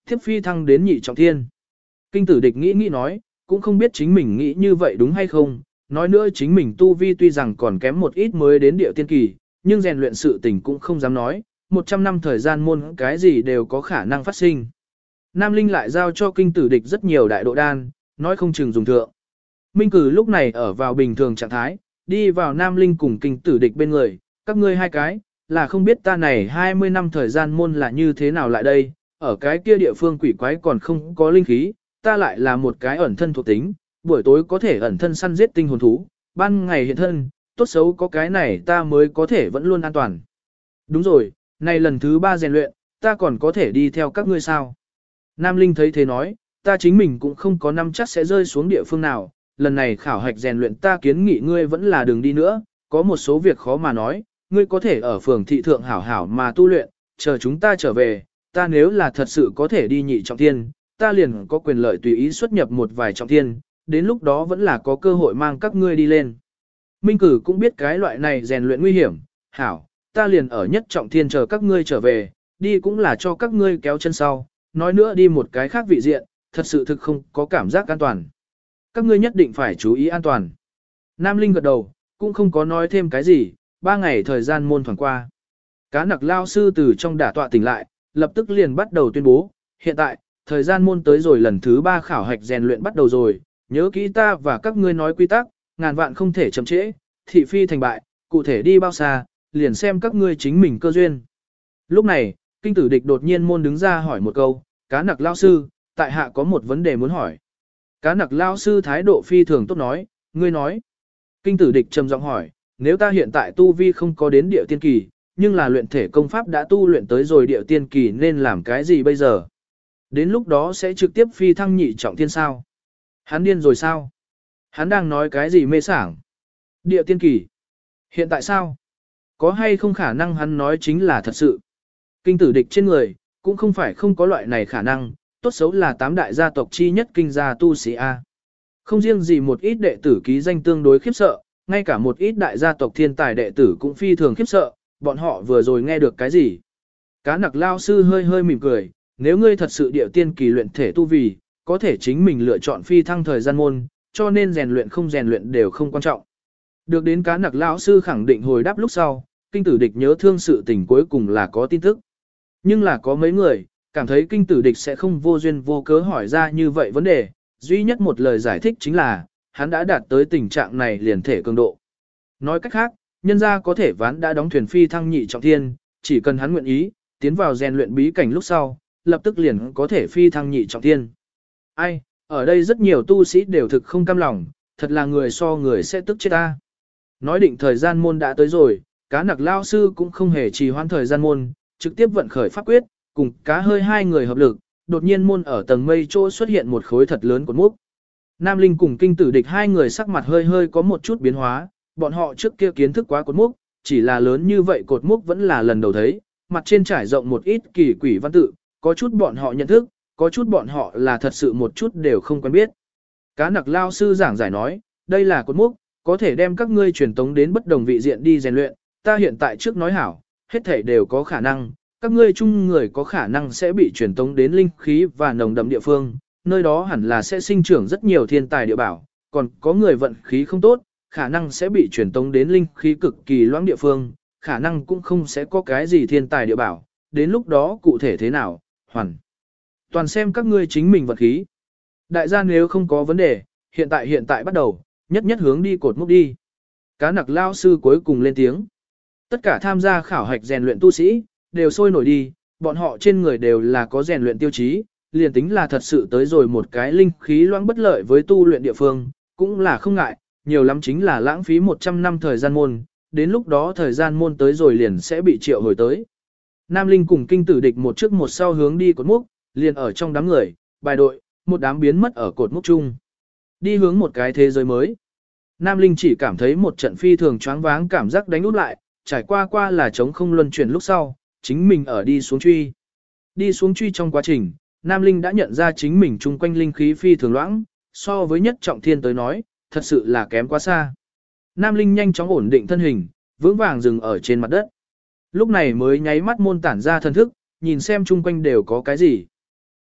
thiếp phi thăng đến nhị trọng thiên. Kinh tử địch nghĩ nói, cũng không biết chính mình nghĩ như vậy đúng hay không, nói nữa chính mình tu vi tuy rằng còn kém một ít mới đến địa tiên kỳ, nhưng rèn luyện sự tình cũng không dám nói, 100 năm thời gian môn cái gì đều có khả năng phát sinh. Nam Linh lại giao cho kinh tử địch rất nhiều đại độ đan, nói không chừng dùng thượng. Minh Cử lúc này ở vào bình thường trạng thái, đi vào Nam Linh cùng kinh tử địch bên người, các ngươi hai cái, là không biết ta này 20 năm thời gian môn là như thế nào lại đây, ở cái kia địa phương quỷ quái còn không có linh khí, ta lại là một cái ẩn thân thuộc tính, buổi tối có thể ẩn thân săn giết tinh hồn thú, ban ngày hiện thân, tốt xấu có cái này ta mới có thể vẫn luôn an toàn. Đúng rồi, này lần thứ 3 rèn luyện, ta còn có thể đi theo các ngươi sao? Nam Linh thấy thế nói, ta chính mình cũng không có năm chắc sẽ rơi xuống địa phương nào, lần này khảo hạch rèn luyện ta kiến nghị ngươi vẫn là đừng đi nữa, có một số việc khó mà nói, ngươi có thể ở phường thị thượng hảo hảo mà tu luyện, chờ chúng ta trở về, ta nếu là thật sự có thể đi nhị trọng thiên, ta liền có quyền lợi tùy ý xuất nhập một vài trọng thiên, đến lúc đó vẫn là có cơ hội mang các ngươi đi lên. Minh Cử cũng biết cái loại này rèn luyện nguy hiểm, hảo, ta liền ở nhất trọng thiên chờ các ngươi trở về, đi cũng là cho các ngươi kéo chân sau, nói nữa đi một cái khác vị diện, thật sự thực không có cảm giác an toàn. Các ngươi nhất định phải chú ý an toàn. Nam Linh gật đầu, cũng không có nói thêm cái gì, 3 ngày thời gian môn thoảng qua. Cá nặc lao sư từ trong đả tọa tỉnh lại, lập tức liền bắt đầu tuyên bố, hiện tại, thời gian môn tới rồi lần thứ 3 khảo hạch rèn luyện bắt đầu rồi, nhớ kỹ ta và các ngươi nói quy tắc, ngàn vạn không thể chậm trễ, thị phi thành bại, cụ thể đi bao xa, liền xem các ngươi chính mình cơ duyên. Lúc này, kinh tử địch đột nhiên môn đứng ra hỏi một câu, cá nặc lao sư, tại hạ có một vấn đề muốn hỏi. Cá nặc lao sư thái độ phi thường tốt nói, ngươi nói. Kinh tử địch trầm giọng hỏi, nếu ta hiện tại tu vi không có đến địa tiên kỳ, nhưng là luyện thể công pháp đã tu luyện tới rồi địa tiên kỳ nên làm cái gì bây giờ? Đến lúc đó sẽ trực tiếp phi thăng nhị trọng thiên sao? Hắn điên rồi sao? Hắn đang nói cái gì mê sảng? Địa tiên kỳ. Hiện tại sao? Có hay không khả năng hắn nói chính là thật sự? Kinh tử địch trên người, cũng không phải không có loại này khả năng, tốt xấu là 8 đại gia tộc chi nhất kinh gia tu sĩ A. Không riêng gì một ít đệ tử ký danh tương đối khiếp sợ, ngay cả một ít đại gia tộc thiên tài đệ tử cũng phi thường khiếp sợ, bọn họ vừa rồi nghe được cái gì. Cá nặc lao sư hơi hơi mỉm cười, nếu ngươi thật sự địa tiên kỳ luyện thể tu vì, có thể chính mình lựa chọn phi thăng thời gian môn, cho nên rèn luyện không rèn luyện đều không quan trọng. Được đến cá nặc lão sư khẳng định hồi đáp lúc sau, kinh tử địch nhớ thương sự tình cuối cùng là có tin tức. Nhưng là có mấy người, cảm thấy kinh tử địch sẽ không vô duyên vô cớ hỏi ra như vậy vấn đề, duy nhất một lời giải thích chính là, hắn đã đạt tới tình trạng này liền thể cường độ. Nói cách khác, nhân gia có thể ván đã đóng thuyền phi thăng nhị trọng thiên, chỉ cần hắn nguyện ý, tiến vào rèn luyện bí cảnh lúc sau, lập tức liền có thể phi thăng nhị trọng thiên. Ai, ở đây rất nhiều tu sĩ đều thực không cam lòng, thật là người so người sẽ tức chết ta. Nói định thời gian môn đã tới rồi, cá nặc lao sư cũng không hề trì hoãn thời gian môn, trực tiếp vận khởi pháp quyết, cùng cá hơi hai người hợp lực, đột nhiên môn ở tầng mây chỗ xuất hiện một khối thật lớn cột mốc. Nam Linh cùng kinh tử địch hai người sắc mặt hơi hơi có một chút biến hóa, bọn họ trước kia kiến thức quá cột mốc, chỉ là lớn như vậy cột mốc vẫn là lần đầu thấy, mặt trên trải rộng một ít kỳ quỷ văn tự, có chút bọn họ nhận thức, có chút bọn họ là thật sự một chút đều không quen biết. Cá nặc lao sư giảng giải nói, đây là cột mốc, có thể đem các ngươi truyền tống đến bất đồng vị diện đi rèn luyện, ta hiện tại trước nói hảo, hết thể đều có khả năng, các ngươi chung người có khả năng sẽ bị truyền tống đến linh khí và nồng đậm địa phương, nơi đó hẳn là sẽ sinh trưởng rất nhiều thiên tài địa bảo, còn có người vận khí không tốt, khả năng sẽ bị truyền tống đến linh khí cực kỳ loãng địa phương, khả năng cũng không sẽ có cái gì thiên tài địa bảo, đến lúc đó cụ thể thế nào, hoàn toàn xem các ngươi chính mình vận khí. Đại gia nếu không có vấn đề, hiện tại bắt đầu, nhất nhất hướng đi cột mốc đi. Cá nặc lao sư cuối cùng lên tiếng. Tất cả tham gia khảo hạch rèn luyện tu sĩ, đều sôi nổi đi, bọn họ trên người đều là có rèn luyện tiêu chí, liền tính là thật sự tới rồi một cái linh khí loãng bất lợi với tu luyện địa phương, cũng là không ngại, nhiều lắm chính là lãng phí 100 năm thời gian môn, đến lúc đó thời gian môn tới rồi liền sẽ bị triệu hồi tới. Nam Linh cùng kinh tử địch một trước một sau hướng đi cột mốc, liền ở trong đám người, bài đội, một đám biến mất ở cột mốc chung. Đi hướng một cái thế giới mới. Nam Linh chỉ cảm thấy một trận phi thường choáng váng cảm giác đánh út lại, trải qua là trống không luân chuyển lúc sau, chính mình ở đi xuống truy. Đi xuống truy trong quá trình, Nam Linh đã nhận ra chính mình chung quanh linh khí phi thường loãng, so với nhất trọng thiên tới nói, thật sự là kém quá xa. Nam Linh nhanh chóng ổn định thân hình, vững vàng dừng ở trên mặt đất. Lúc này mới nháy mắt môn tản ra thần thức, nhìn xem chung quanh đều có cái gì.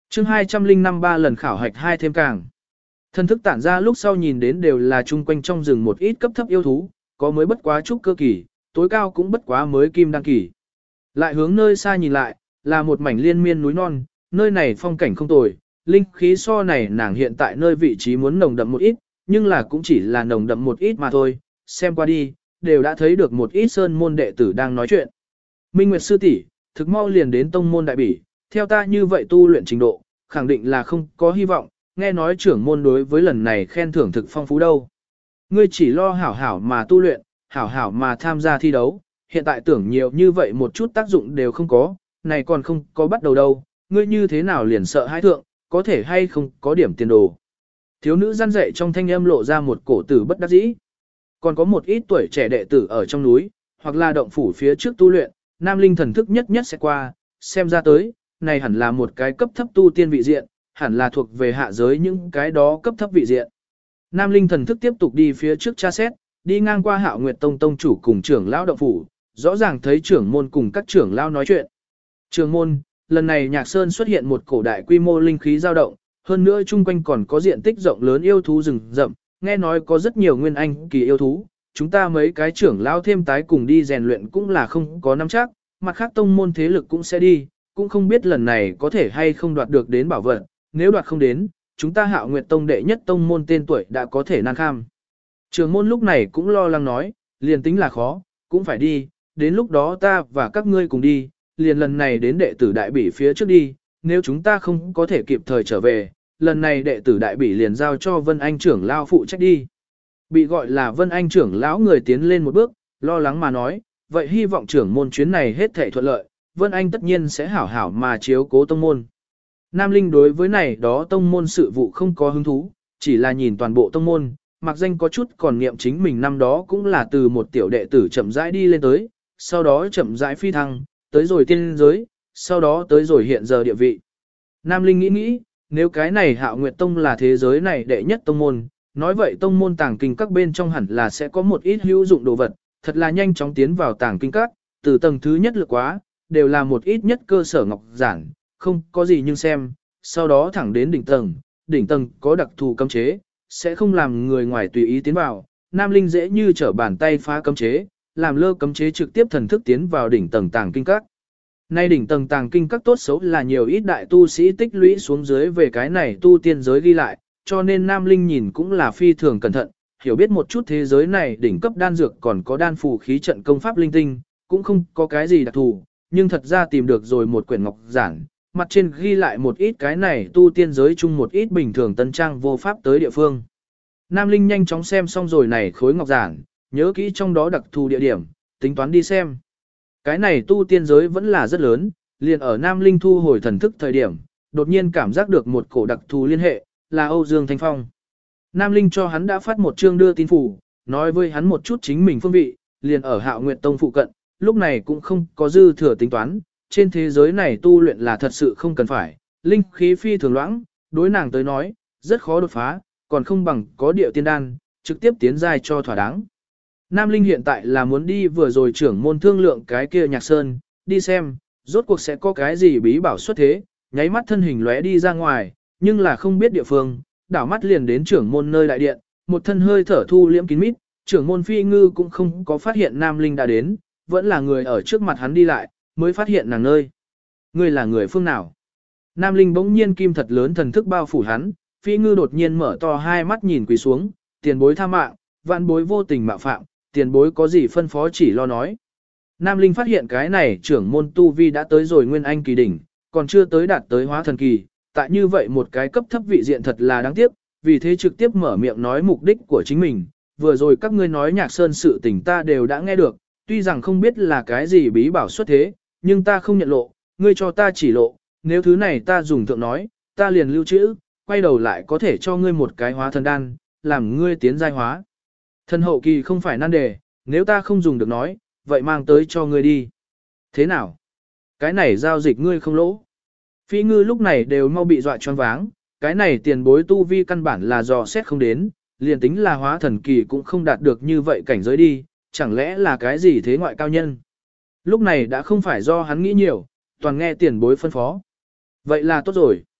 chương 205 3 lần khảo hạch 2 thêm càng. Thần thức tản ra lúc sau nhìn đến đều là chung quanh trong rừng một ít cấp thấp yêu thú, có mới bất quá trúc cơ kỳ, tối cao cũng bất quá mới kim đăng kỳ. Lại hướng nơi xa nhìn lại, là một mảnh liên miên núi non, nơi này phong cảnh không tồi, linh khí so này nàng hiện tại nơi vị trí muốn nồng đậm một ít, nhưng là cũng chỉ là nồng đậm một ít mà thôi, xem qua đi, đều đã thấy được một ít sơn môn đệ tử đang nói chuyện. Minh Nguyệt sư tỷ, thực mau liền đến tông môn đại bỉ, theo ta như vậy tu luyện trình độ, khẳng định là không có hy vọng, nghe nói trưởng môn đối với lần này khen thưởng thực phong phú đâu. Ngươi chỉ lo hảo hảo mà tu luyện, hảo hảo mà tham gia thi đấu, hiện tại tưởng nhiều như vậy một chút tác dụng đều không có, này còn không có bắt đầu đâu, ngươi như thế nào liền sợ hãi thượng, có thể hay không có điểm tiền đồ. Thiếu nữ răn dạy trong thanh âm lộ ra một cổ tử bất đắc dĩ. Còn có một ít tuổi trẻ đệ tử ở trong núi, hoặc là động phủ phía trước tu luyện, nam linh thần thức nhất nhất sẽ qua, xem ra tới, này hẳn là một cái cấp thấp tu tiên vị diện, hẳn là thuộc về hạ giới những cái đó cấp thấp vị diện. Nam linh thần thức tiếp tục đi phía trước tra xét, đi ngang qua Hạo Nguyệt Tông tông chủ cùng trưởng lão động phủ, rõ ràng thấy trưởng môn cùng các trưởng lão nói chuyện. Trưởng môn, lần này Nhạc Sơn xuất hiện một cổ đại quy mô linh khí dao động, hơn nữa chung quanh còn có diện tích rộng lớn yêu thú rừng rậm, nghe nói có rất nhiều nguyên anh kỳ yêu thú, chúng ta mấy cái trưởng lão thêm tái cùng đi rèn luyện cũng là không có nắm chắc, mặt khác tông môn thế lực cũng sẽ đi, cũng không biết lần này có thể hay không đoạt được đến bảo vật, nếu đoạt không đến, chúng ta Hạo Nguyệt Tông đệ nhất tông môn tên tuổi đã có thể nan kham. Trường môn lúc này cũng lo lắng nói, liền tính là khó, cũng phải đi, đến lúc đó ta và các ngươi cùng đi, liền lần này đến đệ tử đại bỉ phía trước đi, nếu chúng ta không có thể kịp thời trở về, lần này đệ tử đại bỉ liền giao cho Vân Anh trưởng lão phụ trách đi. Bị gọi là Vân Anh trưởng lão người tiến lên một bước, lo lắng mà nói, vậy hy vọng trưởng môn chuyến này hết thảy thuận lợi, Vân Anh tất nhiên sẽ hảo hảo mà chiếu cố tông môn. Nam Linh đối với này đó tông môn sự vụ không có hứng thú, chỉ là nhìn toàn bộ tông môn, mặc danh có chút còn niệm chính mình năm đó cũng là từ một tiểu đệ tử chậm rãi đi lên tới, sau đó chậm rãi phi thăng, tới rồi tiên giới, sau đó tới rồi hiện giờ địa vị. Nam Linh nghĩ, nếu cái này Hạo Nguyệt Tông là thế giới này đệ nhất tông môn, nói vậy tông môn tàng kinh các bên trong hẳn là sẽ có một ít hữu dụng đồ vật, thật là nhanh chóng tiến vào tàng kinh các, từ tầng thứ nhất lược quá, đều là một ít nhất cơ sở ngọc giản, không có gì nhưng xem, sau đó thẳng đến đỉnh tầng có đặc thù cấm chế, sẽ không làm người ngoài tùy ý tiến vào, Nam Linh dễ như trở bàn tay phá cấm chế, làm lơ cấm chế trực tiếp thần thức tiến vào đỉnh tầng tàng kinh các. Nay đỉnh tầng tàng kinh các tốt xấu là nhiều ít đại tu sĩ tích lũy xuống dưới về cái này tu tiên giới ghi lại, cho nên Nam Linh nhìn cũng là phi thường cẩn thận, hiểu biết một chút thế giới này đỉnh cấp đan dược còn có đan phù khí trận công pháp linh tinh, cũng không có cái gì đặc thù, nhưng thật ra tìm được rồi một quyển ngọc giản, mặt trên ghi lại một ít cái này tu tiên giới chung một ít bình thường tân trang vô pháp tới địa phương. Nam Linh nhanh chóng xem xong rồi này khối ngọc giản, nhớ kỹ trong đó đặc thù địa điểm, tính toán đi xem. Cái này tu tiên giới vẫn là rất lớn, liền ở Nam Linh thu hồi thần thức thời điểm, đột nhiên cảm giác được một cổ đặc thù liên hệ, là Âu Dương Thanh Phong. Nam Linh cho hắn đã phát một chương đưa tin phủ, nói với hắn một chút chính mình phương vị, liền ở Hạo Nguyệt Tông phụ cận, lúc này cũng không có dư thừa tính toán, trên thế giới này tu luyện là thật sự không cần phải, linh khí phi thường loãng, đối nàng tới nói, rất khó đột phá, còn không bằng có điệu tiên đan, trực tiếp tiến giai cho thỏa đáng. Nam Linh hiện tại là muốn đi vừa rồi trưởng môn thương lượng cái kia Nhạc Sơn, đi xem, rốt cuộc sẽ có cái gì bí bảo xuất thế, nháy mắt thân hình lóe đi ra ngoài, nhưng là không biết địa phương, đảo mắt liền đến trưởng môn nơi đại điện, một thân hơi thở thu liễm kín mít, trưởng môn Phi Ngư cũng không có phát hiện Nam Linh đã đến, vẫn là người ở trước mặt hắn đi lại, mới phát hiện nàng nơi. Ngươi là người phương nào? Nam Linh bỗng nhiên kim thật lớn thần thức bao phủ hắn, Phi Ngư đột nhiên mở to hai mắt nhìn quỳ xuống, tiền bối tha mạng, vạn bối vô tình mạo phạm, tiền bối có gì phân phó chỉ lo nói. Nam Linh phát hiện cái này trưởng môn tu vi đã tới rồi nguyên anh kỳ đỉnh, còn chưa tới đạt tới hóa thần kỳ, tại như vậy một cái cấp thấp vị diện thật là đáng tiếc, vì thế trực tiếp mở miệng nói mục đích của chính mình, vừa rồi các ngươi nói Nhạc Sơn sự tình ta đều đã nghe được, tuy rằng không biết là cái gì bí bảo xuất thế, nhưng ta không nhận lộ, ngươi cho ta chỉ lộ, nếu thứ này ta dùng thượng nói, ta liền lưu trữ, quay đầu lại có thể cho ngươi một cái hóa thần đan, làm ngươi tiến giai hóa. Thần hậu kỳ không phải nan đề, nếu ta không dùng được nói, vậy mang tới cho ngươi đi. Thế nào? Cái này giao dịch ngươi không lỗ. Phi Ngư lúc này đều mau bị dọa choáng váng, cái này tiền bối tu vi căn bản là dò xét không đến, liền tính là hóa thần kỳ cũng không đạt được như vậy cảnh giới đi, chẳng lẽ là cái gì thế ngoại cao nhân. Lúc này đã không phải do hắn nghĩ nhiều, toàn nghe tiền bối phân phó. Vậy là tốt rồi.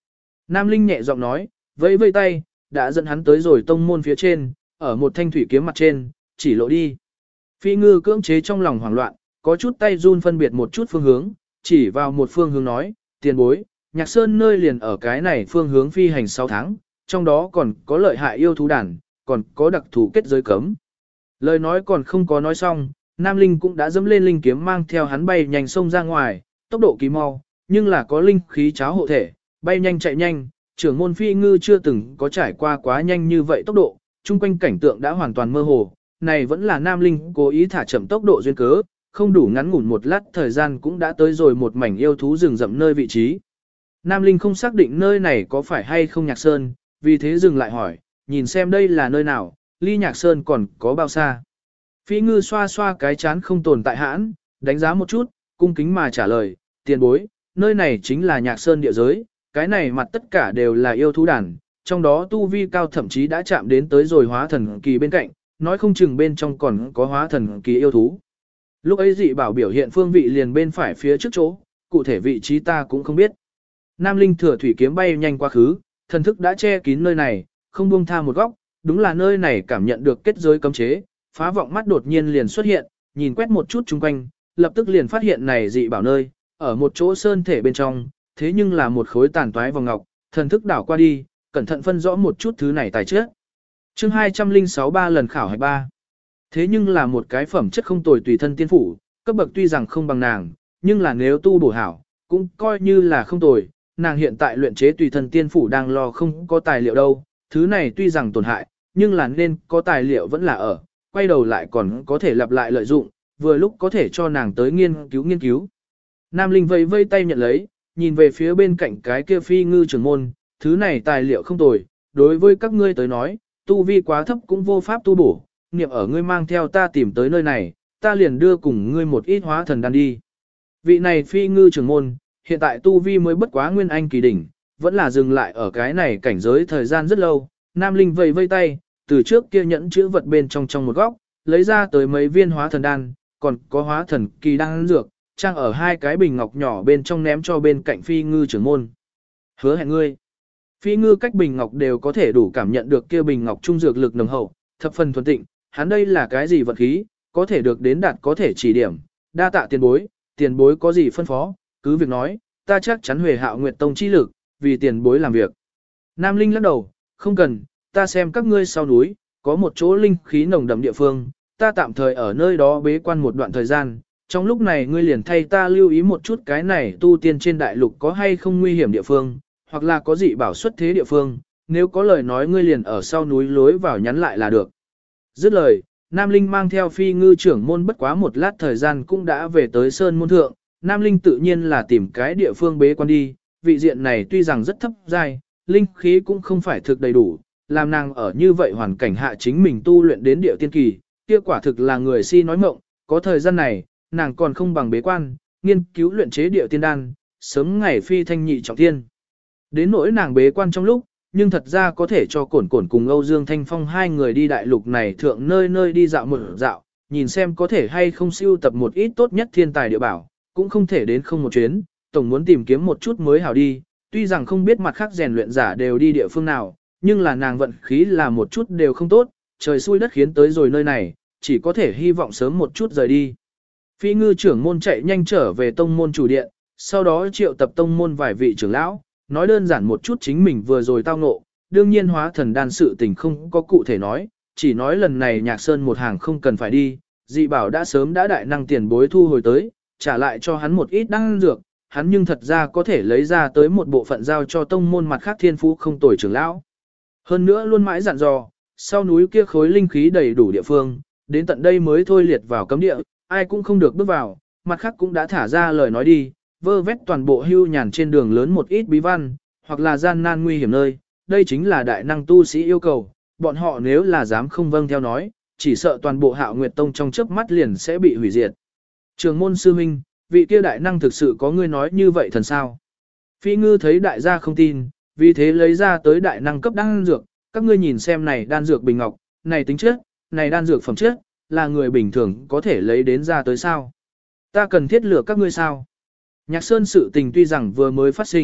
Nam Linh nhẹ giọng nói, vẫy vây tay, đã dẫn hắn tới rồi tông môn phía trên, ở một thanh thủy kiếm mặt trên, chỉ lộ đi. Phi ngư cưỡng chế trong lòng hoảng loạn, có chút tay run phân biệt một chút phương hướng, chỉ vào một phương hướng nói, tiền bối, Nhạc Sơn nơi liền ở cái này phương hướng phi hành 6 tháng, trong đó còn có lợi hại yêu thú đàn, còn có đặc thù kết giới cấm. Lời nói còn không có nói xong, Nam Linh cũng đã dẫm lên linh kiếm mang theo hắn bay nhanh sông ra ngoài, tốc độ kỳ mau, nhưng là có linh khí cháo hộ thể, bay nhanh chạy nhanh, trưởng môn phi ngư chưa từng có trải qua quá nhanh như vậy tốc độ, chung quanh cảnh tượng đã hoàn toàn mơ hồ, này vẫn là Nam Linh cố ý thả chậm tốc độ duyên cớ, không đủ ngắn ngủn một lát thời gian cũng đã tới rồi một mảnh yêu thú rừng rậm nơi vị trí. Nam Linh không xác định nơi này có phải hay không Nhạc Sơn, vì thế dừng lại hỏi, nhìn xem đây là nơi nào, ly Nhạc Sơn còn có bao xa. Phi ngư xoa xoa cái chán không tồn tại hãn, đánh giá một chút, cung kính mà trả lời, tiền bối, nơi này chính là Nhạc Sơn địa giới, cái này mặt tất cả đều là yêu thú đàn, trong đó tu vi cao thậm chí đã chạm đến tới rồi hóa thần kỳ bên cạnh, nói không chừng bên trong còn có hóa thần kỳ yêu thú. Lúc ấy dị bảo biểu hiện phương vị liền bên phải phía trước chỗ, cụ thể vị trí ta cũng không biết. Nam Linh thừa thủy kiếm bay nhanh quá khứ, thần thức đã che kín nơi này, không buông tha một góc, đúng là nơi này cảm nhận được kết giới cấm chế, phá vọng mắt đột nhiên liền xuất hiện, nhìn quét một chút chung quanh, lập tức liền phát hiện này dị bảo nơi, ở một chỗ sơn thể bên trong, thế nhưng là một khối tàn toái vòng ngọc, thần thức đảo qua đi, cẩn thận phân rõ một chút thứ này tài trước. Chương 206 3 lần khảo hạch 3. Thế nhưng là một cái phẩm chất không tồi tùy thân tiên phủ, cấp bậc tuy rằng không bằng nàng, nhưng là nếu tu bổ hảo, cũng coi như là không tồi. Nàng hiện tại luyện chế tùy thân tiên phủ đang lo không có tài liệu đâu, thứ này tuy rằng tổn hại, nhưng là nên có tài liệu vẫn là ở, quay đầu lại còn có thể lặp lại lợi dụng, vừa lúc có thể cho nàng tới nghiên cứu. Nam Linh vây vây tay nhận lấy, nhìn về phía bên cạnh cái kia phi ngư trưởng môn, thứ này tài liệu không tồi, đối với các ngươi tới nói, tu vi quá thấp cũng vô pháp tu bổ, niệm ở ngươi mang theo ta tìm tới nơi này, ta liền đưa cùng ngươi một ít hóa thần đan đi. Vị này phi ngư trưởng môn, hiện tại tu vi mới bất quá nguyên anh kỳ đỉnh, vẫn là dừng lại ở cái này cảnh giới thời gian rất lâu. Nam Linh vây vây tay, từ trước kia nhẫn chữ vật bên trong một góc, lấy ra tới mấy viên hóa thần đan, còn có hóa thần kỳ đan dược, trang ở hai cái bình ngọc nhỏ bên trong ném cho bên cạnh phi ngư trưởng môn. Hứa hẹn ngươi. Phi ngư cách bình ngọc đều có thể đủ cảm nhận được kia bình ngọc trung dược lực nồng hậu, thập phần thuần tịnh, hắn đây là cái gì vật khí, có thể được đến đạt có thể chỉ điểm, đa tạ tiền bối có gì phân phó, cứ việc nói, ta chắc chắn Huệ Hạo Nguyệt Tông chi lực, vì tiền bối làm việc. Nam Linh lắc đầu, không cần, ta xem các ngươi sau núi, có một chỗ linh khí nồng đậm địa phương, ta tạm thời ở nơi đó bế quan một đoạn thời gian, trong lúc này ngươi liền thay ta lưu ý một chút cái này tu tiên trên đại lục có hay không nguy hiểm địa phương, hoặc là có dị bảo xuất thế địa phương, nếu có lời nói ngươi liền ở sau núi lối vào nhắn lại là được. Dứt lời, Nam Linh mang theo phi ngư trưởng môn bất quá một lát thời gian cũng đã về tới Sơn Môn Thượng, Nam Linh tự nhiên là tìm cái địa phương bế quan đi, vị diện này tuy rằng rất thấp dai, linh khí cũng không phải thực đầy đủ, làm nàng ở như vậy hoàn cảnh hạ chính mình tu luyện đến địa tiên kỳ, kia quả thực là người si nói mộng, có thời gian này, nàng còn không bằng bế quan, nghiên cứu luyện chế địa tiên đan, sớm ngày phi thanh nhị trọng thiên. Đến nỗi nàng bế quan trong lúc, nhưng thật ra có thể cho Cổn Cổn cùng Âu Dương Thanh Phong hai người đi đại lục này thượng nơi nơi đi dạo một dạo, nhìn xem có thể hay không siêu tập một ít tốt nhất thiên tài địa bảo, cũng không thể đến không một chuyến, tổng muốn tìm kiếm một chút mới hảo đi, tuy rằng không biết mặt khác rèn luyện giả đều đi địa phương nào, nhưng là nàng vận khí là một chút đều không tốt, trời xui đất khiến tới rồi nơi này, chỉ có thể hy vọng sớm một chút rời đi. Phi ngư trưởng môn chạy nhanh trở về tông môn chủ điện, sau đó triệu tập tông môn vài vị trưởng lão, nói đơn giản một chút chính mình vừa rồi tao ngộ, đương nhiên hóa thần đan sự tình không có cụ thể nói, chỉ nói lần này Nhạc Sơn một hàng không cần phải đi, dị bảo đã sớm đã đại năng tiền bối thu hồi tới, trả lại cho hắn một ít đan dược, hắn nhưng thật ra có thể lấy ra tới một bộ phận giao cho tông môn mặt khác thiên phú không tồi trưởng lão. Hơn nữa luôn mãi dặn dò, sau núi kia khối linh khí đầy đủ địa phương, đến tận đây mới thôi liệt vào cấm địa, ai cũng không được bước vào, mặt khác cũng đã thả ra lời nói đi, vơ vét toàn bộ hưu nhàn trên đường lớn một ít bí văn, hoặc là gian nan nguy hiểm nơi, đây chính là đại năng tu sĩ yêu cầu, bọn họ nếu là dám không vâng theo nói, chỉ sợ toàn bộ Hạo Nguyệt Tông trong chớp mắt liền sẽ bị hủy diệt. Trường môn sư huynh, vị kia đại năng thực sự có ngươi nói như vậy thần sao? Phi ngư thấy đại gia không tin, vì thế lấy ra tới đại năng cấp đan dược, các ngươi nhìn xem này đan dược bình ngọc, này tính chất, này đan dược phẩm chất, là người bình thường có thể lấy đến ra tới sao? Ta cần thiết lựa các ngươi sao? Nhạc Sơn sự tình tuy rằng vừa mới phát sinh,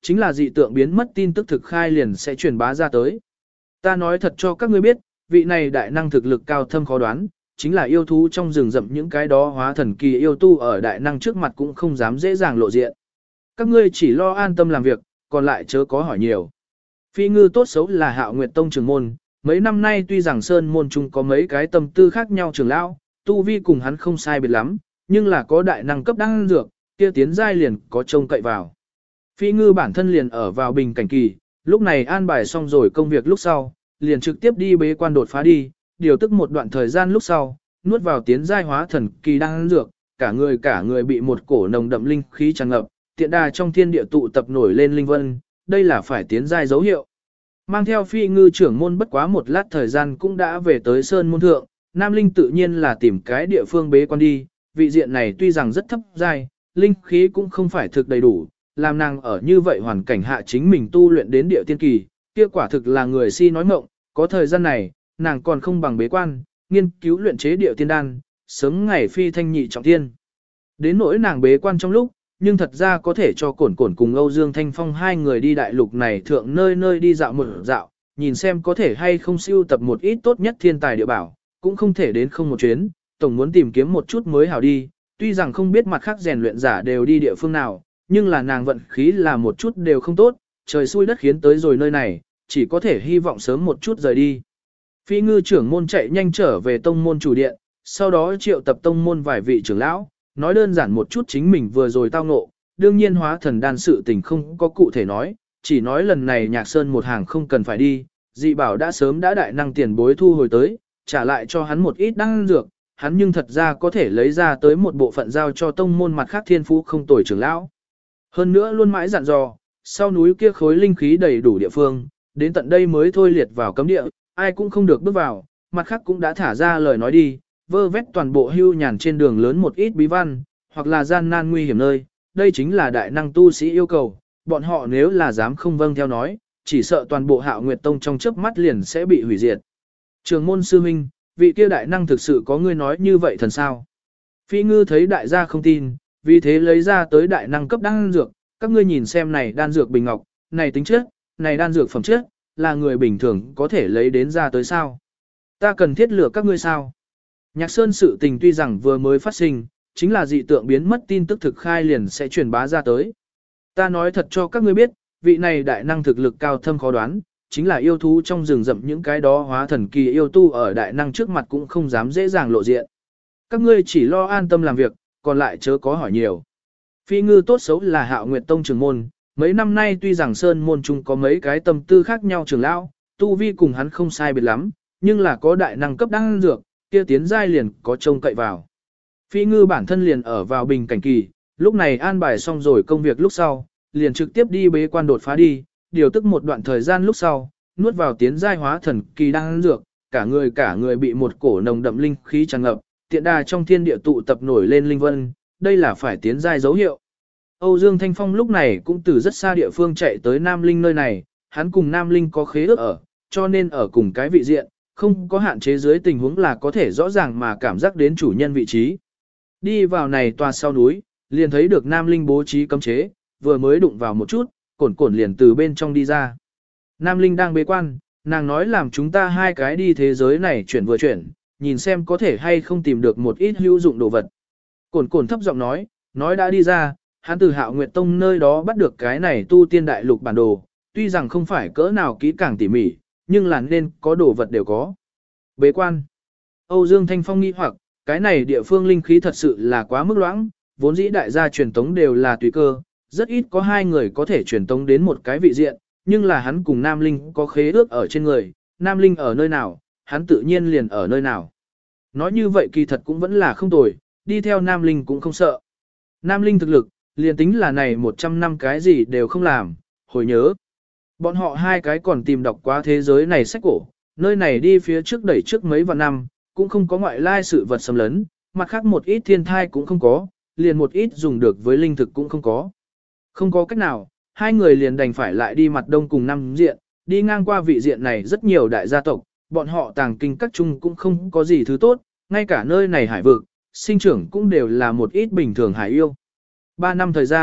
chính là dị tượng biến mất tin tức thực khai liền sẽ truyền bá ra tới. Ta nói thật cho các ngươi biết, vị này đại năng thực lực cao thâm khó đoán, chính là yêu thú trong rừng rậm những cái đó hóa thần kỳ yêu tu ở đại năng trước mặt cũng không dám dễ dàng lộ diện. Các ngươi chỉ lo an tâm làm việc, còn lại chớ có hỏi nhiều. Phi ngư tốt xấu là Hạo Nguyệt Tông trưởng môn, mấy năm nay tuy rằng sơn môn chung có mấy cái tâm tư khác nhau trưởng lão, tu vi cùng hắn không sai biệt lắm, nhưng là có đại năng cấp đan dược, kia tiến giai liền có trông cậy vào. Phi ngư bản thân liền ở vào bình cảnh kỳ, lúc này an bài xong rồi công việc lúc sau, liền trực tiếp đi bế quan đột phá đi, điều tức một đoạn thời gian lúc sau, nuốt vào tiến giai hóa thần kỳ đan dược, cả người bị một cổ nồng đậm linh khí tràn ngập, tiện đà trong thiên địa tụ tập nổi lên linh vân, đây là phải tiến giai dấu hiệu. Mang theo phi ngư trưởng môn bất quá một lát thời gian cũng đã về tới sơn môn thượng, Nam Linh tự nhiên là tìm cái địa phương bế quan đi, vị diện này tuy rằng rất thấp giai, linh khí cũng không phải thực đầy đủ, làm nàng ở như vậy hoàn cảnh hạ chính mình tu luyện đến địa tiên kỳ, kia quả thực là người si nói mộng, có thời gian này, nàng còn không bằng bế quan, nghiên cứu luyện chế địa tiên đan, sớm ngày phi thanh nhị trọng thiên. Đến nỗi nàng bế quan trong lúc, nhưng thật ra có thể cho Cổn Cổn cùng Âu Dương Thanh Phong hai người đi đại lục này thượng nơi nơi đi dạo một dạo, nhìn xem có thể hay không siêu tập một ít tốt nhất thiên tài địa bảo, cũng không thể đến không một chuyến, tổng muốn tìm kiếm một chút mới hảo đi, tuy rằng không biết mặt khác rèn luyện giả đều đi địa phương nào, nhưng là nàng vận khí là một chút đều không tốt, trời xui đất khiến tới rồi nơi này, chỉ có thể hy vọng sớm một chút rời đi. Phi ngư trưởng môn chạy nhanh trở về tông môn chủ điện, sau đó triệu tập tông môn vài vị trưởng lão, nói đơn giản một chút chính mình vừa rồi tao ngộ, đương nhiên hóa thần đan sự tình không có cụ thể nói, chỉ nói lần này Nhạc Sơn một hàng không cần phải đi, dị bảo đã sớm đã đại năng tiền bối thu hồi tới, trả lại cho hắn một ít đan dược, hắn nhưng thật ra có thể lấy ra tới một bộ phận giao cho tông môn mặt khác thiên phú không tồi trưởng lão. Hơn nữa luôn mãi dặn dò, sau núi kia khối linh khí đầy đủ địa phương, đến tận đây mới thôi liệt vào cấm địa, ai cũng không được bước vào, mặt khác cũng đã thả ra lời nói đi, vơ vét toàn bộ hưu nhàn trên đường lớn một ít bí văn, hoặc là gian nan nguy hiểm nơi, đây chính là đại năng tu sĩ yêu cầu, bọn họ nếu là dám không vâng theo nói, chỉ sợ toàn bộ Hạo Nguyệt Tông trong chớp mắt liền sẽ bị hủy diệt. Trường môn sư huynh, vị kia đại năng thực sự có ngươi nói như vậy thần sao? Phi ngư thấy đại gia không tin, vì thế lấy ra tới đại năng cấp đan dược, các ngươi nhìn xem này đan dược bình ngọc, này tính chất, này đan dược phẩm chất, là người bình thường có thể lấy đến ra tới sao? Ta cần thiết lựa các ngươi sao? Nhạc Sơn sự tình tuy rằng vừa mới phát sinh, chính là dị tượng biến mất tin tức thực khai liền sẽ truyền bá ra tới. Ta nói thật cho các ngươi biết, vị này đại năng thực lực cao thâm khó đoán, chính là yêu thú trong rừng rậm những cái đó hóa thần kỳ yêu tu ở đại năng trước mặt cũng không dám dễ dàng lộ diện. Các ngươi chỉ lo an tâm làm việc, còn lại chớ có hỏi nhiều. Phi ngư tốt xấu là Hạo Nguyệt Tông trưởng môn, mấy năm nay tuy rằng sơn môn chung có mấy cái tâm tư khác nhau trưởng lão, tu vi cùng hắn không sai biệt lắm, nhưng là có đại năng cấp đan dược, kia tiến giai liền có trông cậy vào. Phi ngư bản thân liền ở vào bình cảnh kỳ, lúc này an bài xong rồi công việc lúc sau, liền trực tiếp đi bế quan đột phá đi, điều tức một đoạn thời gian lúc sau, nuốt vào tiến giai hóa thần kỳ đan dược, cả người bị một cổ nồng đậm linh khí tràn ngập, tiện đà trong thiên địa tụ tập nổi lên linh vân, đây là phải tiến giai dấu hiệu. Âu Dương Thanh Phong lúc này cũng từ rất xa địa phương chạy tới Nam Linh nơi này, hắn cùng Nam Linh có khế ước ở, cho nên ở cùng cái vị diện, không có hạn chế dưới tình huống là có thể rõ ràng mà cảm giác đến chủ nhân vị trí. Đi vào này tòa sau núi, liền thấy được Nam Linh bố trí cấm chế, vừa mới đụng vào một chút, Cổn Cổn liền từ bên trong đi ra. Nam Linh đang bế quan, nàng nói làm chúng ta hai cái đi thế giới này chuyển vừa chuyển, nhìn xem có thể hay không tìm được một ít hữu dụng đồ vật. Cổn Cổn thấp giọng nói đã đi ra, hắn từ Hạo Nguyệt Tông nơi đó bắt được cái này tu tiên đại lục bản đồ, tuy rằng không phải cỡ nào kỹ càng tỉ mỉ, nhưng là nên có đồ vật đều có. Bế quan. Âu Dương Thanh Phong nghi hoặc, cái này địa phương linh khí thật sự là quá mức loãng, vốn dĩ đại gia truyền tống đều là tùy cơ, rất ít có hai người có thể truyền tống đến một cái vị diện, nhưng là hắn cùng Nam Linh có khế ước ở trên người, Nam Linh ở nơi nào, hắn tự nhiên liền ở nơi nào. Nói như vậy kỳ thật cũng vẫn là không tồi, đi theo Nam Linh cũng không sợ. Nam Linh thực lực, liền tính là này 100 năm cái gì đều không làm, hồi nhớ. Bọn họ hai cái còn tìm đọc quá thế giới này sách cổ, nơi này đi phía trước đẩy trước mấy vạn năm, cũng không có ngoại lai sự vật xâm lấn, mặt khác một ít thiên thai cũng không có, liền một ít dùng được với linh thực cũng không có. Không có cách nào, hai người liền đành phải lại đi mặt đông cùng năm diện, đi ngang qua vị diện này rất nhiều đại gia tộc, bọn họ tàng kinh các chung cũng không có gì thứ tốt, ngay cả nơi này hải vực, sinh trưởng cũng đều là một ít bình thường hải yêu. 3 năm thời gian,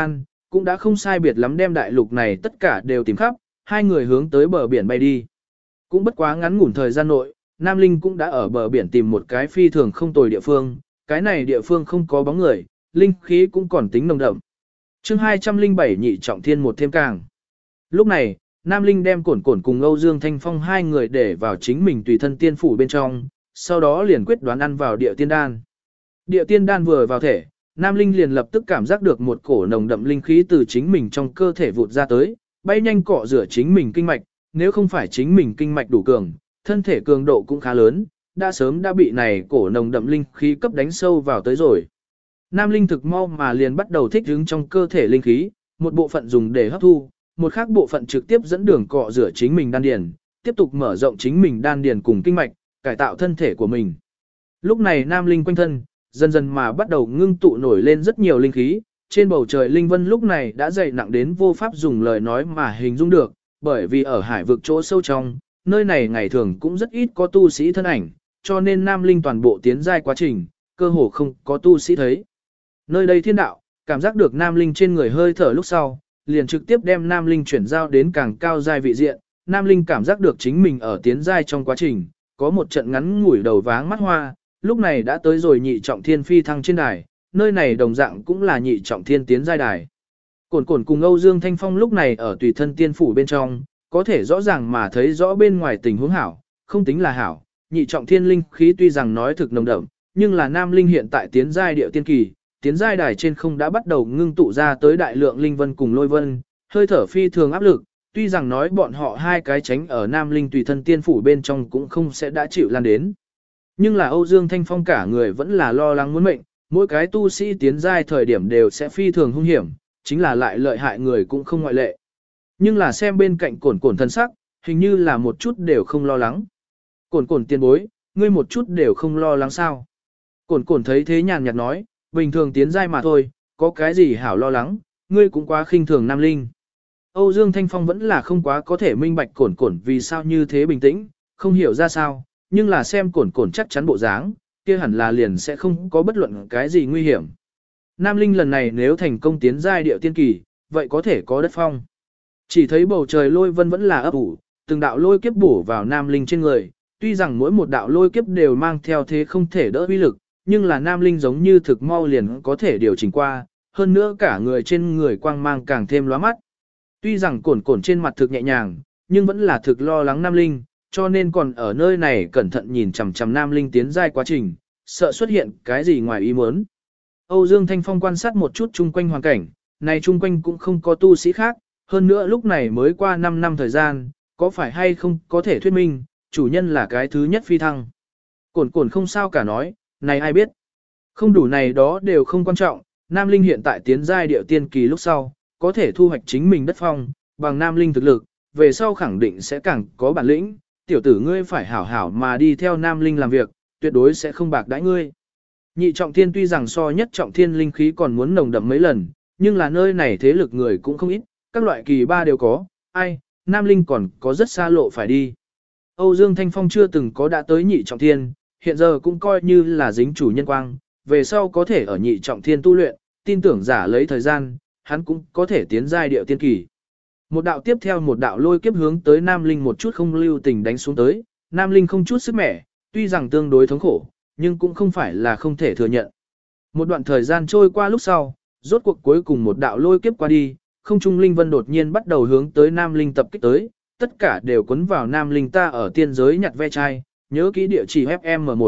cũng đã không sai biệt lắm đem đại lục này tất cả đều tìm khắp, hai người hướng tới bờ biển bay đi. Cũng bất quá ngắn ngủn thời gian nội, Nam Linh cũng đã ở bờ biển tìm một cái phi thường không tồi địa phương, cái này địa phương không có bóng người, linh khí cũng còn tính nồng đậm. Chương 207 nhị trọng thiên một thêm càng. Lúc này, Nam Linh đem Cổn Cổn cùng Âu Dương Thanh Phong hai người để vào chính mình tùy thân tiên phủ bên trong, sau đó liền quyết đoán ăn vào địa tiên đan. Địa tiên đan vừa vào thể, Nam Linh liền lập tức cảm giác được một cổ nồng đậm linh khí từ chính mình trong cơ thể vụt ra tới, bay nhanh cọ rửa chính mình kinh mạch, nếu không phải chính mình kinh mạch đủ cường, thân thể cường độ cũng khá lớn, đã sớm đã bị này cổ nồng đậm linh khí cấp đánh sâu vào tới rồi. Nam Linh thực mau mà liền bắt đầu thích ứng trong cơ thể linh khí, một bộ phận dùng để hấp thu, một khác bộ phận trực tiếp dẫn đường cọ rửa chính mình đan điền, tiếp tục mở rộng chính mình đan điền cùng kinh mạch, cải tạo thân thể của mình. Lúc này Nam Linh quanh thân, dần dần mà bắt đầu ngưng tụ nổi lên rất nhiều linh khí, trên bầu trời linh vân lúc này đã dày nặng đến vô pháp dùng lời nói mà hình dung được, bởi vì ở hải vực chỗ sâu trong, nơi này ngày thường cũng rất ít có tu sĩ thân ảnh, cho nên Nam Linh toàn bộ tiến giai quá trình, cơ hồ không có tu sĩ thấy. Nơi đây thiên đạo, cảm giác được Nam Linh trên người hơi thở lúc sau, liền trực tiếp đem Nam Linh chuyển giao đến càng cao giai vị diện. Nam Linh cảm giác được chính mình ở tiến giai trong quá trình, có một trận ngắn ngủi đầu váng mắt hoa, lúc này đã tới rồi nhị trọng thiên phi thăng trên đài, nơi này đồng dạng cũng là nhị trọng thiên tiến giai đài. Cổn Cổn cùng Âu Dương Thanh Phong lúc này ở tùy thân tiên phủ bên trong, có thể rõ ràng mà thấy rõ bên ngoài tình huống hảo, không tính là hảo, nhị trọng thiên linh khí tuy rằng nói thực nồng đậm, nhưng là Nam Linh hiện tại tiến giai địa tiên kỳ, tiến giai đài trên không đã bắt đầu ngưng tụ ra tới đại lượng linh vân cùng lôi vân, hơi thở phi thường áp lực, tuy rằng nói bọn họ hai cái tránh ở Nam Linh tùy thân tiên phủ bên trong cũng không sẽ đã chịu lan đến. Nhưng là Âu Dương Thanh Phong cả người vẫn là lo lắng muốn mệnh, mỗi cái tu sĩ tiến giai thời điểm đều sẽ phi thường hung hiểm, chính là lại lợi hại người cũng không ngoại lệ. Nhưng là xem bên cạnh Cổn Cổn thân sắc, hình như là một chút đều không lo lắng. Cổn Cổn tiên bối, ngươi một chút đều không lo lắng sao? Cổn Cổn thấy thế nhàn nhạt nói, bình thường tiến giai mà thôi, có cái gì hảo lo lắng, ngươi cũng quá khinh thường Nam Linh. Âu Dương Thanh Phong vẫn là không quá có thể minh bạch Cổn Cổn vì sao như thế bình tĩnh, không hiểu ra sao, nhưng là xem Cổn Cổn chắc chắn bộ dáng, kia hẳn là liền sẽ không có bất luận cái gì nguy hiểm. Nam Linh lần này nếu thành công tiến giai địa tiên kỳ, vậy có thể có đất phong. Chỉ thấy bầu trời lôi vân vẫn là ấp ủ, từng đạo lôi kiếp bổ vào Nam Linh trên người, tuy rằng mỗi một đạo lôi kiếp đều mang theo thế không thể đỡ uy lực, nhưng là Nam Linh giống như thực mau liền có thể điều chỉnh qua, hơn nữa cả người trên người quang mang càng thêm lóa mắt. Tuy rằng Cổn Cổn trên mặt thực nhẹ nhàng, nhưng vẫn là thực lo lắng Nam Linh, cho nên còn ở nơi này cẩn thận nhìn chằm chằm Nam Linh tiến giai quá trình, sợ xuất hiện cái gì ngoài ý muốn. Âu Dương Thanh Phong quan sát một chút chung quanh hoàn cảnh, này chung quanh cũng không có tu sĩ khác, hơn nữa lúc này mới qua 5 năm thời gian, có phải hay không có thể thuyết minh, chủ nhân là cái thứ nhất phi thăng. Cổn Cổn không sao cả nói, này ai biết. Không đủ này đó đều không quan trọng, Nam Linh hiện tại tiến giai địa tiên kỳ lúc sau, có thể thu hoạch chính mình đất phong, bằng Nam Linh thực lực, về sau khẳng định sẽ càng có bản lĩnh, tiểu tử ngươi phải hảo hảo mà đi theo Nam Linh làm việc, tuyệt đối sẽ không bạc đãi ngươi. Nhị trọng thiên tuy rằng so nhất trọng thiên linh khí còn muốn nồng đậm mấy lần, nhưng là nơi này thế lực người cũng không ít, các loại kỳ ba đều có, ai, Nam Linh còn có rất xa lộ phải đi. Âu Dương Thanh Phong chưa từng có đã tới nhị trọng thiên, hiện giờ cũng coi như là dính chủ nhân quang, về sau có thể ở nhị trọng thiên tu luyện, tin tưởng giả lấy thời gian, hắn cũng có thể tiến giai điệu tiên kỳ. Một đạo tiếp theo một đạo lôi kiếp hướng tới Nam Linh một chút không lưu tình đánh xuống tới, Nam Linh không chút sức mẻ, tuy rằng tương đối thống khổ, nhưng cũng không phải là không thể thừa nhận. Một đoạn thời gian trôi qua lúc sau, rốt cuộc cuối cùng một đạo lôi kiếp qua đi, không trung linh vân đột nhiên bắt đầu hướng tới Nam Linh tập kích tới, tất cả đều cuốn vào Nam Linh ta ở tiên giới nhặt ve chai, nhớ kỹ địa chỉ FM1.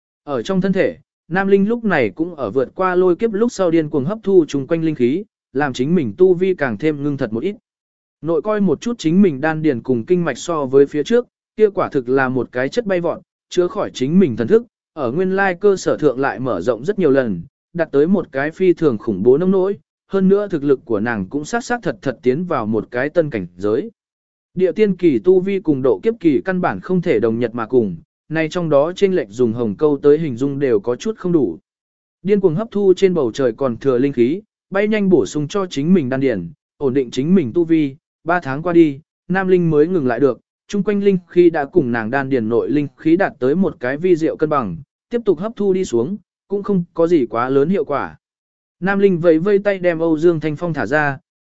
Ở trong thân thể, Nam Linh lúc này cũng ở vượt qua lôi kiếp lúc sau điên cuồng hấp thu chung quanh linh khí, làm chính mình tu vi càng thêm ngưng thật một ít. Nội coi một chút chính mình đan điền cùng kinh mạch so với phía trước, kia quả thực là một cái chất bay vọt, chứa khỏi chính mình thần thức, ở nguyên lai cơ sở thượng lại mở rộng rất nhiều lần, đạt tới một cái phi thường khủng bố nông nỗi, hơn nữa thực lực của nàng cũng sát thật tiến vào một cái tân cảnh giới. Địa tiên kỳ tu vi cùng độ kiếp kỳ căn bản không thể đồng nhật mà cùng, này trong đó trên lệch dùng hồng câu tới hình dung đều có chút không đủ. Điên cuồng hấp thu trên bầu trời còn thừa linh khí, bay nhanh bổ sung cho chính mình đan điền, ổn định chính mình tu vi, 3 tháng qua đi, Nam Linh mới ngừng lại được, chung quanh linh khí đã cùng nàng đan điền nội linh khí đạt tới một cái vi diệu cân bằng, tiếp tục hấp thu đi xuống, cũng không có gì quá lớn hiệu quả. Nam Linh vẫy vây tay đem Âu Dương Thanh Phong thả ra,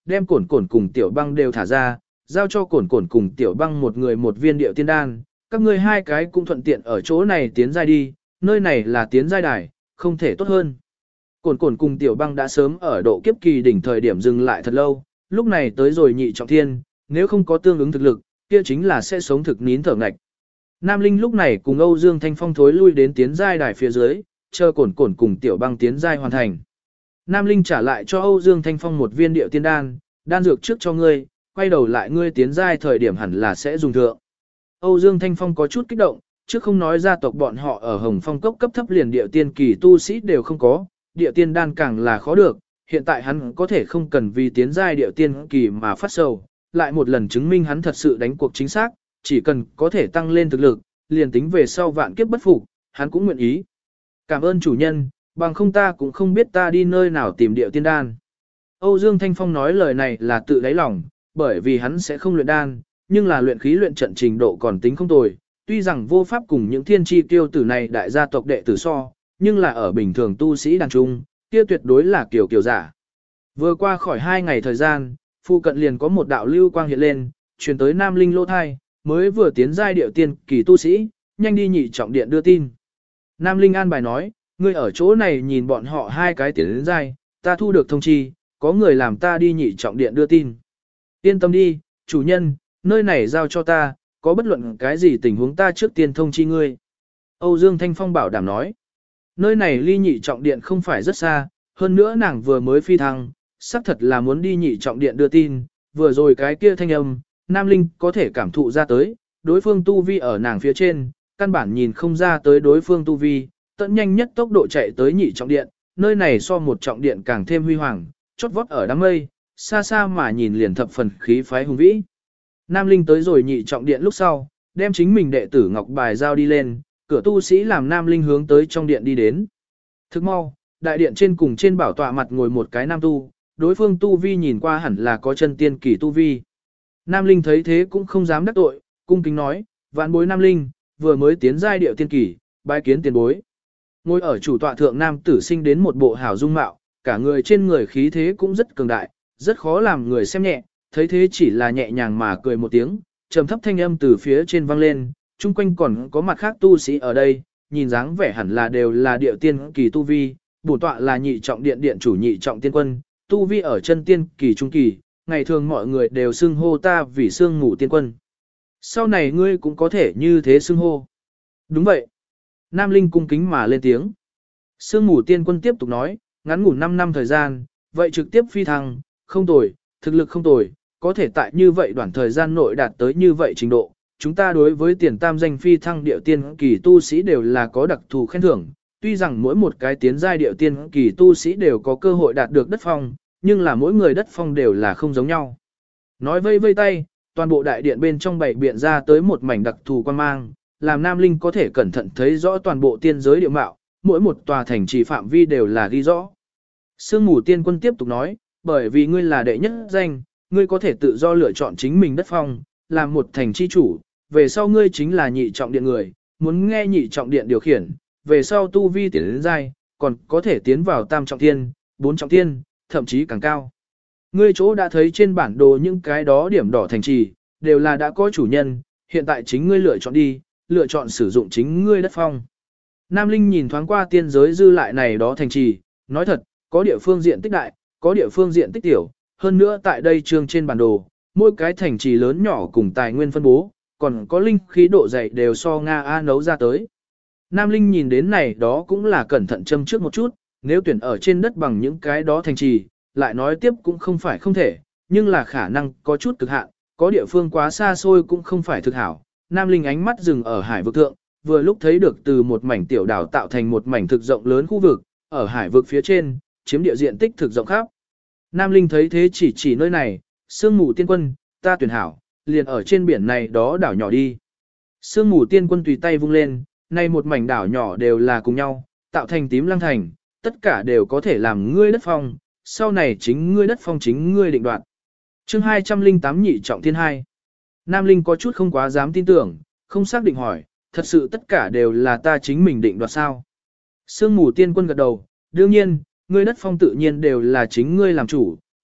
đem Cổn Cổn cùng Tiểu Băng đều thả ra, giao cho Cổn Cổn cùng Tiểu Băng một người một viên điệu tiên đan, các ngươi hai cái cũng thuận tiện ở chỗ này tiến giai đi, nơi này là tiến giai đài, không thể tốt hơn. Cổn Cổn cùng Tiểu Băng đã sớm ở độ kiếp kỳ đỉnh thời điểm dừng lại thật lâu, lúc này tới rồi nhị trọng thiên, nếu không có tương ứng thực lực, kia chính là sẽ sống thực nín thở ngạch. Nam Linh lúc này cùng Âu Dương Thanh Phong thối lui đến tiến giai đài phía dưới, chờ Cổn Cổn cùng Tiểu Băng tiến giai hoàn thành. Nam Linh trả lại cho Âu Dương Thanh Phong một viên điệu tiên đan, đan dược trước cho ngươi, quay đầu lại ngươi tiến giai thời điểm hẳn là sẽ dùng thượng. Âu Dương Thanh Phong có chút kích động, trước không nói gia tộc bọn họ ở Hồng Phong cốc cấp thấp liền điệu tiên kỳ tu sĩ đều không có, điệu tiên đan càng là khó được, hiện tại hắn có thể không cần vì tiến giai điệu tiên kỳ mà phát sầu, lại một lần chứng minh hắn thật sự đánh cuộc chính xác, chỉ cần có thể tăng lên thực lực, liền tính về sau vạn kiếp bất phục, hắn cũng nguyện ý. Cảm ơn chủ nhân, bằng không ta cũng không biết ta đi nơi nào tìm điệu tiên đan. Âu Dương Thanh Phong nói lời này là tự đáy lòng, bởi vì hắn sẽ không luyện đan, nhưng là luyện khí luyện trận trình độ còn tính không tồi, tuy rằng vô pháp cùng những thiên chi tiêu tử này đại gia tộc đệ tử so, nhưng là ở bình thường tu sĩ đàn trung, kia tuyệt đối là kiểu giả. Vừa qua khỏi 2 ngày thời gian, phụ cận liền có một đạo lưu quang hiện lên, truyền tới Nam Linh lô thai, mới vừa tiến giai điệu tiên kỳ tu sĩ, nhanh đi nhị trọng điện đưa tin. Nam Linh an bài nói, ngươi ở chỗ này nhìn bọn họ hai cái tiến đến giai, ta thu được thông chi, có người làm ta đi nhị trọng điện đưa tin. Yên tâm đi, chủ nhân, nơi này giao cho ta, có bất luận cái gì tình huống ta trước tiên thông chi ngươi. Âu Dương Thanh Phong bảo đảm nói, nơi này ly nhị trọng điện không phải rất xa, hơn nữa nàng vừa mới phi thăng, xác thật là muốn đi nhị trọng điện đưa tin, vừa rồi cái kia thanh âm, Nam Linh có thể cảm thụ ra tới, đối phương tu vi ở nàng phía trên, căn bản nhìn không ra tới đối phương tu vi, tận nhanh nhất tốc độ chạy tới nhị trọng điện, nơi này so một trọng điện càng thêm huy hoàng, chót vót ở đám mây, xa xa mà nhìn liền thập phần khí phái hùng vĩ. Nam Linh tới rồi nhị trọng điện lúc sau, đem chính mình đệ tử ngọc bài giao đi lên, cửa tu sĩ làm Nam Linh hướng tới trong điện đi đến. Thức mau, đại điện trên cùng trên bảo tọa mặt ngồi một cái nam tu, đối phương tu vi nhìn qua hẳn là có chân tiên kỳ tu vi. Nam Linh thấy thế cũng không dám đắc tội, cung kính nói, vạn bối Nam Linh, vừa mới tiến giai điệu tiên kỳ, bái kiến tiền bối. Ngồi ở chủ tọa thượng nam tử sinh đến một bộ hảo dung mạo, cả người trên người khí thế cũng rất cường đại, rất khó làm người xem nhẹ, thấy thế chỉ là nhẹ nhàng mà cười một tiếng, trầm thấp thanh âm từ phía trên vang lên, chung quanh còn có mặt khác tu sĩ ở đây, nhìn dáng vẻ hẳn là đều là điệu tiên kỳ tu vi, bổn tọa là nhị trọng điện điện chủ nhị trọng tiên quân, tu vi ở chân tiên kỳ trung kỳ, ngày thường mọi người đều xưng hô ta vì sương ngủ tiên quân. Sau này ngươi cũng có thể như thế xưng hô. Đúng vậy. Nam Linh cung kính mà lên tiếng. Sương ngủ tiên quân tiếp tục nói, ngắn ngủ 5 năm thời gian, vậy trực tiếp phi thăng, không tồi, thực lực không tồi, có thể tại như vậy đoạn thời gian nội đạt tới như vậy trình độ. Chúng ta đối với tiền tam danh phi thăng điệu tiên kỳ tu sĩ đều là có đặc thù khen thưởng, tuy rằng mỗi một cái tiến giai điệu tiên kỳ tu sĩ đều có cơ hội đạt được đất phong, nhưng là mỗi người đất phong đều là không giống nhau. Nói vây vây tay, toàn bộ đại điện bên trong bảy biện ra tới một mảnh đặc thù quan mang, làm Nam Linh có thể cẩn thận thấy rõ toàn bộ tiên giới địa mạo, mỗi một tòa thành trì phạm vi đều là ghi rõ. Sương mù tiên quân tiếp tục nói, bởi vì ngươi là đệ nhất danh, ngươi có thể tự do lựa chọn chính mình đất phong, làm một thành chi chủ, về sau ngươi chính là nhị trọng điện người, muốn nghe nhị trọng điện điều khiển, về sau tu vi tiến đến giai, còn có thể tiến vào tam trọng thiên, 4 trọng thiên, thậm chí càng cao. Ngươi chỗ đã thấy trên bản đồ những cái đó điểm đỏ thành trì, đều là đã có chủ nhân, hiện tại chính ngươi lựa chọn đi, lựa chọn sử dụng chính ngươi đất phong. Nam Linh nhìn thoáng qua tiên giới dư lại này đó thành trì, nói thật, có địa phương diện tích đại, có địa phương diện tích tiểu, hơn nữa tại đây trường trên bản đồ, mỗi cái thành trì lớn nhỏ cùng tài nguyên phân bố, còn có linh khí độ dày đều so Nga A nấu ra tới. Nam Linh nhìn đến này đó cũng là cẩn thận châm trước một chút, nếu tuyển ở trên đất bằng những cái đó thành trì, lại nói tiếp cũng không phải không thể, nhưng là khả năng có chút cực hạn, có địa phương quá xa xôi cũng không phải thực hảo. Nam Linh ánh mắt dừng ở hải vực thượng, vừa lúc thấy được từ một mảnh tiểu đảo tạo thành một mảnh thực rộng lớn khu vực, ở hải vực phía trên, chiếm địa diện tích thực rộng khắp. Nam Linh thấy thế chỉ nơi này, sương mù tiên quân, ta tuyển hảo, liền ở trên biển này đó đảo nhỏ đi. Sương mù tiên quân tùy tay vung lên, nay một mảnh đảo nhỏ đều là cùng nhau, tạo thành tím lăng thành, tất cả đều có thể làm ngươi đất phong, sau này chính ngươi đất phong chính ngươi định đoạt. Chương 208 nhị trọng thiên 2. Nam Linh có chút không quá dám tin tưởng, không xác định hỏi, thật sự tất cả đều là ta chính mình định đoạt sao? Sương mù tiên quân gật đầu, đương nhiên, ngươi đất phong tự nhiên đều là chính ngươi làm chủ,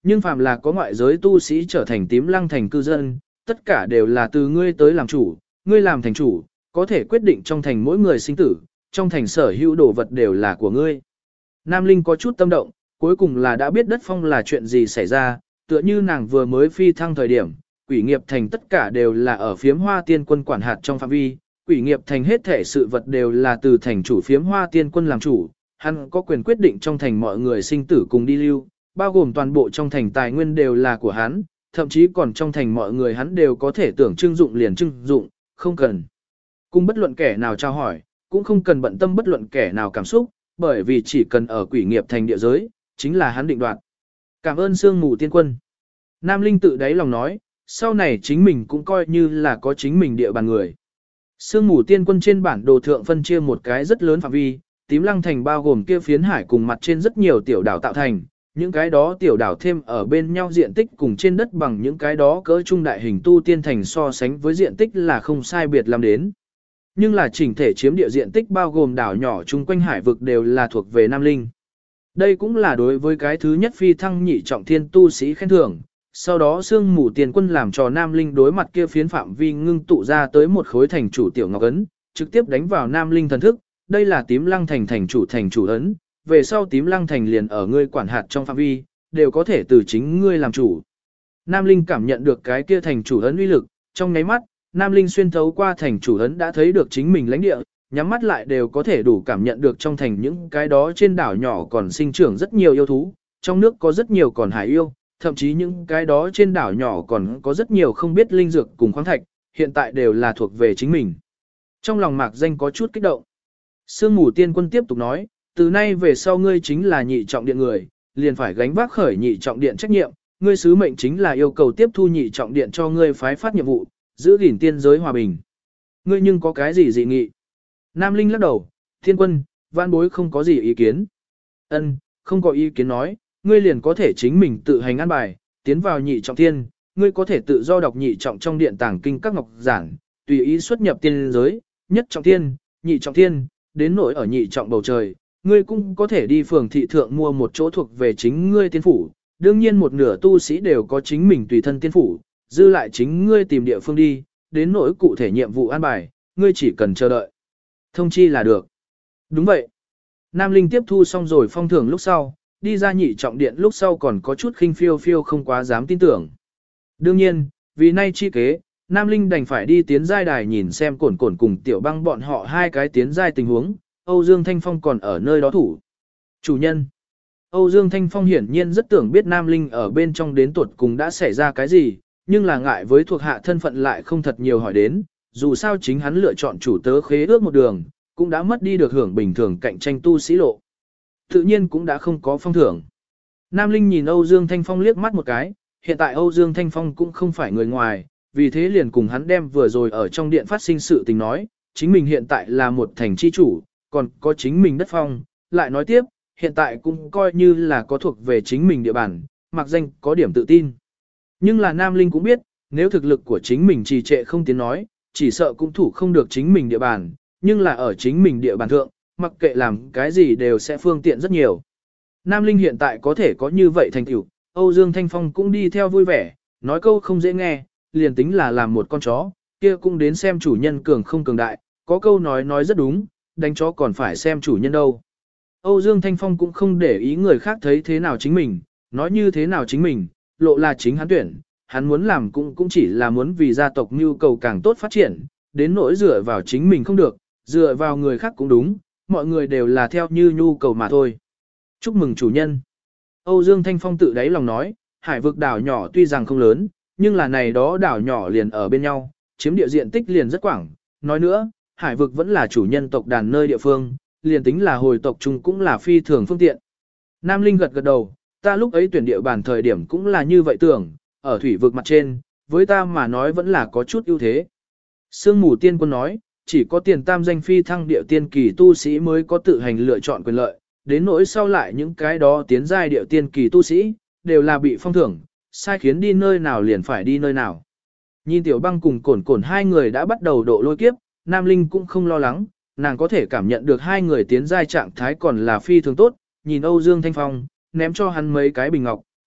Nhưng phàm là có ngoại giới tu sĩ trở thành tím lăng thành cư dân, tất cả đều là từ ngươi tới làm chủ, ngươi làm thành chủ, có thể quyết định trong thành mỗi người sinh tử, trong thành sở hữu đồ vật đều là của ngươi. Nam Linh có chút tâm động, cuối cùng là đã biết đất phong là chuyện gì xảy ra, tựa như nàng vừa mới phi thăng thời điểm, quỷ nghiệp thành tất cả đều là ở phiếm hoa tiên quân quản hạt trong phạm vi, quỷ nghiệp thành hết thể sự vật đều là từ thành chủ phiếm hoa tiên quân làm chủ, hắn có quyền quyết định trong thành mọi người sinh tử cùng đi lưu, bao gồm toàn bộ trong thành tài nguyên đều là của hắn, thậm chí còn trong thành mọi người hắn đều có thể tưởng trưng dụng liền trưng dụng, không cần cùng bất luận kẻ nào trao hỏi, cũng không cần bận tâm bất luận kẻ nào cảm xúc, bởi vì chỉ cần ở quỷ nghiệp thành địa giới, chính là hắn định đoạt. Cảm ơn Sương Mù Tiên Quân. Nam Linh tự đáy lòng nói, sau này chính mình cũng coi như là có chính mình địa bàn người. Sương Mù Tiên Quân trên bản đồ thượng phân chia một cái rất lớn phạm vi, tím lăng thành bao gồm kia phiến hải cùng mặt trên rất nhiều tiểu đảo tạo thành, những cái đó tiểu đảo thêm ở bên nhau diện tích cùng trên đất bằng những cái đó cỡ trung đại hình tu tiên thành so sánh với diện tích là không sai biệt làm đến. Nhưng là chỉnh thể chiếm địa diện tích bao gồm đảo nhỏ chung quanh hải vực đều là thuộc về Nam Linh. Đây cũng là đối với cái thứ nhất phi thăng nhị trọng thiên tu sĩ khen thưởng. Sau đó Sương Mù Tiên Quân làm cho Nam Linh đối mặt kia phiến phạm vi ngưng tụ ra tới một khối thành chủ tiểu ngọc ấn, trực tiếp đánh vào Nam Linh thần thức. Đây là tím lăng thành thành chủ ấn. Về sau tím lăng thành liền ở ngươi quản hạt trong phạm vi, đều có thể từ chính ngươi làm chủ. Nam Linh cảm nhận được cái kia thành chủ ấn uy lực, trong nháy mắt, Nam Linh xuyên thấu qua thành chủ ấn đã thấy được chính mình lãnh địa, nhắm mắt lại đều có thể đủ cảm nhận được trong thành những cái đó trên đảo nhỏ còn sinh trưởng rất nhiều yêu thú, trong nước có rất nhiều còn hải yêu, thậm chí những cái đó trên đảo nhỏ còn có rất nhiều không biết linh dược cùng khoáng thạch, hiện tại đều là thuộc về chính mình. Trong lòng Mạc Danh có chút kích động. Sương Mù Tiên Quân tiếp tục nói, từ nay về sau ngươi chính là nhị trọng điện người, liền phải gánh vác khởi nhị trọng điện trách nhiệm, ngươi sứ mệnh chính là yêu cầu tiếp thu nhị trọng điện cho ngươi phái phát nhiệm vụ, giữ gìn tiên giới hòa bình. Ngươi nhưng có cái gì dị nghị? Nam Linh lắc đầu, Thiên Quân, vãn bối không có gì ý kiến. Ân, không có ý kiến nói, ngươi liền có thể chính mình tự hành ăn bài, tiến vào nhị trọng thiên, ngươi có thể tự do đọc nhị trọng trong điện tàng kinh các ngọc giản, tùy ý xuất nhập tiên giới, nhất trọng thiên, nhị trọng thiên, đến nỗi ở nhị trọng bầu trời, ngươi cũng có thể đi phường thị thượng mua một chỗ thuộc về chính ngươi tiên phủ, đương nhiên một nửa tu sĩ đều có chính mình tùy thân tiên phủ, dư lại chính ngươi tìm địa phương đi, đến nỗi cụ thể nhiệm vụ an bài, ngươi chỉ cần chờ đợi. Thông chi là được. Đúng vậy. Nam Linh tiếp thu xong rồi phong thưởng lúc sau, đi ra nhị trọng điện lúc sau còn có chút khinh phiêu phiêu không quá dám tin tưởng. Đương nhiên, vì nay chi kế, Nam Linh đành phải đi tiến giai đài nhìn xem Cổn Cổn cùng Tiểu Băng bọn họ hai cái tiến giai tình huống, Âu Dương Thanh Phong còn ở nơi đó thủ. Chủ nhân. Âu Dương Thanh Phong hiển nhiên rất tưởng biết Nam Linh ở bên trong đến tuột cùng đã xảy ra cái gì, nhưng là ngại với thuộc hạ thân phận lại không thật nhiều hỏi đến, dù sao chính hắn lựa chọn chủ tớ khế ước một đường, cũng đã mất đi được hưởng bình thường cạnh tranh tu sĩ lộ. Tự nhiên cũng đã không có phong thưởng. Nam Linh nhìn Âu Dương Thanh Phong liếc mắt một cái, hiện tại Âu Dương Thanh Phong cũng không phải người ngoài, vì thế liền cùng hắn đem vừa rồi ở trong điện phát sinh sự tình nói, chính mình hiện tại là một thành chi chủ, còn có chính mình đất phong, lại nói tiếp, hiện tại cũng coi như là có thuộc về chính mình địa bàn, mặc danh có điểm tự tin. Nhưng là Nam Linh cũng biết, nếu thực lực của chính mình trì trệ không tiến nói, chỉ sợ cũng thủ không được chính mình địa bàn, nhưng là ở chính mình địa bàn thượng, mặc kệ làm cái gì đều sẽ phương tiện rất nhiều. Nam Linh hiện tại có thể có như vậy thành tựu, Âu Dương Thanh Phong cũng đi theo vui vẻ, nói câu không dễ nghe, liền tính là làm một con chó, kia cũng đến xem chủ nhân cường không cường đại, có câu nói rất đúng, đánh chó còn phải xem chủ nhân đâu. Âu Dương Thanh Phong cũng không để ý người khác thấy thế nào chính mình, nói như thế nào chính mình, lộ là chính hắn tuyển, hắn muốn làm cũng chỉ là muốn vì gia tộc nhu cầu càng tốt phát triển, đến nỗi dựa vào chính mình không được, dựa vào người khác cũng đúng, mọi người đều là theo như nhu cầu mà thôi. Chúc mừng chủ nhân. Âu Dương Thanh Phong tự đáy lòng nói, hải vực đảo nhỏ tuy rằng không lớn, nhưng là này đó đảo nhỏ liền ở bên nhau, chiếm địa diện tích liền rất quảng. Nói nữa, hải vực vẫn là chủ nhân tộc đàn nơi địa phương, liền tính là hồi tộc chung cũng là phi thường phương tiện. Nam Linh gật gật đầu, ta lúc ấy tuyển địa bàn thời điểm cũng là như vậy tưởng, ở thủy vực mặt trên, với ta mà nói vẫn là có chút ưu thế. Sương Mù Tiên Quân nói, chỉ có tiền tam danh phi thăng địa tiên kỳ tu sĩ mới có tự hành lựa chọn quyền lợi, đến nỗi sau lại những cái đó tiến giai địa tiên kỳ tu sĩ, đều là bị phong thưởng, sai khiến đi nơi nào liền phải đi nơi nào. Nhìn Tiểu Băng cùng Cổn Cổn hai người đã bắt đầu độ lôi kiếp, Nam Linh cũng không lo lắng, nàng có thể cảm nhận được hai người tiến giai trạng thái còn là phi thường tốt, nhìn Âu Dương Thanh Phong, ném cho hắn mấy cái bình ngọc,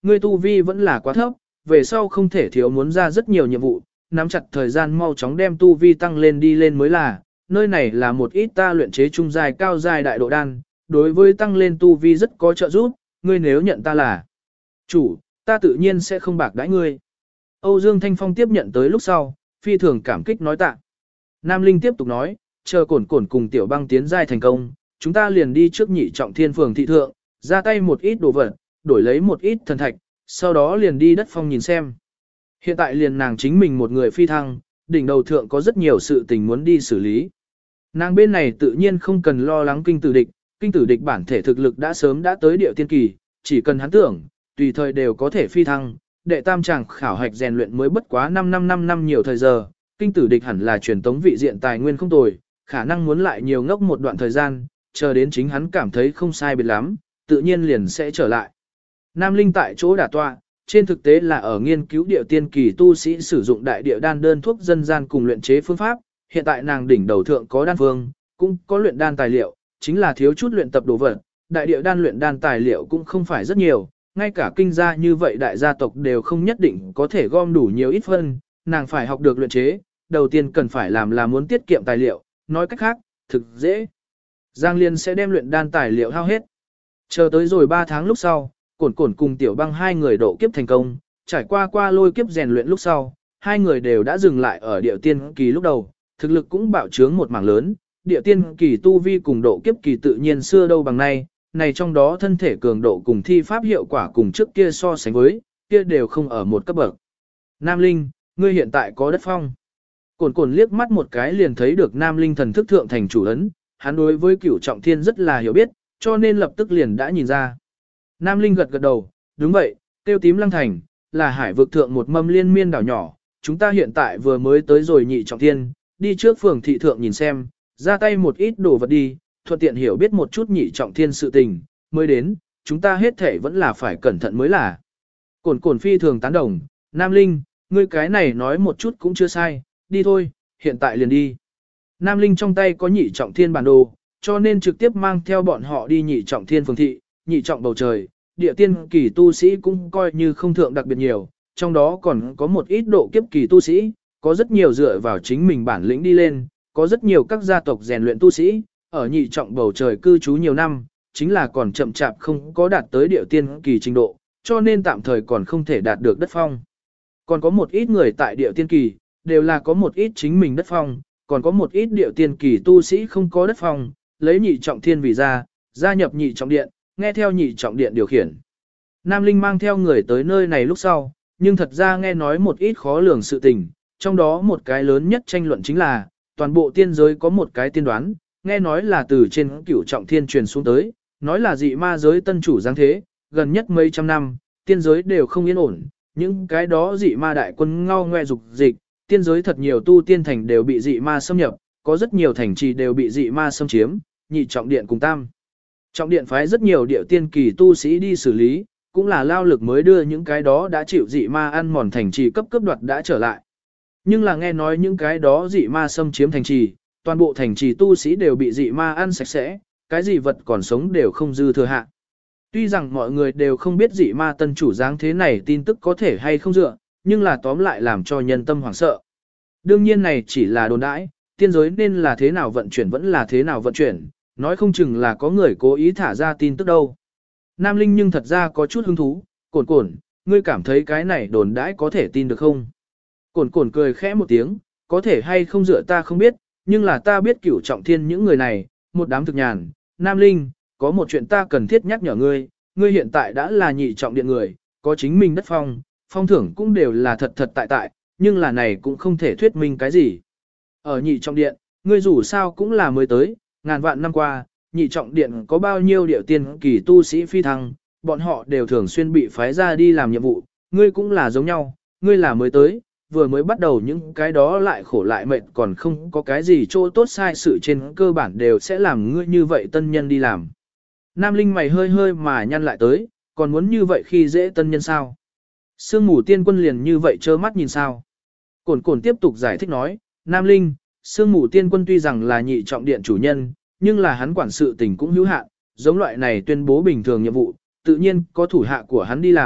ngươi tu vi vẫn là quá thấp, về sau không thể thiếu muốn ra rất nhiều nhiệm vụ, nắm chặt thời gian mau chóng đem tu vi tăng lên đi lên mới là, nơi này là một ít ta luyện chế trung giai cao giai đại độ đan, đối với tăng lên tu vi rất có trợ giúp, ngươi nếu nhận ta là chủ, ta tự nhiên sẽ không bạc đãi ngươi. Âu Dương Thanh Phong tiếp nhận tới lúc sau, phi thường cảm kích nói tạ. Nam Linh tiếp tục nói, chờ cổn cùng Tiểu Băng tiến giai thành công, chúng ta liền đi trước Nhị Trọng Thiên phường thị thượng, ra tay một ít đồ vật, đổi lấy một ít thần thạch, sau đó liền đi đất phong nhìn xem. Hiện tại liền nàng chính mình một người phi thăng, đỉnh đầu thượng có rất nhiều sự tình muốn đi xử lý. Nàng bên này tự nhiên không cần lo lắng kinh tử địch bản thể thực lực đã sớm đã tới địa tiên kỳ, chỉ cần hắn tưởng, tùy thời đều có thể phi thăng, đệ tam chàng khảo hạch rèn luyện mới bất quá 5 năm nhiều thời giờ, kinh tử địch hẳn là truyền tống vị diện tài nguyên không tồi, khả năng muốn lại nhiều ngốc một đoạn thời gian, chờ đến chính hắn cảm thấy không sai biệt lắm, tự nhiên liền sẽ trở lại. Nam Linh tại chỗ đả tọa, trên thực tế là ở nghiên cứu địa tiên kỳ tu sĩ sử dụng đại địa đan đơn thuốc dân gian cùng luyện chế phương pháp, hiện tại nàng đỉnh đầu thượng có đan phương, cũng có luyện đan tài liệu, chính là thiếu chút luyện tập đồ vật, đại địa đan luyện đan tài liệu cũng không phải rất nhiều, ngay cả kinh gia như vậy đại gia tộc đều không nhất định có thể gom đủ nhiều ít phân, nàng phải học được luyện chế, đầu tiên cần phải làm là muốn tiết kiệm tài liệu, nói cách khác, thực dễ. Giang Liên sẽ đem luyện đan tài liệu hao hết. Chờ tới rồi 3 tháng lúc sau, Cổn cùng Tiểu Băng hai người độ kiếp thành công, trải qua lôi kiếp rèn luyện lúc sau, hai người đều đã dừng lại ở địa tiên kỳ lúc đầu, thực lực cũng bạo trướng một mảng lớn, địa tiên kỳ tu vi cùng độ kiếp kỳ tự nhiên xưa đâu bằng nay, này trong đó thân thể cường độ cùng thi pháp hiệu quả cùng trước kia so sánh với, kia đều không ở một cấp bậc. Nam Linh, ngươi hiện tại có đất phong. Cổn liếc mắt một cái liền thấy được Nam Linh thần thức thượng thành chủ ấn, hắn đối với Cửu Trọng Thiên rất là hiểu biết, cho nên lập tức liền đã nhìn ra. Nam Linh gật đầu, đúng vậy, Tiêu Tím Lăng Thành, là hải vực thượng một mâm liên miên đảo nhỏ, chúng ta hiện tại vừa mới tới rồi Nhị Trọng Thiên, đi trước phường thị thượng nhìn xem, ra tay một ít đồ vật đi, thuận tiện hiểu biết một chút Nhị Trọng Thiên sự tình, mới đến, chúng ta hết thể vẫn là phải cẩn thận mới là. Cổn phi thường tán đồng, Nam Linh, ngươi cái này nói một chút cũng chưa sai, đi thôi, hiện tại liền đi. Nam Linh trong tay có Nhị Trọng Thiên bản đồ, cho nên trực tiếp mang theo bọn họ đi Nhị Trọng Thiên phường thị, Nhị Trọng bầu trời, địa tiên kỳ tu sĩ cũng coi như không thượng đặc biệt nhiều, trong đó còn có một ít độ kiếp kỳ tu sĩ, có rất nhiều dựa vào chính mình bản lĩnh đi lên, có rất nhiều các gia tộc rèn luyện tu sĩ, ở Nhị Trọng bầu trời cư trú nhiều năm, chính là còn chậm chạp không có đạt tới địa tiên kỳ trình độ, cho nên tạm thời còn không thể đạt được đất phong. Còn có một ít người tại địa tiên kỳ, đều là có một ít chính mình đất phong, còn có một ít địa tiên kỳ tu sĩ không có đất phong, lấy Nhị Trọng Thiên vì ra, gia nhập Nhị Trọng Điện, nghe theo Nhị Trọng Điện điều khiển. Nam Linh mang theo người tới nơi này lúc sau, nhưng thật ra nghe nói một ít khó lường sự tình, trong đó một cái lớn nhất tranh luận chính là, toàn bộ tiên giới có một cái tiên đoán, nghe nói là từ trên Cửu Trọng Thiên truyền xuống tới, nói là dị ma giới tân chủ giáng thế, gần nhất mấy trăm năm, tiên giới đều không yên ổn, những cái đó dị ma đại quân ngao ngoe dục dịch, tiên giới thật nhiều tu tiên thành đều bị dị ma xâm nhập, có rất nhiều thành trì đều bị dị ma xâm chiếm, Nhị Trọng Điện cùng Tam Trọng Điện phái rất nhiều địa tiên kỳ tu sĩ đi xử lý, cũng là lao lực mới đưa những cái đó đã chịu dị ma ăn mòn thành trì cấp đoạt đã trở lại. Nhưng là nghe nói những cái đó dị ma xâm chiếm thành trì, toàn bộ thành trì tu sĩ đều bị dị ma ăn sạch sẽ, cái gì vật còn sống đều không dư thừa hạ. Tuy rằng mọi người đều không biết dị ma tân chủ dáng thế này tin tức có thể hay không dựa, nhưng là tóm lại làm cho nhân tâm hoảng sợ. Đương nhiên này chỉ là đồn đãi, tiên giới nên là thế nào vận chuyển vẫn là thế nào vận chuyển, nói không chừng là có người cố ý thả ra tin tức đâu. Nam Linh nhưng thật ra có chút hứng thú, Cổn, ngươi cảm thấy cái này đồn đãi có thể tin được không? Cổn cười khẽ một tiếng, có thể hay không dựa ta không biết, nhưng là ta biết Cửu Trọng Thiên những người này, một đám thực nhàn. Nam Linh, có một chuyện ta cần thiết nhắc nhở ngươi, ngươi hiện tại đã là Nhị Trọng Điện người, có chính mình đất phong, phong thưởng cũng đều là thật tại, nhưng là này cũng không thể thuyết minh cái gì. Ở Nhị Trọng Điện, ngươi dù sao cũng là mới tới, ngàn vạn năm qua, Nhị Trọng Điện có bao nhiêu địa tiên kỳ tu sĩ phi thăng, bọn họ đều thường xuyên bị phái ra đi làm nhiệm vụ, ngươi cũng là giống nhau, ngươi là mới tới, vừa mới bắt đầu những cái đó lại khổ lại mệt còn không có cái gì chỗ tốt sai sự trên cơ bản đều sẽ làm ngươi như vậy tân nhân đi làm. Nam Linh mày hơi mà nhăn lại tới, còn muốn như vậy khi dễ tân nhân sao? Sương Mù Tiên Quân liền như vậy trơ mắt nhìn sao? Cổn tiếp tục giải thích nói, Nam Linh, Sương Mù Tiên Quân tuy rằng là Nhị Trọng Điện chủ nhân, nhưng là hắn quản sự tình cũng hữu hạn, giống loại này tuyên bố bình thường nhiệm vụ, tự nhiên có thủ hạ của hắn đi làm,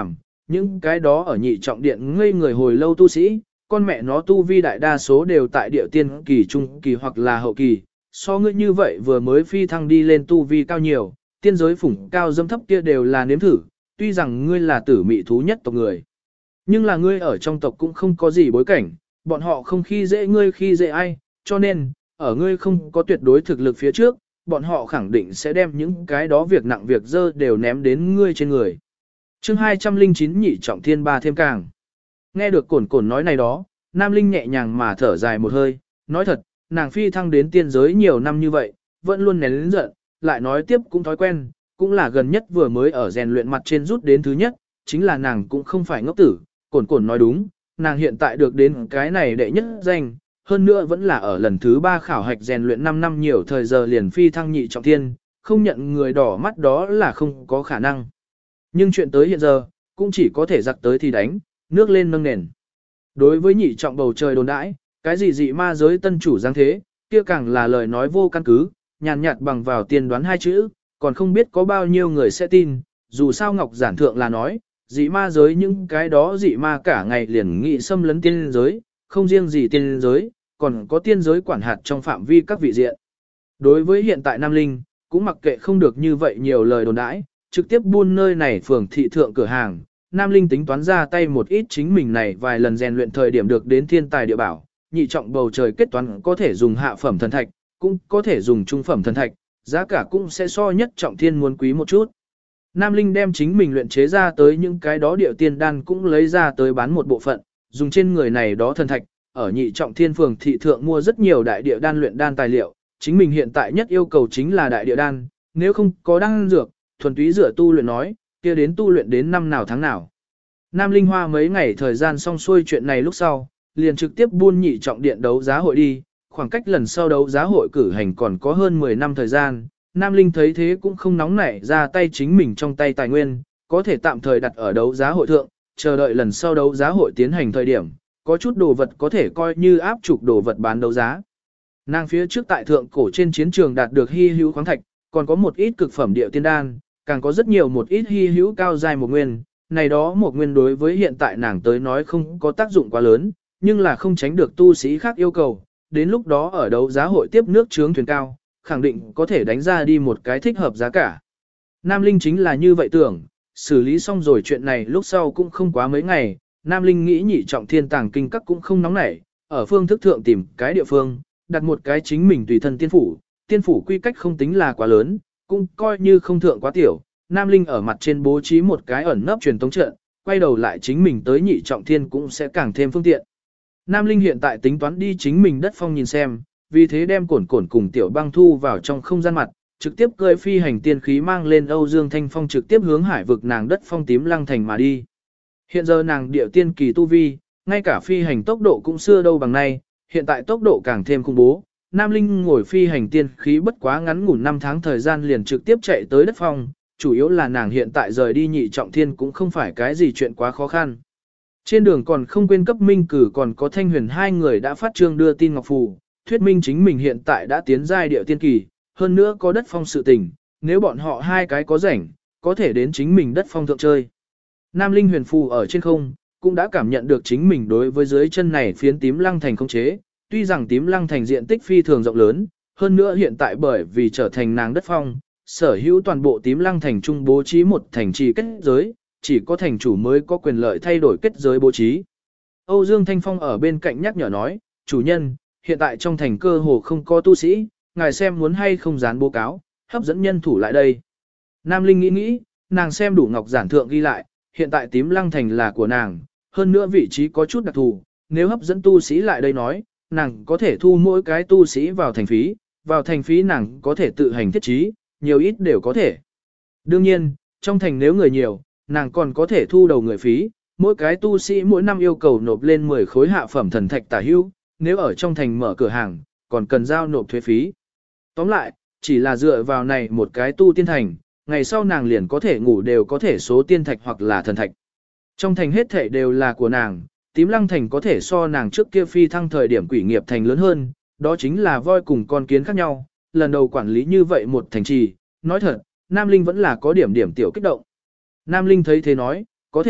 những cái đó ở nhị trọng điện ngây người hồi lâu tu sĩ, con mẹ nó tu vi đại đa số đều tại địa tiên kỳ trung kỳ hoặc là hậu kỳ, so ngươi như vậy vừa mới phi thăng đi lên tu vi cao nhiều, tiên giới phủng cao dâm thấp kia đều là nếm thử, tuy rằng ngươi là tử mị thú nhất tộc người. Nhưng là ngươi ở trong tộc cũng không có gì bối cảnh, bọn họ không khi dễ ngươi khi dễ ai, cho nên, ở ngươi không có tuyệt đối thực lực phía trước, bọn họ khẳng định sẽ đem những cái đó việc nặng việc dơ đều ném đến ngươi trên người. chương 209 nhị trọng thiên ba thêm càng. Nghe được cổn cổn nói này đó, Nam Linh nhẹ nhàng mà thở dài một hơi, nói thật, nàng phi thăng đến tiên giới nhiều năm như vậy, vẫn luôn nén lĩnh giận, lại nói tiếp cũng thói quen, cũng là gần nhất vừa mới ở rèn luyện mặt trên rút đến thứ nhất, chính là nàng cũng không phải ngốc tử, cổn cổn nói đúng, nàng hiện tại được đến cái này đệ nhất danh, hơn nữa vẫn là ở lần thứ 3 khảo hạch rèn luyện 5 năm nhiều thời giờ liền phi thăng nhị trọng thiên, không nhận người đỏ mắt đó là không có khả năng. Nhưng chuyện tới hiện giờ, cũng chỉ có thể giặc tới thì đánh, nước lên nâng nền. Đối với nhị trọng bầu trời đồn đãi, cái gì dị ma giới tân chủ giáng thế, kia càng là lời nói vô căn cứ, nhàn nhạt bằng vào tiên đoán hai chữ, còn không biết có bao nhiêu người sẽ tin, dù sao Ngọc Giản Thượng là nói, dị ma giới những cái đó dị ma cả ngày liền nghị xâm lấn tiên giới, không riêng gì tiên giới, còn có tiên giới quản hạt trong phạm vi các vị diện. Đối với hiện tại Nam Linh, cũng mặc kệ không được như vậy nhiều lời đồn đãi, trực tiếp buôn nơi này phường thị thượng cửa hàng. Nam Linh tính toán ra tay một ít chính mình này vài lần rèn luyện thời điểm được đến thiên tài địa bảo, nhị trọng bầu trời kết toán có thể dùng hạ phẩm thần thạch, cũng có thể dùng trung phẩm thần thạch, giá cả cũng sẽ so nhất trọng thiên muốn quý một chút. Nam Linh đem chính mình luyện chế ra tới những cái đó điệu tiên đan cũng lấy ra tới bán một bộ phận, dùng trên người này đó thần thạch, ở nhị trọng thiên phường thị thượng mua rất nhiều đại địa đan luyện đan tài liệu, chính mình hiện tại nhất yêu cầu chính là đại địa đan, nếu không có đan dược, thuần túy dựa tu luyện nói, kia đến tu luyện đến năm nào tháng nào. Nam Linh hoa mấy ngày thời gian xong xuôi chuyện này lúc sau, liền trực tiếp buôn nhị trọng điện đấu giá hội đi, khoảng cách lần sau đấu giá hội cử hành còn có hơn 10 năm thời gian, Nam Linh thấy thế cũng không nóng nảy ra tay chính mình trong tay tài nguyên, có thể tạm thời đặt ở đấu giá hội thượng, chờ đợi lần sau đấu giá hội tiến hành thời điểm, có chút đồ vật có thể coi như áp trục đồ vật bán đấu giá. Nàng phía trước tại thượng cổ trên chiến trường đạt được hy hữu khoáng thạch, còn có một ít cực phẩm địa tiên đan, càng có rất nhiều một ít hy hữu cao dài một nguyên, này đó một nguyên đối với hiện tại nàng tới nói không có tác dụng quá lớn, nhưng là không tránh được tu sĩ khác yêu cầu, đến lúc đó ở đấu giá hội tiếp nước chướng thuyền cao, khẳng định có thể đánh ra đi một cái thích hợp giá cả. Nam Linh chính là như vậy tưởng, xử lý xong rồi chuyện này lúc sau cũng không quá mấy ngày, Nam Linh nghĩ nhị trọng thiên tàng kinh các cũng không nóng nảy, ở phương thức thượng tìm cái địa phương, đặt một cái chính mình tùy thân tiên phủ quy cách không tính là quá lớn, cũng coi như không thượng quá tiểu. Nam Linh ở mặt trên bố trí một cái ẩn nấp truyền tống trận, quay đầu lại chính mình tới nhị trọng thiên cũng sẽ càng thêm phương tiện. Nam Linh hiện tại tính toán đi chính mình đất phong nhìn xem, vì thế đem cổn cổn cùng tiểu băng thu vào trong không gian mặt, trực tiếp cưỡi phi hành tiên khí mang lên Âu Dương Thanh Phong trực tiếp hướng hải vực nàng đất phong tím lăng thành mà đi. Hiện giờ nàng địa tiên kỳ tu vi, ngay cả phi hành tốc độ cũng xưa đâu bằng nay, hiện tại tốc độ càng thêm khủng bố. Nam Linh ngồi phi hành tiên khí bất quá ngắn ngủn 5 tháng thời gian liền trực tiếp chạy tới đất phong, chủ yếu là nàng hiện tại rời đi nhị trọng thiên cũng không phải cái gì chuyện quá khó khăn. Trên đường còn không quên cấp Minh Cử còn có Thanh Huyền hai người đã phát trương đưa tin ngọc phù, thuyết minh chính mình hiện tại đã tiến giai địa tiên kỳ, hơn nữa có đất phong sự tình, nếu bọn họ hai cái có rảnh, có thể đến chính mình đất phong thượng chơi. Nam Linh huyền phù ở trên không, cũng đã cảm nhận được chính mình đối với dưới chân này phiến tím lăng thành không chế, tuy rằng tím lăng thành diện tích phi thường rộng lớn, hơn nữa hiện tại bởi vì trở thành nàng đất phong, sở hữu toàn bộ tím lăng thành trung bố trí một thành trì kết giới, chỉ có thành chủ mới có quyền lợi thay đổi kết giới bố trí. Âu Dương Thanh Phong ở bên cạnh nhắc nhở nói, chủ nhân, hiện tại trong thành cơ hồ không có tu sĩ, ngài xem muốn hay không dán báo cáo, hấp dẫn nhân thủ lại đây. Nam Linh nghĩ, nàng xem đủ ngọc giản thượng ghi lại, hiện tại tím lăng thành là của nàng, hơn nữa vị trí có chút đặc thù, nếu hấp dẫn tu sĩ lại đây nói, nàng có thể thu mỗi cái tu sĩ vào thành phí nàng có thể tự hành thiết trí, nhiều ít đều có thể. Đương nhiên, trong thành nếu người nhiều, nàng còn có thể thu đầu người phí, mỗi cái tu sĩ mỗi năm yêu cầu nộp lên 10 khối hạ phẩm thần thạch tả hữu, nếu ở trong thành mở cửa hàng, còn cần giao nộp thuế phí. Tóm lại, chỉ là dựa vào này một cái tu tiên thành, ngày sau nàng liền có thể ngủ đều có thể số tiên thạch hoặc là thần thạch. Trong thành hết thể đều là của nàng, tím lăng thành có thể so nàng trước kia phi thăng thời điểm quỷ nghiệp thành lớn hơn, đó chính là voi cùng con kiến khác nhau, lần đầu quản lý như vậy một thành trì, nói thật, Nam Linh vẫn là có điểm tiểu kích động. Nam Linh thấy thế nói, có thể,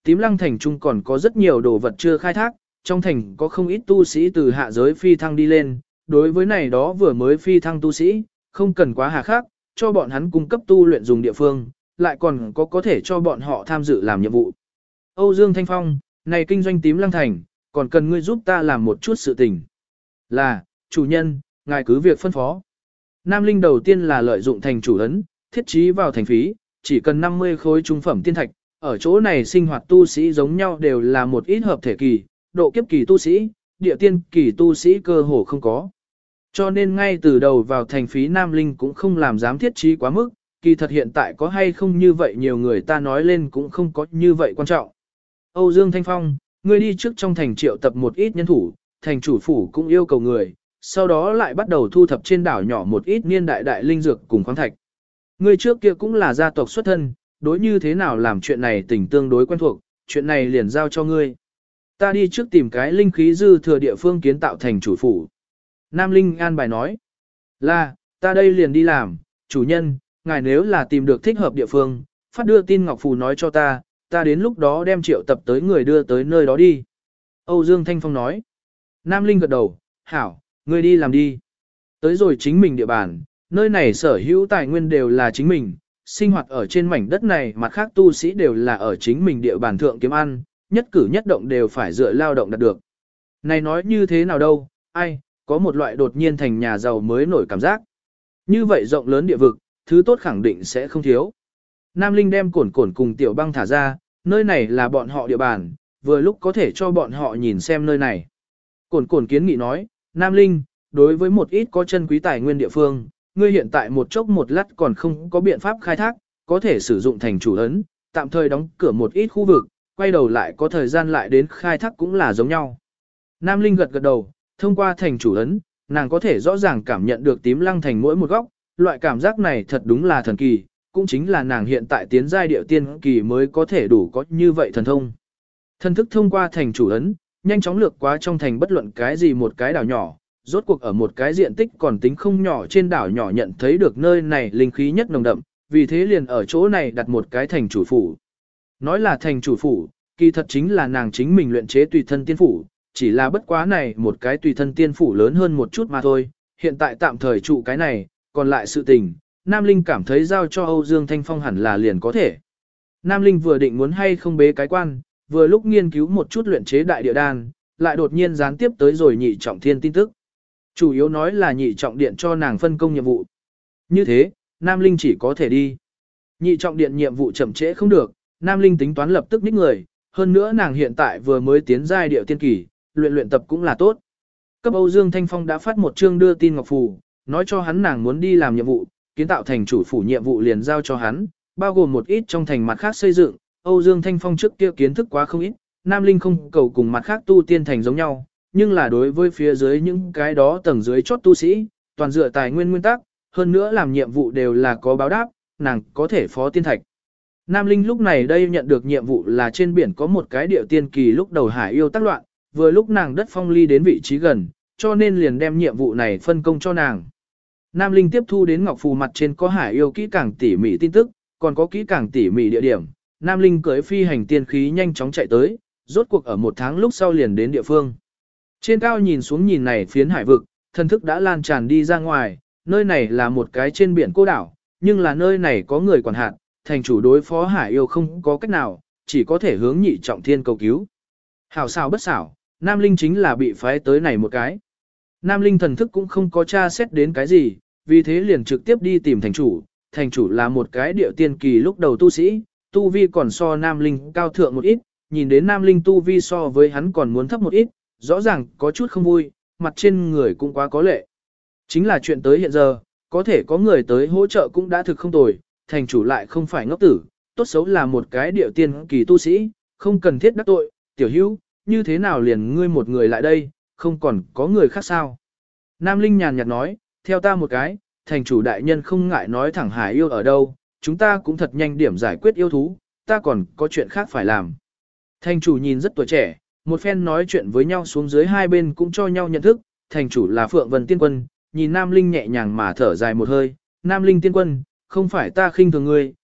tím lăng thành trung còn có rất nhiều đồ vật chưa khai thác, trong thành có không ít tu sĩ từ hạ giới phi thăng đi lên, đối với này đó vừa mới phi thăng tu sĩ, không cần quá hà khắc, cho bọn hắn cung cấp tu luyện dùng địa phương, lại còn có thể cho bọn họ tham dự làm nhiệm vụ. Âu Dương Thanh Phong, này kinh doanh tím lăng thành, còn cần ngươi giúp ta làm một chút sự tình. Là, chủ nhân, ngài cứ việc phân phó. Nam Linh đầu tiên là lợi dụng thành chủ ấn, thiết trí vào thành phí, chỉ cần 50 khối trung phẩm tiên thạch, ở chỗ này sinh hoạt tu sĩ giống nhau đều là một ít hợp thể kỳ, độ kiếp kỳ tu sĩ, địa tiên kỳ tu sĩ cơ hồ không có. Cho nên ngay từ đầu vào thành phí Nam Linh cũng không làm dám thiết trí quá mức, kỳ thật hiện tại có hay không như vậy nhiều người ta nói lên cũng không có như vậy quan trọng. Âu Dương Thanh Phong, ngươi đi trước trong thành triệu tập một ít nhân thủ, thành chủ phủ cũng yêu cầu người, sau đó lại bắt đầu thu thập trên đảo nhỏ một ít niên đại đại linh dược cùng khoáng thạch. Ngươi trước kia cũng là gia tộc xuất thân, đối như thế nào làm chuyện này tình tương đối quen thuộc, chuyện này liền giao cho ngươi. Ta đi trước tìm cái linh khí dư thừa địa phương kiến tạo thành chủ phủ. Nam Linh an bài nói, là, ta đây liền đi làm, chủ nhân, ngài nếu là tìm được thích hợp địa phương, phát đưa tin ngọc phù nói cho ta, ta đến lúc đó đem triệu tập tới người đưa tới nơi đó đi. Âu Dương Thanh Phong nói, Nam Linh gật đầu, hảo, ngươi đi làm đi. Tới rồi chính mình địa bàn, nơi này sở hữu tài nguyên đều là chính mình, sinh hoạt ở trên mảnh đất này mặt khác tu sĩ đều là ở chính mình địa bàn thượng kiếm ăn, nhất cử nhất động đều phải dựa lao động đạt được. Này nói như thế nào đâu, ai, có một loại đột nhiên thành nhà giàu mới nổi cảm giác. Như vậy rộng lớn địa vực, thứ tốt khẳng định sẽ không thiếu. Nam Linh đem cổn cổn cùng tiểu băng thả ra, nơi này là bọn họ địa bàn, vừa lúc có thể cho bọn họ nhìn xem nơi này. Cổn cổn kiến nghị nói, Nam Linh, đối với một ít có chân quý tài nguyên địa phương, ngươi hiện tại một chốc một lát còn không có biện pháp khai thác, có thể sử dụng thành chủ ấn, tạm thời đóng cửa một ít khu vực, quay đầu lại có thời gian lại đến khai thác cũng là giống nhau. Nam Linh gật gật đầu, thông qua thành chủ ấn, nàng có thể rõ ràng cảm nhận được tím lăng thành mỗi một góc, loại cảm giác này thật đúng là thần kỳ, cũng chính là nàng hiện tại tiến giai điệu tiên kỳ mới có thể đủ có như vậy thần thông. Thần thức thông qua thành chủ ấn, nhanh chóng lược qua trong thành bất luận cái gì một cái đảo nhỏ, rốt cuộc ở một cái diện tích còn tính không nhỏ trên đảo nhỏ nhận thấy được nơi này linh khí nhất nồng đậm, vì thế liền ở chỗ này đặt một cái thành chủ phủ. Nói là thành chủ phủ, kỳ thật chính là nàng chính mình luyện chế tùy thân tiên phủ, chỉ là bất quá này một cái tùy thân tiên phủ lớn hơn một chút mà thôi, hiện tại tạm thời trụ cái này, còn lại sự tình, Nam Linh cảm thấy giao cho Âu Dương Thanh Phong hẳn là liền có thể. Nam Linh vừa định muốn hay không bế cái quan, vừa lúc nghiên cứu một chút luyện chế đại địa đan, lại đột nhiên gián tiếp tới rồi nhị trọng thiên tin tức. Chủ yếu nói là nhị trọng điện cho nàng phân công nhiệm vụ. Như thế, Nam Linh chỉ có thể đi. Nhị trọng điện nhiệm vụ chậm trễ không được, Nam Linh tính toán lập tức ních người, hơn nữa nàng hiện tại vừa mới tiến giai điệu tiên kỳ, luyện tập cũng là tốt. Cấp Âu Dương Thanh Phong đã phát một chương đưa tin ngọc phù, nói cho hắn nàng muốn đi làm nhiệm vụ, kiến tạo thành chủ phủ nhiệm vụ liền giao cho hắn, bao gồm một ít trong thành mặt khác xây dựng. Âu Dương Thanh Phong trước kia kiến thức quá không ít, Nam Linh không cầu cùng mặt khác tu tiên thành giống nhau, nhưng là đối với phía dưới những cái đó tầng dưới chốt tu sĩ, toàn dựa tài nguyên nguyên tắc, hơn nữa làm nhiệm vụ đều là có báo đáp, nàng có thể phó tiên thạch. Nam Linh lúc này đây nhận được nhiệm vụ là trên biển có một cái điệu tiên kỳ lúc đầu hải yêu tác loạn, vừa lúc nàng đất phong ly đến vị trí gần, cho nên liền đem nhiệm vụ này phân công cho nàng. Nam Linh tiếp thu đến ngọc phù mặt trên có hải yêu kỹ càng tỉ mỉ tin tức, còn có kỹ càng tỉ mỉ địa điểm. Nam Linh cưỡi phi hành tiên khí nhanh chóng chạy tới, rốt cuộc ở một tháng lúc sau liền đến địa phương. Trên cao nhìn xuống nhìn này phiến hải vực, thần thức đã lan tràn đi ra ngoài, nơi này là một cái trên biển cô đảo, nhưng là nơi này có người quản hạt, thành chủ đối phó hải yêu không có cách nào, chỉ có thể hướng nhị trọng thiên cầu cứu. Hảo xảo bất xảo, Nam Linh chính là bị phái tới này một cái. Nam Linh thần thức cũng không có tra xét đến cái gì, vì thế liền trực tiếp đi tìm thành chủ là một cái điệu tiên kỳ lúc đầu tu sĩ, tu vi còn so Nam Linh cao thượng một ít, nhìn đến Nam Linh tu vi so với hắn còn muốn thấp một ít, rõ ràng có chút không vui, mặt trên người cũng quá có lệ. Chính là chuyện tới hiện giờ, có thể có người tới hỗ trợ cũng đã thực không tồi, thành chủ lại không phải ngốc tử, tốt xấu là một cái điệu tiên kỳ tu sĩ, không cần thiết đắc tội, tiểu hữu, như thế nào liền ngươi một người lại đây, không còn có người khác sao. Nam Linh nhàn nhạt nói, theo ta một cái, thành chủ đại nhân không ngại nói thẳng hải yêu ở đâu, chúng ta cũng thật nhanh điểm giải quyết yêu thú, ta còn có chuyện khác phải làm. Thành chủ nhìn rất tuổi trẻ, một phen nói chuyện với nhau xuống dưới hai bên cũng cho nhau nhận thức, thành chủ là Phượng Vân Tiên Quân, nhìn Nam Linh nhẹ nhàng mà thở dài một hơi, Nam Linh Tiên Quân, không phải ta khinh thường ngươi,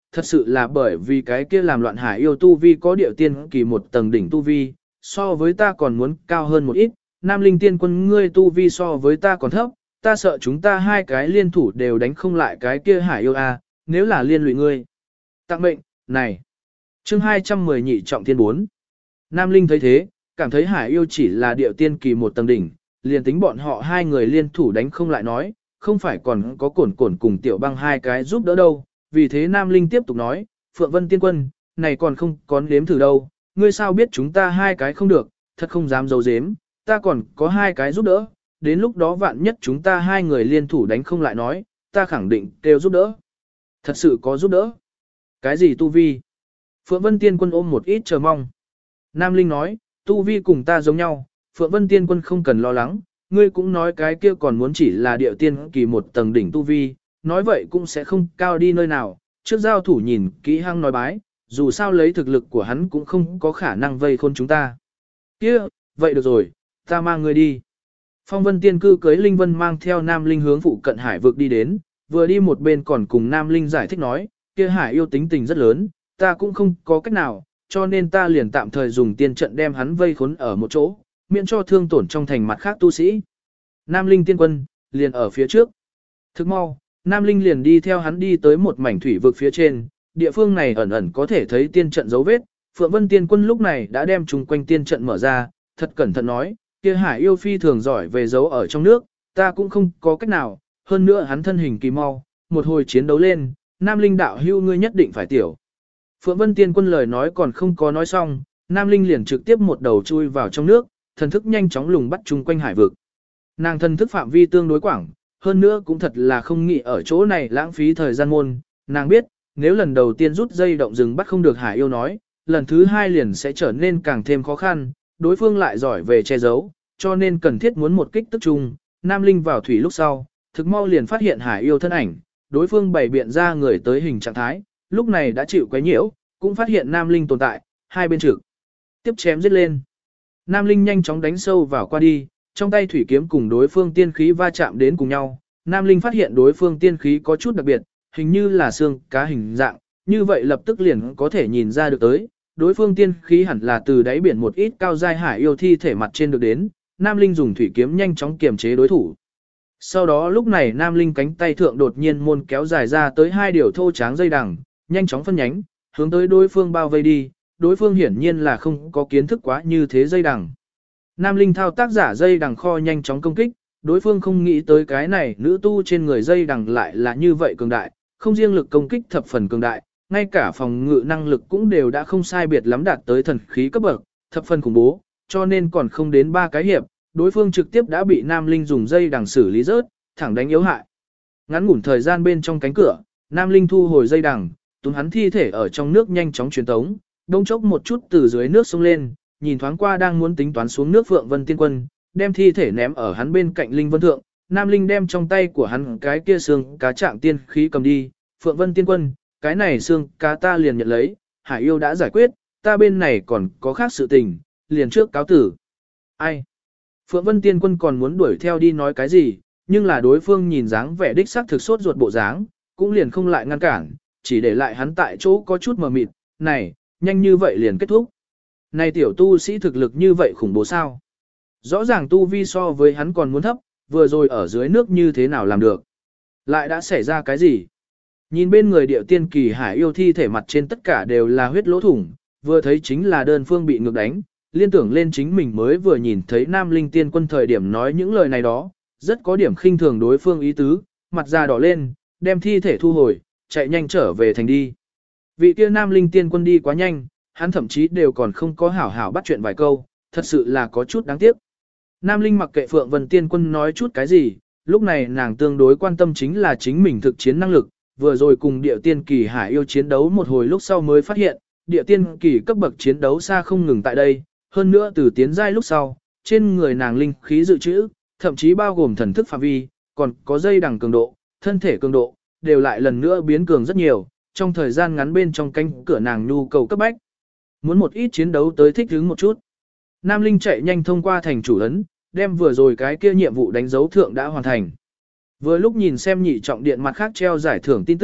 thật sự là bởi vì cái kia làm loạn hải yêu tu vi có điệu tiên kỳ một tầng đỉnh tu vi, so với ta còn muốn cao hơn một ít, Nam Linh tiên quân ngươi tu vi so với ta còn thấp, ta sợ chúng ta hai cái liên thủ đều đánh không lại cái kia hải yêu a, nếu là liên lụy ngươi. Tặng mệnh, này. Chương 210 nhị trọng thiên 4. Nam Linh thấy thế, cảm thấy hải yêu chỉ là điệu tiên kỳ một tầng đỉnh, liền tính bọn họ hai người liên thủ đánh không lại nói, không phải còn có cổn cổn cùng tiểu băng hai cái giúp đỡ đâu. Vì thế Nam Linh tiếp tục nói, Phượng Vân tiên quân, này còn không có nếm thử đâu, ngươi sao biết chúng ta hai cái không được, thật không dám giấu giếm, ta còn có hai cái giúp đỡ, đến lúc đó vạn nhất chúng ta hai người liên thủ đánh không lại nói, ta khẳng định kêu giúp đỡ. Thật sự có giúp đỡ. Cái gì tu vi? Phượng Vân tiên quân ôm một ít chờ mong. Nam Linh nói, tu vi cùng ta giống nhau, Phượng Vân tiên quân không cần lo lắng, ngươi cũng nói cái kia còn muốn chỉ là điệu tiên kỳ một tầng đỉnh tu vi, nói vậy cũng sẽ không cao đi nơi nào, trước giao thủ nhìn kỹ hăng nói bái, dù sao lấy thực lực của hắn cũng không có khả năng vây khôn chúng ta. Kia, vậy được rồi, ta mang ngươi đi. Phong Vân tiên cư cưới Linh Vân mang theo Nam Linh hướng phụ cận hải vực đi đến, vừa đi một bên còn cùng Nam Linh giải thích nói, kia hải yêu tính tình rất lớn, ta cũng không có cách nào, cho nên ta liền tạm thời dùng tiên trận đem hắn vây khốn ở một chỗ, miễn cho thương tổn trong thành mặt khác tu sĩ. Nam Linh tiên quân, liền ở phía trước. Thức mau, Nam Linh liền đi theo hắn đi tới một mảnh thủy vực phía trên, địa phương này ẩn ẩn có thể thấy tiên trận dấu vết, Phượng Vân tiên quân lúc này đã đem chung quanh tiên trận mở ra, thật cẩn thận nói, kia hải yêu phi thường giỏi về giấu ở trong nước, ta cũng không có cách nào, hơn nữa hắn thân hình kỳ mau, một hồi chiến đấu lên, Nam Linh đạo hưu ngươi nhất định phải tiểu. Phượng Vân tiên quân lời nói còn không có nói xong, Nam Linh liền trực tiếp một đầu chui vào trong nước, thần thức nhanh chóng lùng bắt chung quanh hải vực. Nàng thần thức phạm vi tương đối quảng, hơn nữa cũng thật là không nghĩ ở chỗ này lãng phí thời gian môn, nàng biết, nếu lần đầu tiên rút dây động rừng bắt không được hải yêu nói, lần thứ hai liền sẽ trở nên càng thêm khó khăn, đối phương lại giỏi về che giấu, cho nên cần thiết muốn một kích tức chung. Nam Linh vào thủy lúc sau, thực mau liền phát hiện hải yêu thân ảnh, đối phương bày biện ra người tới hình trạng thái, lúc này đã chịu quấy nhiễu, cũng phát hiện Nam Linh tồn tại, hai bên trực tiếp chém giết lên. Nam Linh nhanh chóng đánh sâu vào qua đi, trong tay thủy kiếm cùng đối phương tiên khí va chạm đến cùng nhau. Nam Linh phát hiện đối phương tiên khí có chút đặc biệt, hình như là xương cá hình dạng, như vậy lập tức liền có thể nhìn ra được tới, đối phương tiên khí hẳn là từ đáy biển một ít cao giai hải yêu thi thể mặt trên được đến. Nam Linh dùng thủy kiếm nhanh chóng kiềm chế đối thủ. Sau đó lúc này Nam Linh cánh tay thượng đột nhiên môn kéo dài ra tới hai điều thô tráng dây đằng, nhanh chóng phân nhánh, hướng tới đối phương bao vây đi, đối phương hiển nhiên là không có kiến thức quá như thế dây đằng. Nam Linh thao tác giả dây đằng kho nhanh chóng công kích, đối phương không nghĩ tới cái này nữ tu trên người dây đằng lại là như vậy cường đại, không riêng lực công kích thập phần cường đại, ngay cả phòng ngự năng lực cũng đều đã không sai biệt lắm đạt tới thần khí cấp bậc, thập phần khủng bố, cho nên còn không đến 3 cái hiệp, đối phương trực tiếp đã bị Nam Linh dùng dây đằng xử lý rớt, thẳng đánh yếu hại. Ngắn ngủn thời gian bên trong cánh cửa, Nam Linh thu hồi dây đằng, túm hắn thi thể ở trong nước nhanh chóng truyền tống, đông chốc một chút từ dưới nước sông lên, nhìn thoáng qua đang muốn tính toán xuống nước Phượng Vân tiên quân, đem thi thể ném ở hắn bên cạnh Linh Vân thượng. Nam Linh đem trong tay của hắn cái kia xương cá trạng tiên khí cầm đi, Phượng Vân tiên quân, cái này xương cá ta liền nhận lấy, hải yêu đã giải quyết, ta bên này còn có khác sự tình, liền trước cáo tử. Ai? Phượng Vân tiên quân còn muốn đuổi theo đi nói cái gì, nhưng là đối phương nhìn dáng vẻ đích xác thực sốt ruột bộ dáng, cũng liền không lại ngăn cản, chỉ để lại hắn tại chỗ có chút mờ mịt, này, nhanh như vậy liền kết thúc. Này tiểu tu sĩ thực lực như vậy khủng bố sao? Rõ ràng tu vi so với hắn còn muốn thấp, vừa rồi ở dưới nước như thế nào làm được? Lại đã xảy ra cái gì? Nhìn bên người điệu tiên kỳ hải yêu thi thể mặt trên tất cả đều là huyết lỗ thủng, vừa thấy chính là đơn phương bị ngược đánh, liên tưởng lên chính mình mới vừa nhìn thấy Nam Linh tiên quân thời điểm nói những lời này đó, rất có điểm khinh thường đối phương ý tứ, mặt da đỏ lên, đem thi thể thu hồi, chạy nhanh trở về thành đi. Vị kia Nam Linh tiên quân đi quá nhanh, hắn thậm chí đều còn không có hảo hảo bắt chuyện vài câu, thật sự là có chút đáng tiếc. Nam Linh mặc kệ Phượng Vân tiên quân nói chút cái gì, lúc này nàng tương đối quan tâm chính là chính mình thực chiến năng lực, vừa rồi cùng địa tiên kỳ hải yêu chiến đấu một hồi lúc sau mới phát hiện, địa tiên kỳ cấp bậc chiến đấu xa không ngừng tại đây, hơn nữa từ tiến giai lúc sau, trên người nàng linh khí dự trữ, thậm chí bao gồm thần thức phạm vi, còn có dây đằng cường độ, thân thể cường độ, đều lại lần nữa biến cường rất nhiều, trong thời gian ngắn bên trong cánh cửa nàng nhu cầu cấp bách. Muốn một ít chiến đấu tới thích ứng một chút. Nam Linh chạy nhanh thông qua thành chủ ấn, đem vừa rồi cái kia nhiệm vụ đánh dấu thượng đã hoàn thành. Vừa lúc nhìn xem nhị trọng điện mặt khác treo giải thưởng tin tức,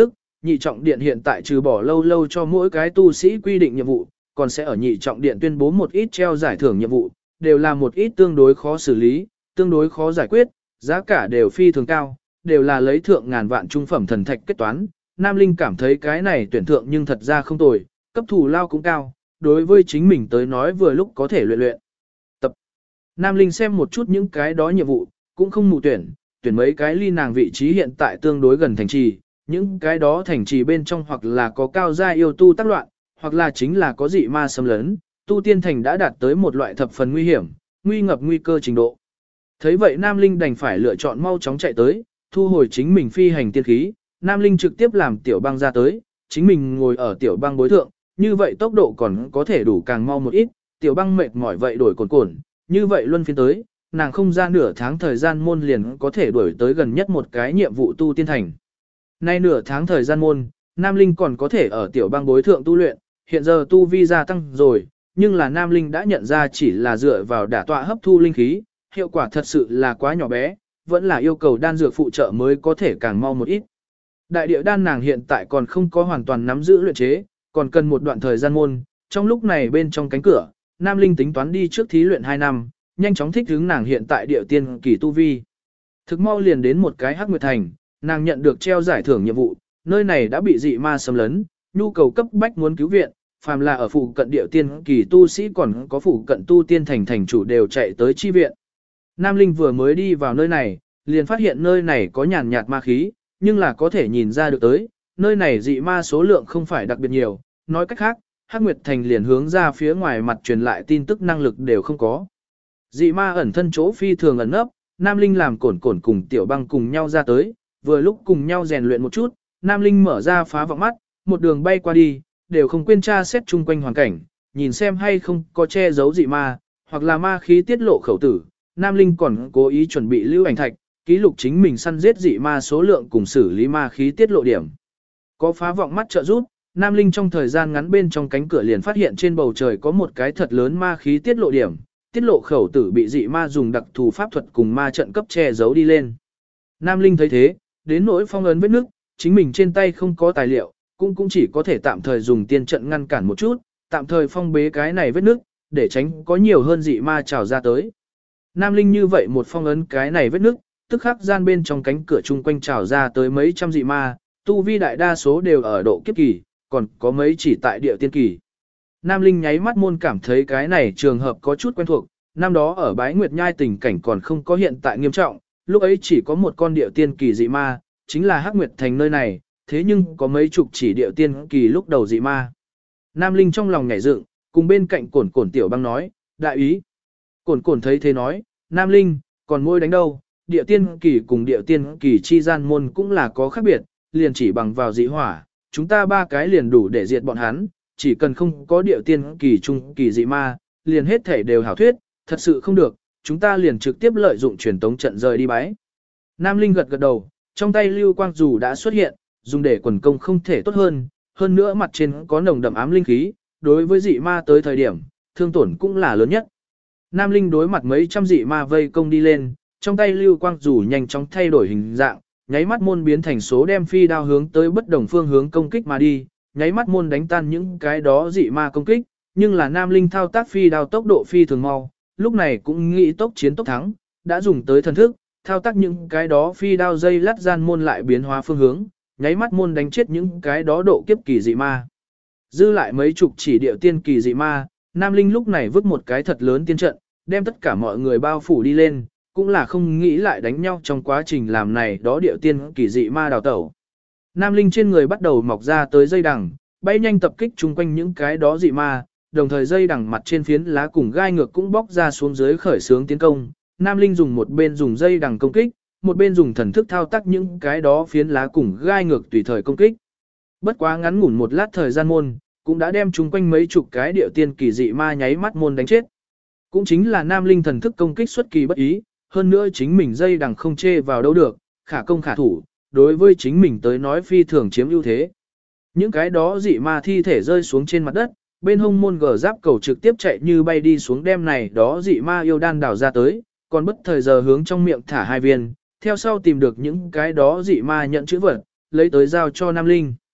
nhị trọng điện hiện tại trừ bỏ lâu lâu cho mỗi cái tu sĩ quy định nhiệm vụ, còn sẽ ở nhị trọng điện tuyên bố một ít treo giải thưởng nhiệm vụ, đều là một ít tương đối khó xử lý, tương đối khó giải quyết, giá cả đều phi thường cao, đều là lấy thượng ngàn vạn trung phẩm thần thạch kết toán. Nam Linh cảm thấy cái này tuyển thượng nhưng thật ra không tồi, cấp thù lao cũng cao, đối với chính mình tới nói vừa lúc có thể luyện luyện. Tập. Nam Linh xem một chút những cái đó nhiệm vụ, cũng không mù tuyển mấy cái ly nàng vị trí hiện tại tương đối gần thành trì, những cái đó thành trì bên trong hoặc là có cao gia yêu tu tác loạn, hoặc là chính là có dị ma xâm lấn, tu tiên thành đã đạt tới một loại thập phần nguy hiểm, nguy ngập nguy cơ trình độ. Thấy vậy Nam Linh đành phải lựa chọn mau chóng chạy tới, thu hồi chính mình phi hành tiên khí, Nam Linh trực tiếp làm tiểu băng ra tới, chính mình ngồi ở tiểu băng bối thượng, như vậy tốc độ còn có thể đủ càng mau một ít, tiểu băng mệt mỏi vậy đổi cồn, như vậy luân phiên tới, nàng không ra nửa tháng thời gian môn liền có thể đuổi tới gần nhất một cái nhiệm vụ tu tiên thành. Nay nửa tháng thời gian môn, Nam Linh còn có thể ở tiểu băng bối thượng tu luyện, hiện giờ tu vi gia tăng rồi, nhưng là Nam Linh đã nhận ra chỉ là dựa vào đả tọa hấp thu linh khí, hiệu quả thật sự là quá nhỏ bé, vẫn là yêu cầu đan dược phụ trợ mới có thể càng mau một ít. Đại địa đan nàng hiện tại còn không có hoàn toàn nắm giữ luyện chế, còn cần một đoạn thời gian môn, trong lúc này bên trong cánh cửa, Nam Linh tính toán đi trước thí luyện 2 năm, nhanh chóng thích ứng nàng hiện tại địa tiên kỳ tu vi. Thực mau liền đến một cái Hắc Nguyệt Thành, nàng nhận được treo giải thưởng nhiệm vụ, nơi này đã bị dị ma xâm lấn, nhu cầu cấp bách muốn cứu viện, phàm là ở phụ cận địa tiên kỳ tu sĩ còn có phụ cận tu tiên thành chủ đều chạy tới chi viện. Nam Linh vừa mới đi vào nơi này, liền phát hiện nơi này có nhàn nhạt ma khí, nhưng là có thể nhìn ra được tới, nơi này dị ma số lượng không phải đặc biệt nhiều, nói cách khác, Hắc Nguyệt Thành liền hướng ra phía ngoài mặt truyền lại tin tức năng lực đều không có. Dị ma ẩn thân chỗ phi thường ẩn nấp, Nam Linh làm cổn cùng tiểu băng cùng nhau ra tới, vừa lúc cùng nhau rèn luyện một chút, Nam Linh mở ra phá vọng mắt, một đường bay qua đi, đều không quên tra xét chung quanh hoàn cảnh, nhìn xem hay không có che giấu dị ma, hoặc là ma khí tiết lộ khẩu tử. Nam Linh còn cố ý chuẩn bị lưu ảnh thạch, ký lục chính mình săn giết dị ma số lượng cùng xử lý ma khí tiết lộ điểm. Có phá vọng mắt trợ giúp, Nam Linh trong thời gian ngắn bên trong cánh cửa liền phát hiện trên bầu trời có một cái thật lớn ma khí tiết lộ điểm, tiết lộ khẩu tử bị dị ma dùng đặc thù pháp thuật cùng ma trận cấp che giấu đi lên. Nam Linh thấy thế, đến nỗi phong ấn vết nước, chính mình trên tay không có tài liệu, cũng chỉ có thể tạm thời dùng tiên trận ngăn cản một chút, tạm thời phong bế cái này vết nước, để tránh có nhiều hơn dị ma trào ra tới. Nam Linh như vậy một phong ấn cái này vết nước, tức khắc gian bên trong cánh cửa chung quanh trào ra tới mấy trăm dị ma, tu vi đại đa số đều ở độ kiếp kỳ, còn có mấy chỉ tại địa tiên kỳ. Nam Linh nháy mắt môn cảm thấy cái này trường hợp có chút quen thuộc, năm đó ở Bái Nguyệt Nhai tình cảnh còn không có hiện tại nghiêm trọng, lúc ấy chỉ có một con địa tiên kỳ dị ma, chính là Hắc Nguyệt Thành nơi này, thế nhưng có mấy chục chỉ địa tiên kỳ lúc đầu dị ma. Nam Linh trong lòng nhảy dựng, cùng bên cạnh cổn tiểu băng nói, đại ý. Cổn thấy thế nói, Nam Linh, còn môi đánh đâu, địa tiên kỳ cùng địa tiên kỳ chi gian môn cũng là có khác biệt, liền chỉ bằng vào dị hỏa, chúng ta 3 cái liền đủ để diệt bọn hắn, chỉ cần không có địa tiên kỳ trung kỳ dị ma, liền hết thể đều hảo thuyết, thật sự không được, chúng ta liền trực tiếp lợi dụng truyền tống trận rời đi bái. Nam Linh gật đầu, trong tay lưu quang dù đã xuất hiện, dùng để quần công không thể tốt hơn nữa mặt trên có nồng đậm ám linh khí, đối với dị ma tới thời điểm, thương tổn cũng là lớn nhất. Nam Linh đối mặt mấy trăm dị ma vây công đi lên, trong tay lưu quang dù nhanh chóng thay đổi hình dạng, nháy mắt môn biến thành số đem phi đao hướng tới bất đồng phương hướng công kích mà đi, nháy mắt môn đánh tan những cái đó dị ma công kích, nhưng là Nam Linh thao tác phi đao tốc độ phi thường mau, lúc này cũng nghĩ tốc chiến tốc thắng, đã dùng tới thần thức, thao tác những cái đó phi đao dây lát gian môn lại biến hóa phương hướng, nháy mắt môn đánh chết những cái đó độ kiếp kỳ dị ma. Dư lại mấy chục chỉ điệu tiên kỳ dị ma, Nam Linh lúc này vứt một cái thật lớn tiên trận, đem tất cả mọi người bao phủ đi lên, cũng là không nghĩ lại đánh nhau trong quá trình làm này đó điệu tiên kỳ dị ma đào tẩu. Nam Linh trên người bắt đầu mọc ra tới dây đằng, bay nhanh tập kích chung quanh những cái đó dị ma, đồng thời dây đằng mặt trên phiến lá cùng gai ngược cũng bóc ra xuống dưới khởi xướng tiến công. Nam Linh dùng một bên dùng dây đằng công kích, một bên dùng thần thức thao tác những cái đó phiến lá cùng gai ngược tùy thời công kích. Bất quá ngắn ngủn một lát thời gian môn, cũng đã đem chung quanh mấy chục cái điệu tiên kỳ dị ma nháy mắt môn đánh chết. Cũng chính là Nam Linh thần thức công kích xuất kỳ bất ý, hơn nữa chính mình dây đằng không chê vào đâu được, khả công khả thủ, đối với chính mình tới nói phi thường chiếm ưu thế. Những cái đó dị ma thi thể rơi xuống trên mặt đất, bên hông môn gờ giáp cầu trực tiếp chạy như bay đi xuống đem này đó dị ma yêu đan đào ra tới, còn bất thời giờ hướng trong miệng thả 2 viên, theo sau tìm được những cái đó dị ma nhận chữ vật, lấy tới giao cho Nam Linh.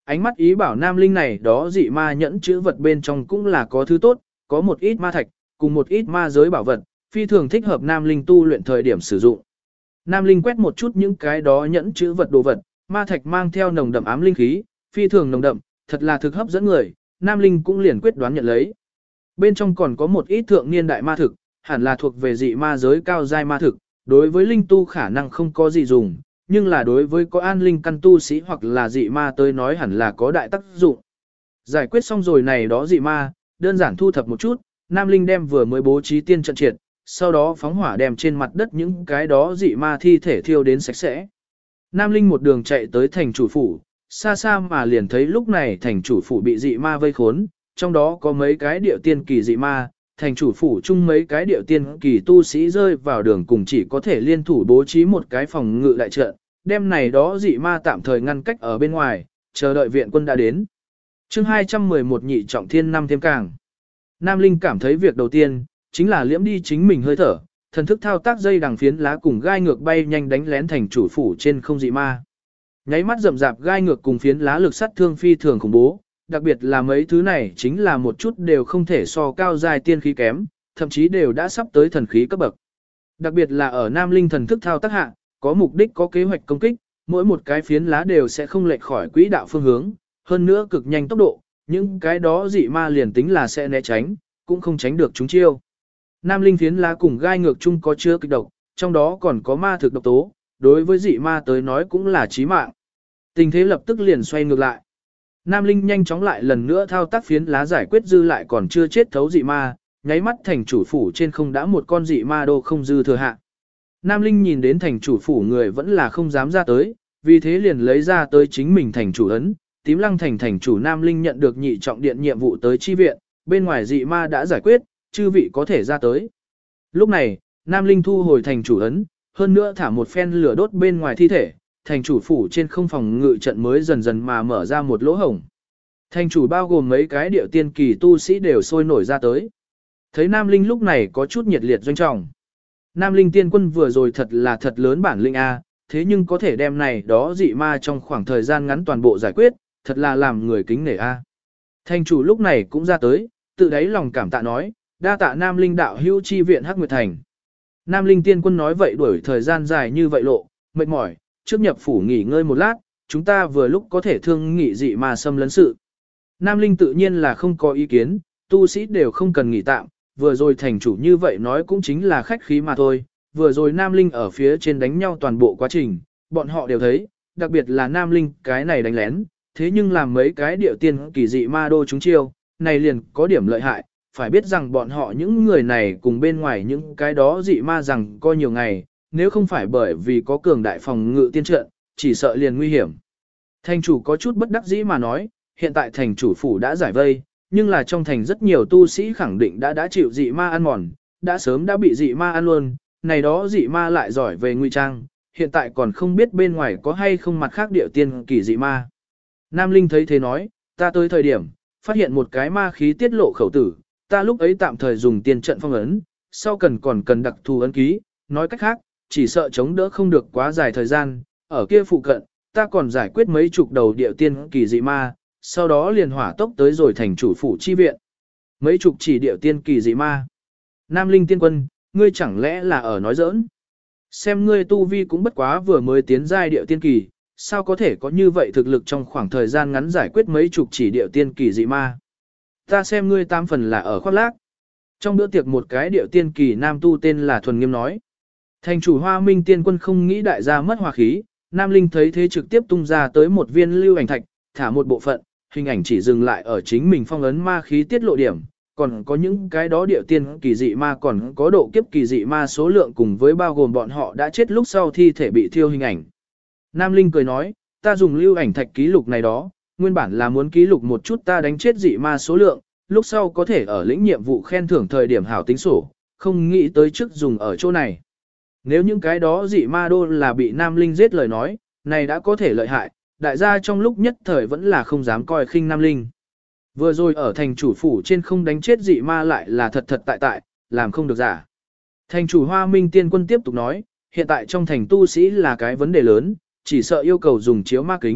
ánh mắt ý bảo Nam Linh này đó dị ma nhẫn chữ vật bên trong cũng là có thứ tốt, có một ít ma thạch, cùng một ít ma giới bảo vật, phi thường thích hợp Nam Linh tu luyện thời điểm sử dụng. Nam Linh quét một chút những cái đó nhẫn chữ vật đồ vật, ma thạch mang theo nồng đậm ám linh khí, phi thường nồng đậm, thật là thực hấp dẫn người, Nam Linh cũng liền quyết đoán nhận lấy. Bên trong còn có một ít thượng niên đại ma thực, hẳn là thuộc về dị ma giới cao giai ma thực, đối với linh tu khả năng không có gì dùng, nhưng là đối với có an linh căn tu sĩ hoặc là dị ma tới nói hẳn là có đại tác dụng. Giải quyết xong rồi này đó dị ma, đơn giản thu thập một chút, Nam Linh đem vừa mới bố trí tiên trận triệt, sau đó phóng hỏa đem trên mặt đất những cái đó dị ma thi thể thiêu đến sạch sẽ. Nam Linh một đường chạy tới thành chủ phủ, xa xa mà liền thấy lúc này thành chủ phủ bị dị ma vây khốn, trong đó có mấy cái điệu tiên kỳ dị ma, thành chủ phủ chung mấy cái điệu tiên kỳ tu sĩ rơi vào đường cùng chỉ có thể liên thủ bố trí một cái phòng ngự đại trận, đem này đó dị ma tạm thời ngăn cách ở bên ngoài, chờ đợi viện quân đã đến. Chương 211 nhị trọng thiên năm thêm càng. Nam Linh cảm thấy việc đầu tiên, chính là liễm đi chính mình hơi thở, thần thức thao tác dây đằng phiến lá cùng gai ngược bay nhanh đánh lén thành chủ phủ trên không dị ma. Nháy mắt rậm rạp gai ngược cùng phiến lá lực sát thương phi thường khủng bố, đặc biệt là mấy thứ này chính là một chút đều không thể so cao giai tiên khí kém, thậm chí đều đã sắp tới thần khí cấp bậc. Đặc biệt là ở Nam Linh thần thức thao tác hạ, có mục đích có kế hoạch công kích, mỗi một cái phiến lá đều sẽ không lệch khỏi quỹ đạo phương hướng, hơn nữa cực nhanh tốc độ, những cái đó dị ma liền tính là sẽ né tránh, cũng không tránh được chúng chiêu. Nam Linh phiến lá cùng gai ngược chung có chứa kịch độc, trong đó còn có ma thực độc tố, đối với dị ma tới nói cũng là chí mạng. Tình thế lập tức liền xoay ngược lại. Nam Linh nhanh chóng lại lần nữa thao tác phiến lá giải quyết dư lại còn chưa chết thấu dị ma, nháy mắt thành chủ phủ trên không đã một con dị ma đô không dư thừa hạ. Nam Linh nhìn đến thành chủ phủ người vẫn là không dám ra tới, vì thế liền lấy ra tới chính mình thành chủ ấn, tím lăng thành thành chủ Nam Linh nhận được nhị trọng điện nhiệm vụ tới chi viện, bên ngoài dị ma đã giải quyết, chư vị có thể ra tới. Lúc này, Nam Linh thu hồi thành chủ ấn, hơn nữa thả một phen lửa đốt bên ngoài thi thể, thành chủ phủ trên không phòng ngự trận mới dần dần mà mở ra một lỗ hổng. Thành chủ bao gồm mấy cái điệu tiên kỳ tu sĩ đều sôi nổi ra tới. Thấy Nam Linh lúc này có chút nhiệt liệt doanh trọng. Nam Linh tiên quân vừa rồi thật là thật lớn bản lĩnh A, thế nhưng có thể đem này đó dị ma trong khoảng thời gian ngắn toàn bộ giải quyết, thật là làm người kính nể A. Thành chủ lúc này cũng ra tới, tự đáy lòng cảm tạ nói, đa tạ Nam Linh đạo hữu chi viện Hắc Nguyệt Thành. Nam Linh tiên quân nói vậy đuổi thời gian dài như vậy lộ, mệt mỏi, trước nhập phủ nghỉ ngơi một lát, chúng ta vừa lúc có thể thương nghị dị ma xâm lấn sự. Nam Linh tự nhiên là không có ý kiến, tu sĩ đều không cần nghỉ tạm, vừa rồi thành chủ như vậy nói cũng chính là khách khí mà thôi, vừa rồi Nam Linh ở phía trên đánh nhau toàn bộ quá trình, bọn họ đều thấy, đặc biệt là Nam Linh cái này đánh lén, thế nhưng làm mấy cái điệu tiên kỳ dị ma đô chúng chiêu, này liền có điểm lợi hại, phải biết rằng bọn họ những người này cùng bên ngoài những cái đó dị ma rằng coi nhiều ngày, nếu không phải bởi vì có cường đại phòng ngự tiên trận, chỉ sợ liền nguy hiểm. Thành chủ có chút bất đắc dĩ mà nói, hiện tại thành chủ phủ đã giải vây, nhưng là trong thành rất nhiều tu sĩ khẳng định đã chịu dị ma ăn mòn, đã sớm đã bị dị ma ăn luôn, này đó dị ma lại giỏi về ngụy trang, hiện tại còn không biết bên ngoài có hay không mặt khác điệu tiên kỳ dị ma. Nam Linh thấy thế nói, ta tới thời điểm, phát hiện một cái ma khí tiết lộ khẩu tử, ta lúc ấy tạm thời dùng tiên trận phong ấn, sau còn cần đặc thù ấn ký, nói cách khác, chỉ sợ chống đỡ không được quá dài thời gian, ở kia phụ cận, ta còn giải quyết mấy chục đầu điệu tiên kỳ dị ma, sau đó liền hỏa tốc tới rồi thành chủ phủ chi viện. Mấy chục chỉ điệu tiên kỳ dị ma. Nam Linh tiên quân, ngươi chẳng lẽ là ở nói giỡn? Xem ngươi tu vi cũng bất quá vừa mới tiến giai điệu tiên kỳ, sao có thể có như vậy thực lực trong khoảng thời gian ngắn giải quyết mấy chục chỉ điệu tiên kỳ dị ma? Ta xem ngươi tam phần là ở khoác lác. Trong bữa tiệc một cái điệu tiên kỳ nam tu tên là Thuần Nghiêm nói. Thành chủ Hoa Minh tiên quân không nghĩ đại gia mất hòa khí, Nam Linh thấy thế trực tiếp tung ra tới một viên lưu ảnh thạch, thả một bộ phận, hình ảnh chỉ dừng lại ở chính mình phong ấn ma khí tiết lộ điểm, còn có những cái đó điệu tiên kỳ dị ma còn có độ kiếp kỳ dị ma số lượng cùng với bao gồm bọn họ đã chết lúc sau thi thể bị thiêu hình ảnh. Nam Linh cười nói, ta dùng lưu ảnh thạch ký lục này đó, nguyên bản là muốn ký lục một chút ta đánh chết dị ma số lượng, lúc sau có thể ở lĩnh nhiệm vụ khen thưởng thời điểm hảo tính sổ, không nghĩ tới trước dùng ở chỗ này. Nếu những cái đó dị ma đô là bị Nam Linh giết lời nói, này đã có thể lợi hại, đại gia trong lúc nhất thời vẫn là không dám coi khinh Nam Linh. Vừa rồi ở thành chủ phủ trên không đánh chết dị ma lại là thật thật tại, làm không được giả. Thành chủ Hoa Minh tiên quân tiếp tục nói, hiện tại trong thành tu sĩ là cái vấn đề lớn, chỉ sợ yêu cầu dùng chiếu ma kính,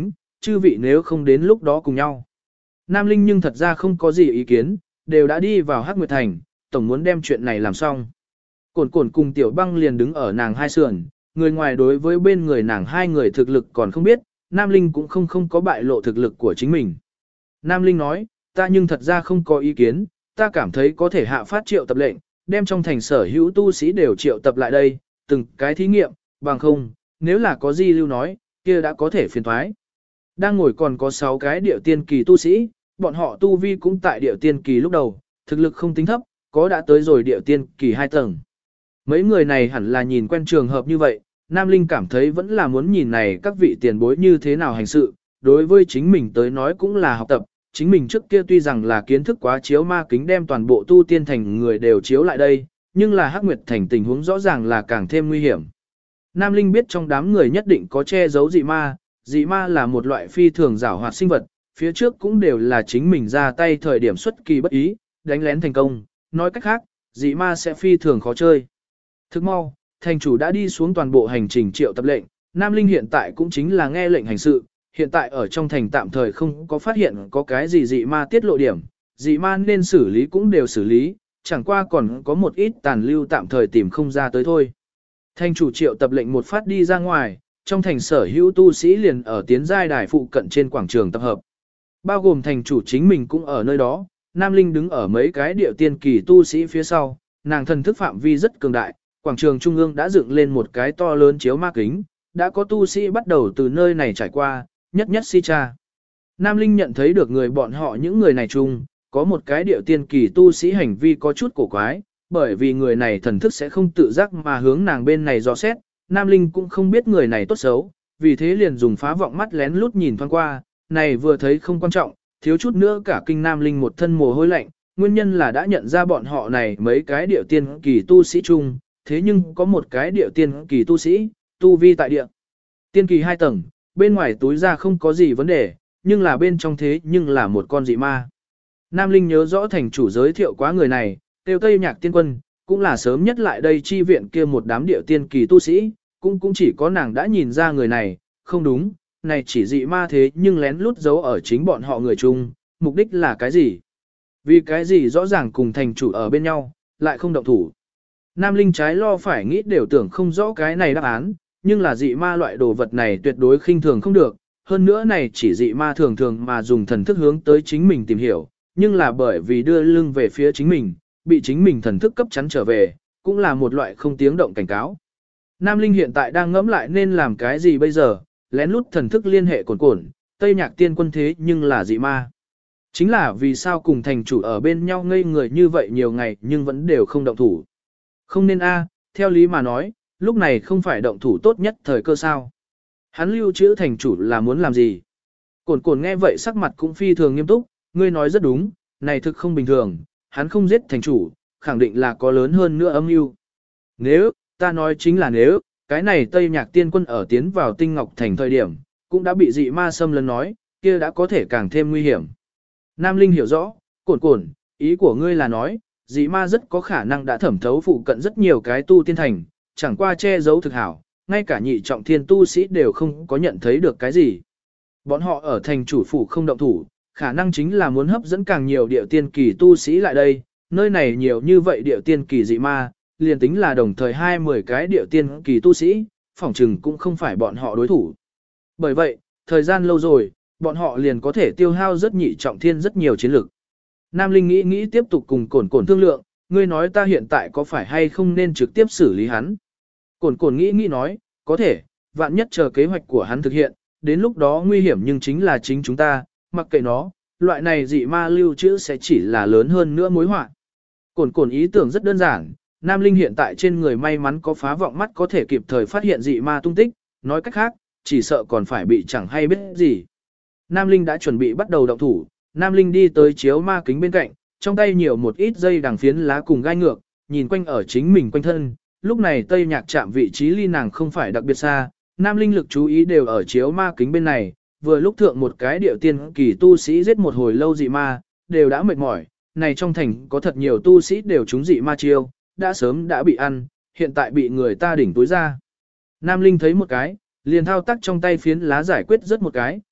chư vị nếu không đến lúc đó cùng nhau. Nam Linh nhưng thật ra không có gì ý kiến, đều đã đi vào Hắc Nguyệt Thành, tổng muốn đem chuyện này làm xong. Cổn Cổn cùng Tiểu Băng liền đứng ở nàng hai sườn, người ngoài đối với bên người nàng hai người thực lực còn không biết, Nam Linh cũng không có bại lộ thực lực của chính mình. Nam Linh nói, ta nhưng thật ra không có ý kiến, ta cảm thấy có thể hạ phát triệu tập lệnh, đem trong thành sở hữu tu sĩ đều triệu tập lại đây, từng cái thí nghiệm, bằng không, nếu là có gì lưu nói, kia đã có thể phiền thoái. Đang ngồi còn có 6 cái điệu tiên kỳ tu sĩ, bọn họ tu vi cũng tại điệu tiên kỳ lúc đầu, thực lực không tính thấp, có đã tới rồi điệu tiên kỳ 2 tầng. Mấy người này hẳn là nhìn quen trường hợp như vậy, Nam Linh cảm thấy vẫn là muốn nhìn này các vị tiền bối như thế nào hành sự, đối với chính mình tới nói cũng là học tập, chính mình trước kia tuy rằng là kiến thức quá chiếu ma kính đem toàn bộ tu tiên thành người đều chiếu lại đây, nhưng là Hắc Nguyệt Thành tình huống rõ ràng là càng thêm nguy hiểm. Nam Linh biết trong đám người nhất định có che giấu dị ma là một loại phi thường giảo hoạt sinh vật, phía trước cũng đều là chính mình ra tay thời điểm xuất kỳ bất ý, đánh lén thành công, nói cách khác, dị ma sẽ phi thường khó chơi. Thức mau, thành chủ đã đi xuống toàn bộ hành trình triệu tập lệnh, Nam Linh hiện tại cũng chính là nghe lệnh hành sự, hiện tại ở trong thành tạm thời không có phát hiện có cái gì dị ma tiết lộ điểm, dị ma nên xử lý cũng đều xử lý, chẳng qua còn có một ít tàn lưu tạm thời tìm không ra tới thôi. Thành chủ triệu tập lệnh một phát đi ra ngoài, trong thành sở hữu tu sĩ liền ở tiến giai đài phụ cận trên quảng trường tập hợp. Bao gồm thành chủ chính mình cũng ở nơi đó, Nam Linh đứng ở mấy cái điệu tiên kỳ tu sĩ phía sau, nàng thần thức phạm vi rất cường đại, quảng trường trung ương đã dựng lên một cái to lớn chiếu ma kính, đã có tu sĩ bắt đầu từ nơi này trải qua, nhất nhất si cha. Nam Linh nhận thấy được người bọn họ những người này chung, có một cái điệu tiên kỳ tu sĩ hành vi có chút cổ quái, bởi vì người này thần thức sẽ không tự giác mà hướng nàng bên này dò xét, Nam Linh cũng không biết người này tốt xấu, vì thế liền dùng phá vọng mắt lén lút nhìn thoáng qua, này vừa thấy không quan trọng, thiếu chút nữa cả kinh Nam Linh một thân mồ hôi lạnh, nguyên nhân là đã nhận ra bọn họ này mấy cái điệu tiên kỳ tu sĩ chung, thế nhưng có một cái điệu tiên kỳ tu sĩ, tu vi tại địa. Tiên kỳ 2 tầng, bên ngoài túi ra không có gì vấn đề, nhưng là bên trong thế nhưng là một con dị ma. Nam Linh nhớ rõ thành chủ giới thiệu quá người này, tiêu Tây Nhạc Tiên Quân, cũng là sớm nhất lại đây chi viện kia một đám điệu tiên kỳ tu sĩ, cũng chỉ có nàng đã nhìn ra người này, không đúng, này chỉ dị ma thế nhưng lén lút giấu ở chính bọn họ người chung, mục đích là cái gì? Vì cái gì rõ ràng cùng thành chủ ở bên nhau, lại không động thủ. Nam Linh trái lo phải nghĩ đều tưởng không rõ cái này đáp án, nhưng là dị ma loại đồ vật này tuyệt đối khinh thường không được, hơn nữa này chỉ dị ma thường thường mà dùng thần thức hướng tới chính mình tìm hiểu, nhưng là bởi vì đưa lưng về phía chính mình, bị chính mình thần thức cấp chắn trở về, cũng là một loại không tiếng động cảnh cáo. Nam Linh hiện tại đang ngẫm lại nên làm cái gì bây giờ, lén lút thần thức liên hệ Cổn, Tây Nhạc Tiên Quân thế nhưng là dị ma. Chính là vì sao cùng thành chủ ở bên nhau ngây người như vậy nhiều ngày nhưng vẫn đều không động thủ. Không nên theo lý mà nói, lúc này không phải động thủ tốt nhất thời cơ sao. Hắn lưu trữ thành chủ là muốn làm gì? Cổn nghe vậy sắc mặt cũng phi thường nghiêm túc, ngươi nói rất đúng, này thực không bình thường, hắn không giết thành chủ, khẳng định là có lớn hơn nữa âm mưu. Nếu, ta nói chính là nếu, cái này Tây Nhạc Tiên Quân ở tiến vào Tinh Ngọc Thành thời điểm, cũng đã bị dị ma xâm lấn nói, kia đã có thể càng thêm nguy hiểm. Nam Linh hiểu rõ, Cổn, ý của ngươi là nói, dị ma rất có khả năng đã thẩm thấu phụ cận rất nhiều cái tu tiên thành, chẳng qua che giấu thực hảo, ngay cả nhị trọng thiên tu sĩ đều không có nhận thấy được cái gì. Bọn họ ở thành chủ phủ không động thủ, khả năng chính là muốn hấp dẫn càng nhiều điệu tiên kỳ tu sĩ lại đây, nơi này nhiều như vậy điệu tiên kỳ dị ma, liền tính là đồng thời 20 cái điệu tiên kỳ tu sĩ, phỏng chừng cũng không phải bọn họ đối thủ. Bởi vậy, thời gian lâu rồi, bọn họ liền có thể tiêu hao rất nhị trọng thiên rất nhiều chiến lực. Nam Linh nghĩ tiếp tục cùng Cổn thương lượng, ngươi nói ta hiện tại có phải hay không nên trực tiếp xử lý hắn. Cổn nghĩ nói, có thể, vạn nhất chờ kế hoạch của hắn thực hiện, đến lúc đó nguy hiểm nhưng chính là chính chúng ta, mặc kệ nó, loại này dị ma lưu trữ sẽ chỉ là lớn hơn nữa mối họa. Cổn ý tưởng rất đơn giản, Nam Linh hiện tại trên người may mắn có phá vọng mắt có thể kịp thời phát hiện dị ma tung tích, nói cách khác, chỉ sợ còn phải bị chẳng hay biết gì. Nam Linh đã chuẩn bị bắt đầu động thủ, Nam Linh đi tới chiếu ma kính bên cạnh, trong tay nhiều một ít dây đằng phiến lá cùng gai ngược, nhìn quanh ở chính mình quanh thân, lúc này Tây Nhạc chạm vị trí ly nàng không phải đặc biệt xa, Nam Linh lực chú ý đều ở chiếu ma kính bên này, vừa lúc thượng một cái điệu tiên kỳ tu sĩ giết một hồi lâu dị ma, đều đã mệt mỏi, này trong thành có thật nhiều tu sĩ đều trúng dị ma chiêu, đã sớm đã bị ăn, hiện tại bị người ta đỉnh túi ra. Nam Linh thấy một cái, liền thao tác trong tay phiến lá giải quyết rất một cái,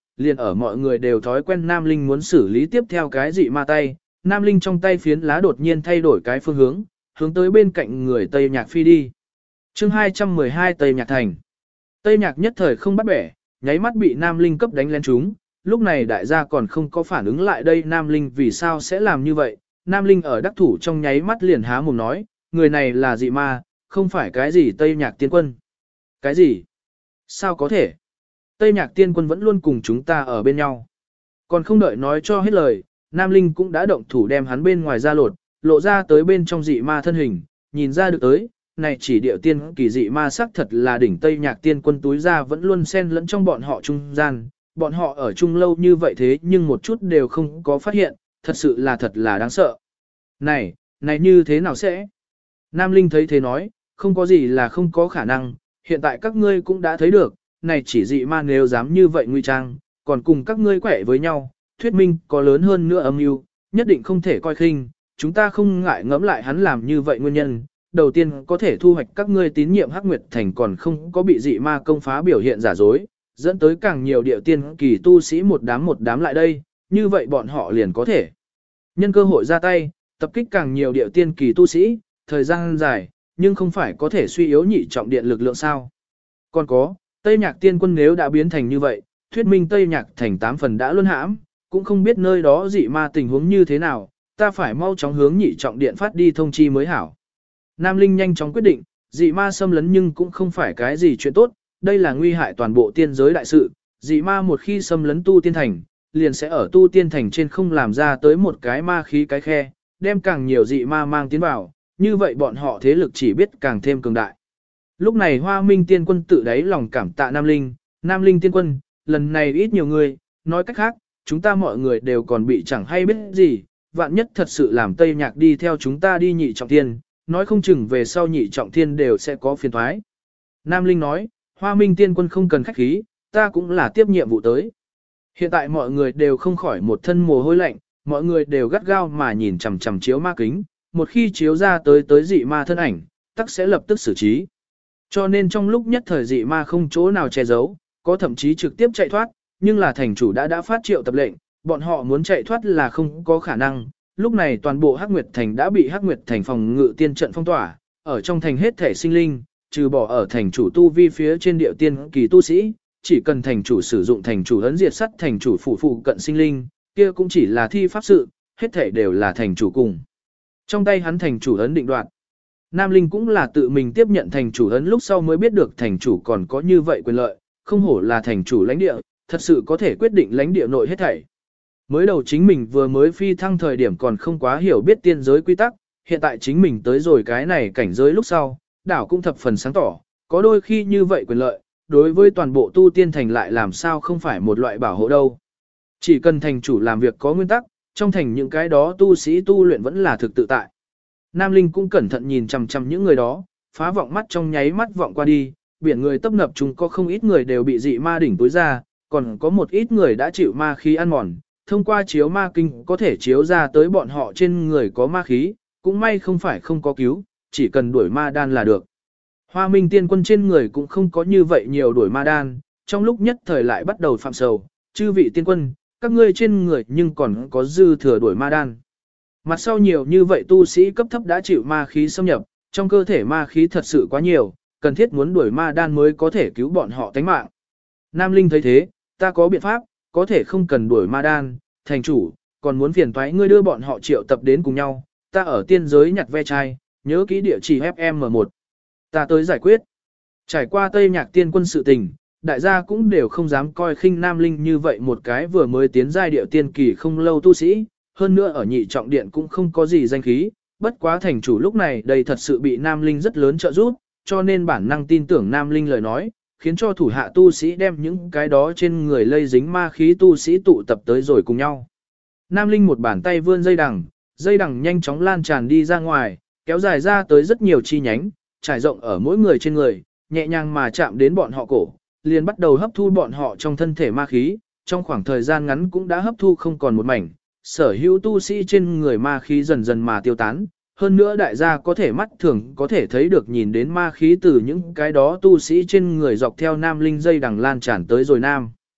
liền ở mọi người đều thói quen Nam Linh muốn xử lý tiếp theo cái dị ma tay, Nam Linh trong tay phiến lá đột nhiên thay đổi cái phương hướng, hướng tới bên cạnh người Tây Nhạc phi đi. Chương 212 Tây Nhạc thành. Tây Nhạc nhất thời không bắt bẻ, nháy mắt bị Nam Linh cấp đánh lén trúng, lúc này đại gia còn không có phản ứng lại đây Nam Linh vì sao sẽ làm như vậy. Nam Linh ở đắc thủ trong nháy mắt liền há mồm nói, người này là dị ma, không phải cái gì Tây Nhạc tiên quân. Cái gì? Sao có thể? Tây Nhạc tiên quân vẫn luôn cùng chúng ta ở bên nhau. Còn không đợi nói cho hết lời, Nam Linh cũng đã động thủ đem hắn bên ngoài ra lột, lộ ra tới bên trong dị ma thân hình, nhìn ra được tới, này chỉ điệu tiên kỳ dị ma sắc thật là đỉnh Tây Nhạc tiên quân túi ra vẫn luôn xen lẫn trong bọn họ trung gian, bọn họ ở chung lâu như vậy thế nhưng một chút đều không có phát hiện, thật là đáng sợ. Này như thế nào sẽ? Nam Linh thấy thế nói, không có gì là không có khả năng, hiện tại các ngươi cũng đã thấy được, này chỉ dị ma nếu dám như vậy nguy trang, còn cùng các ngươi quẻ với nhau, thuyết minh có lớn hơn nữa âm mưu, nhất định không thể coi khinh, chúng ta không ngại ngẫm lại hắn làm như vậy nguyên nhân. Đầu tiên có thể thu hoạch các ngươi tín nhiệm Hắc Nguyệt Thành còn không có bị dị ma công phá biểu hiện giả dối, dẫn tới càng nhiều điệu tiên kỳ tu sĩ một đám lại đây, như vậy bọn họ liền có thể nhân cơ hội ra tay, tập kích càng nhiều điệu tiên kỳ tu sĩ, thời gian dài, nhưng không phải có thể suy yếu nhị trọng điện lực lượng sao. Còn có, Tây Nhạc tiên quân nếu đã biến thành như vậy, thuyết minh Tây Nhạc thành 8 phần đã luân hãm, cũng không biết nơi đó dị ma tình huống như thế nào, ta phải mau chóng hướng nhị trọng điện phát đi thông chi mới hảo. Nam Linh nhanh chóng quyết định, dị ma xâm lấn nhưng cũng không phải cái gì chuyện tốt, đây là nguy hại toàn bộ tiên giới đại sự, dị ma một khi xâm lấn tu tiên thành, liền sẽ ở tu tiên thành trên không làm ra tới một cái ma khí cái khe, đem càng nhiều dị ma mang tiến vào, như vậy bọn họ thế lực chỉ biết càng thêm cường đại. Lúc này Hoa Minh tiên quân tự đáy lòng cảm tạ Nam Linh tiên quân, lần này ít nhiều người, nói cách khác, chúng ta mọi người đều còn bị chẳng hay biết gì, vạn nhất thật sự làm Tây Nhạc đi theo chúng ta đi nhị trọng thiên, nói không chừng về sau nhị trọng thiên đều sẽ có phiền thoái. Nam Linh nói, Hoa Minh tiên quân không cần khách khí, ta cũng là tiếp nhiệm vụ tới. Hiện tại mọi người đều không khỏi một thân mồ hôi lạnh, mọi người đều gắt gao mà nhìn chằm chằm chiếu ma kính, một khi chiếu ra tới dị ma thân ảnh, tắc sẽ lập tức xử trí. Cho nên trong lúc nhất thời dị ma không chỗ nào che giấu, có thậm chí trực tiếp chạy thoát, nhưng là thành chủ đã phát triệu tập lệnh, bọn họ muốn chạy thoát là không có khả năng. Lúc này toàn bộ Hắc Nguyệt Thành đã bị Hắc Nguyệt Thành phòng ngự tiên trận phong tỏa, ở trong thành hết thể sinh linh, trừ bỏ ở thành chủ tu vi phía trên điệu tiên kỳ tu sĩ, chỉ cần thành chủ sử dụng thành chủ ấn diệt sắt thành chủ phụ cận sinh linh, kia cũng chỉ là thi pháp sự, hết thể đều là thành chủ cùng. Trong tay hắn thành chủ ấn định đoạt. Nam Linh cũng là tự mình tiếp nhận thành chủ ấn lúc sau mới biết được thành chủ còn có như vậy quyền lợi, không hổ là thành chủ lãnh địa, thật sự có thể quyết định lãnh địa nội hết thảy. Mới đầu chính mình vừa mới phi thăng thời điểm còn không quá hiểu biết tiên giới quy tắc, hiện tại chính mình tới rồi cái này cảnh giới lúc sau, đảo cũng thập phần sáng tỏ, có đôi khi như vậy quyền lợi, đối với toàn bộ tu tiên thành lại làm sao không phải một loại bảo hộ đâu. Chỉ cần thành chủ làm việc có nguyên tắc, trong thành những cái đó tu sĩ tu luyện vẫn là thực tự tại. Nam Linh cũng cẩn thận nhìn chằm chằm những người đó, phá vọng mắt trong nháy mắt vọng qua đi, biển người tấp nập chúng có không ít người đều bị dị ma đỉnh tối ra, còn có một ít người đã chịu ma khí ăn mòn, thông qua chiếu ma kinh có thể chiếu ra tới bọn họ trên người có ma khí, cũng may không phải không có cứu, chỉ cần đuổi ma đan là được. Hoa Minh tiên quân trên người cũng không có như vậy nhiều đuổi ma đan, trong lúc nhất thời lại bắt đầu phạm sầu, chư vị tiên quân, các ngươi trên người nhưng còn có dư thừa đuổi ma đan. Mặt sau nhiều như vậy tu sĩ cấp thấp đã chịu ma khí xâm nhập, trong cơ thể ma khí thật sự quá nhiều, cần thiết muốn đuổi ma đan mới có thể cứu bọn họ tánh mạng. Nam Linh thấy thế, ta có biện pháp, có thể không cần đuổi ma đan, thành chủ, còn muốn phiền toái ngươi đưa bọn họ triệu tập đến cùng nhau, ta ở tiên giới nhặt ve chai, nhớ kỹ địa chỉ FM1. Ta tới giải quyết. Trải qua Tây Nhạc tiên quân sự tình, đại gia cũng đều không dám coi khinh Nam Linh như vậy một cái vừa mới tiến giai điệu tiên kỳ không lâu tu sĩ, hơn nữa ở nhị trọng điện cũng không có gì danh khí, bất quá thành chủ lúc này đây thật sự bị Nam Linh rất lớn trợ giúp, cho nên bản năng tin tưởng Nam Linh lời nói, khiến cho thủ hạ tu sĩ đem những cái đó trên người lây dính ma khí tu sĩ tụ tập tới rồi cùng nhau. Nam Linh một bàn tay vươn dây đằng nhanh chóng lan tràn đi ra ngoài, kéo dài ra tới rất nhiều chi nhánh, trải rộng ở mỗi người trên người, nhẹ nhàng mà chạm đến bọn họ cổ, liền bắt đầu hấp thu bọn họ trong thân thể ma khí, trong khoảng thời gian ngắn cũng đã hấp thu không còn một mảnh, sở hữu tu sĩ trên người ma khí dần dần mà tiêu tán, hơn nữa đại gia có thể mắt thường có thể thấy được nhìn đến ma khí từ những cái đó tu sĩ trên người dọc theo Nam Linh dây đằng lan tràn tới rồi Nam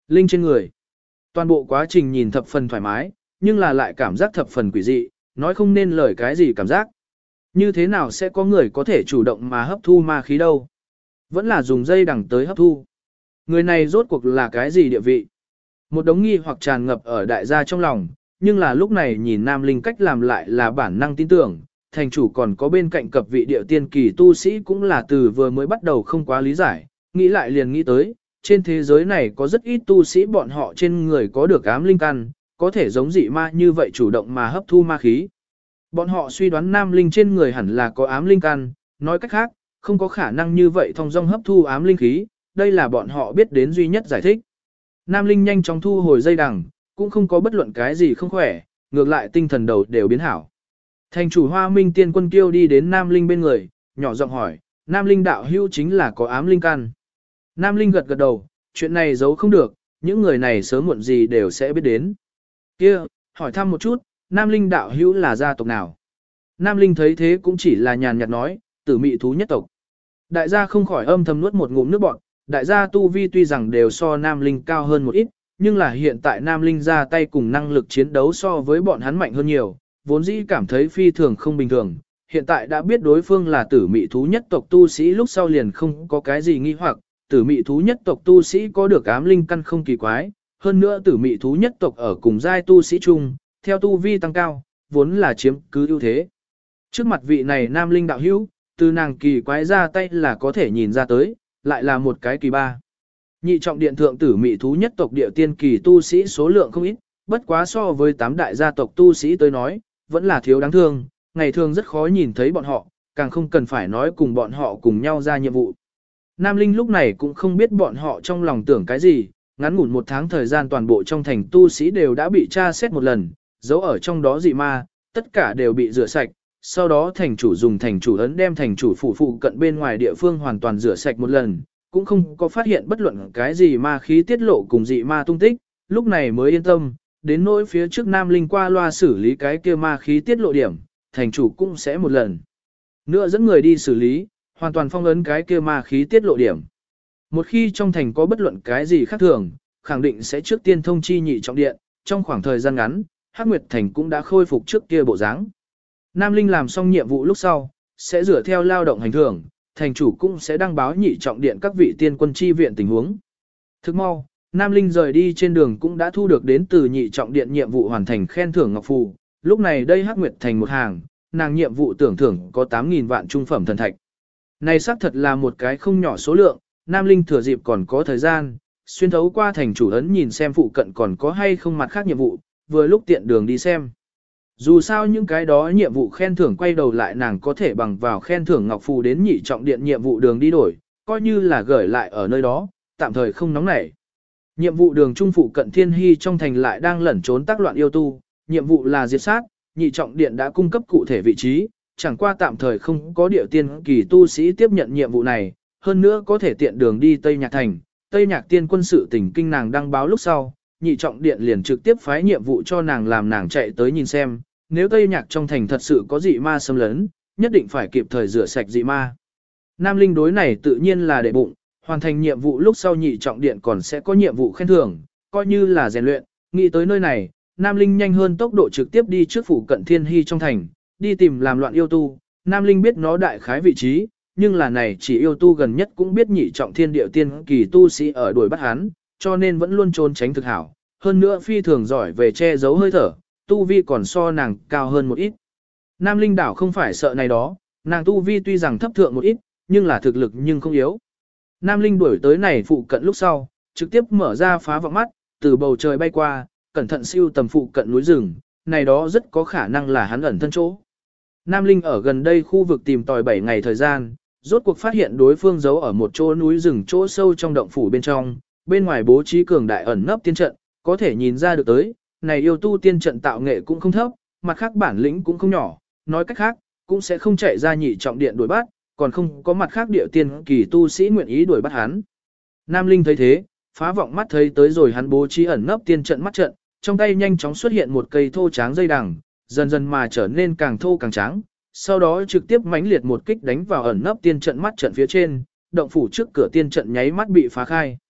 linh trên người. Toàn bộ quá trình nhìn thập phần thoải mái, nhưng là lại cảm giác thập phần quỷ dị, nói không nên lời cái gì cảm giác. Như thế nào sẽ có người có thể chủ động mà hấp thu ma khí đâu? Vẫn là dùng dây đằng tới hấp thu. Người này rốt cuộc là cái gì địa vị? Một đống nghi hoặc tràn ngập ở đại gia trong lòng, nhưng là lúc này nhìn Nam Linh cách làm lại là bản năng tin tưởng, thành chủ còn có bên cạnh cập vị địa tiên kỳ tu sĩ cũng là từ vừa mới bắt đầu không quá lý giải, nghĩ lại liền nghĩ tới, trên thế giới này có rất ít tu sĩ bọn họ trên người có được ám linh căn, có thể giống dị ma như vậy chủ động mà hấp thu ma khí. Bọn họ suy đoán Nam Linh trên người hẳn là có ám linh căn, nói cách khác, không có khả năng như vậy thông dong hấp thu ám linh khí, đây là bọn họ biết đến duy nhất giải thích. Nam Linh nhanh chóng thu hồi dây đằng, cũng không có bất luận cái gì không khỏe, ngược lại tinh thần đầu đều biến hảo. Thành chủ Hoa Minh Tiên Quân Kiêu đi đến Nam Linh bên người, nhỏ giọng hỏi, Nam Linh đạo hữu chính là có ám linh căn. Nam Linh gật gật đầu, chuyện này giấu không được, những người này sớm muộn gì đều sẽ biết đến. Kia, hỏi thăm một chút, Nam Linh đạo hữu là gia tộc nào? Nam Linh thấy thế cũng chỉ là nhàn nhạt nói, Tử Mị thú nhất tộc. Đại gia không khỏi âm thầm nuốt một ngụm nước bọt, đại gia tu vi tuy rằng đều so Nam Linh cao hơn một ít, nhưng là hiện tại Nam Linh ra tay cùng năng lực chiến đấu so với bọn hắn mạnh hơn nhiều, vốn dĩ cảm thấy phi thường không bình thường. Hiện tại đã biết đối phương là Tử Mị thú nhất tộc tu sĩ lúc sau liền không có cái gì nghi hoặc, Tử Mị thú nhất tộc tu sĩ có được ám linh căn không kỳ quái, hơn nữa Tử Mị thú nhất tộc ở cùng giai tu sĩ chung, theo tu vi tăng cao, vốn là chiếm cứ ưu thế. Trước mặt vị này Nam Linh đạo hữu, từ nàng kỳ quái ra tay là có thể nhìn ra tới, lại là một cái kỳ ba. Nhị trọng điện thượng Tử Mị thú nhất tộc địa tiên kỳ tu sĩ số lượng không ít, bất quá so với 8 đại gia tộc tu sĩ tới nói, vẫn là thiếu đáng thương, ngày thường rất khó nhìn thấy bọn họ, càng không cần phải nói cùng bọn họ cùng nhau ra nhiệm vụ. Nam Linh lúc này cũng không biết bọn họ trong lòng tưởng cái gì, ngắn ngủn một tháng thời gian toàn bộ trong thành tu sĩ đều đã bị tra xét một lần, dấu ở trong đó dị ma, tất cả đều bị rửa sạch, sau đó thành chủ dùng thành chủ ấn đem thành chủ phủ phụ cận bên ngoài địa phương hoàn toàn rửa sạch một lần, cũng không có phát hiện bất luận cái gì ma khí tiết lộ cùng dị ma tung tích, lúc này mới yên tâm, đến nỗi phía trước Nam Linh qua loa xử lý cái kia ma khí tiết lộ điểm, thành chủ cũng sẽ một lần nữa dẫn người đi xử lý, hoàn toàn phong ấn cái kia ma khí tiết lộ điểm. Một khi trong thành có bất luận cái gì khác thường, khẳng định sẽ trước tiên thông chi nhị trọng điện, trong khoảng thời gian ngắn, Hắc Nguyệt Thành cũng đã khôi phục trước kia bộ dáng. Nam Linh làm xong nhiệm vụ lúc sau, sẽ dựa theo lao động hành thưởng, thành chủ cũng sẽ đăng báo nhị trọng điện các vị tiên quân chi viện tình huống. Thức mau, Nam Linh rời đi trên đường cũng đã thu được đến từ nhị trọng điện nhiệm vụ hoàn thành khen thưởng ngọc phù, lúc này đây Hắc Nguyệt Thành một hàng, nàng nhiệm vụ tưởng thưởng có 8.000 vạn trung phẩm thần thạch. Này xác thật là một cái không nhỏ số lượng, Nam Linh thừa dịp còn có thời gian, xuyên thấu qua thành chủ ấn nhìn xem phụ cận còn có hay không mặt khác nhiệm vụ, vừa lúc tiện đường đi xem. Dù sao những cái đó nhiệm vụ khen thưởng quay đầu lại nàng có thể bằng vào khen thưởng ngọc phù đến nhị trọng điện nhiệm vụ đường đi đổi, coi như là gửi lại ở nơi đó, tạm thời không nóng nảy. Nhiệm vụ đường trung phụ cận Thiên Hy trong thành lại đang lẩn trốn tác loạn yêu tu, nhiệm vụ là diệt sát, nhị trọng điện đã cung cấp cụ thể vị trí, chẳng qua tạm thời không có địa tiên kỳ tu sĩ tiếp nhận nhiệm vụ này, hơn nữa có thể tiện đường đi Tây Nhạc Thành, Tây Nhạc tiên quân sự tỉnh kinh nàng đăng báo lúc sau, nhị trọng điện liền trực tiếp phái nhiệm vụ cho nàng làm nàng chạy tới nhìn xem, nếu Tây Nhạc trong thành thật sự có dị ma xâm lấn, nhất định phải kịp thời rửa sạch dị ma. Nam Linh đối này tự nhiên là để bụng, hoàn thành nhiệm vụ lúc sau nhị trọng điện còn sẽ có nhiệm vụ khen thưởng, coi như là rèn luyện, nghĩ tới nơi này, Nam Linh nhanh hơn tốc độ trực tiếp đi trước phủ cận Thiên Hy trong thành, đi tìm làm loạn yêu tu, Nam Linh biết nó đại khái vị trí, nhưng là này chỉ yêu tu gần nhất cũng biết nhị trọng thiên điệu tiên kỳ tu sĩ ở đuổi bắt hắn, cho nên vẫn luôn trốn tránh thực hảo, hơn nữa phi thường giỏi về che giấu hơi thở, tu vi còn so nàng cao hơn một ít. Nam Linh đảo không phải sợ này đó, nàng tu vi tuy rằng thấp thượng một ít, nhưng là thực lực nhưng không yếu. Nam Linh đuổi tới này phụ cận lúc sau, trực tiếp mở ra phá vọng mắt, từ bầu trời bay qua, cẩn thận siêu tầm phụ cận núi rừng, này đó rất có khả năng là hắn ẩn thân chỗ. Nam Linh ở gần đây khu vực tìm tòi 7 ngày thời gian, rốt cuộc phát hiện đối phương giấu ở một chỗ núi rừng chỗ sâu trong động phủ bên trong, bên ngoài bố trí cường đại ẩn nấp tiên trận, có thể nhìn ra được tới, này yêu tu tiên trận tạo nghệ cũng không thấp, mặt khác bản lĩnh cũng không nhỏ, nói cách khác, cũng sẽ không chạy ra nhị trọng điện đuổi bắt, còn không có mặt khác địa tiên kỳ tu sĩ nguyện ý đuổi bắt hắn. Nam Linh thấy thế, phá vọng mắt thấy tới rồi hắn bố trí ẩn nấp tiên trận mắt trận, trong tay nhanh chóng xuất hiện một cây thô tráng dây đằng, dần dần mà trở nên càng thô càng trắng, sau đó trực tiếp mãnh liệt một kích đánh vào ẩn nấp tiên trận mắt trận phía trên, động phủ trước cửa tiên trận nháy mắt bị phá khai.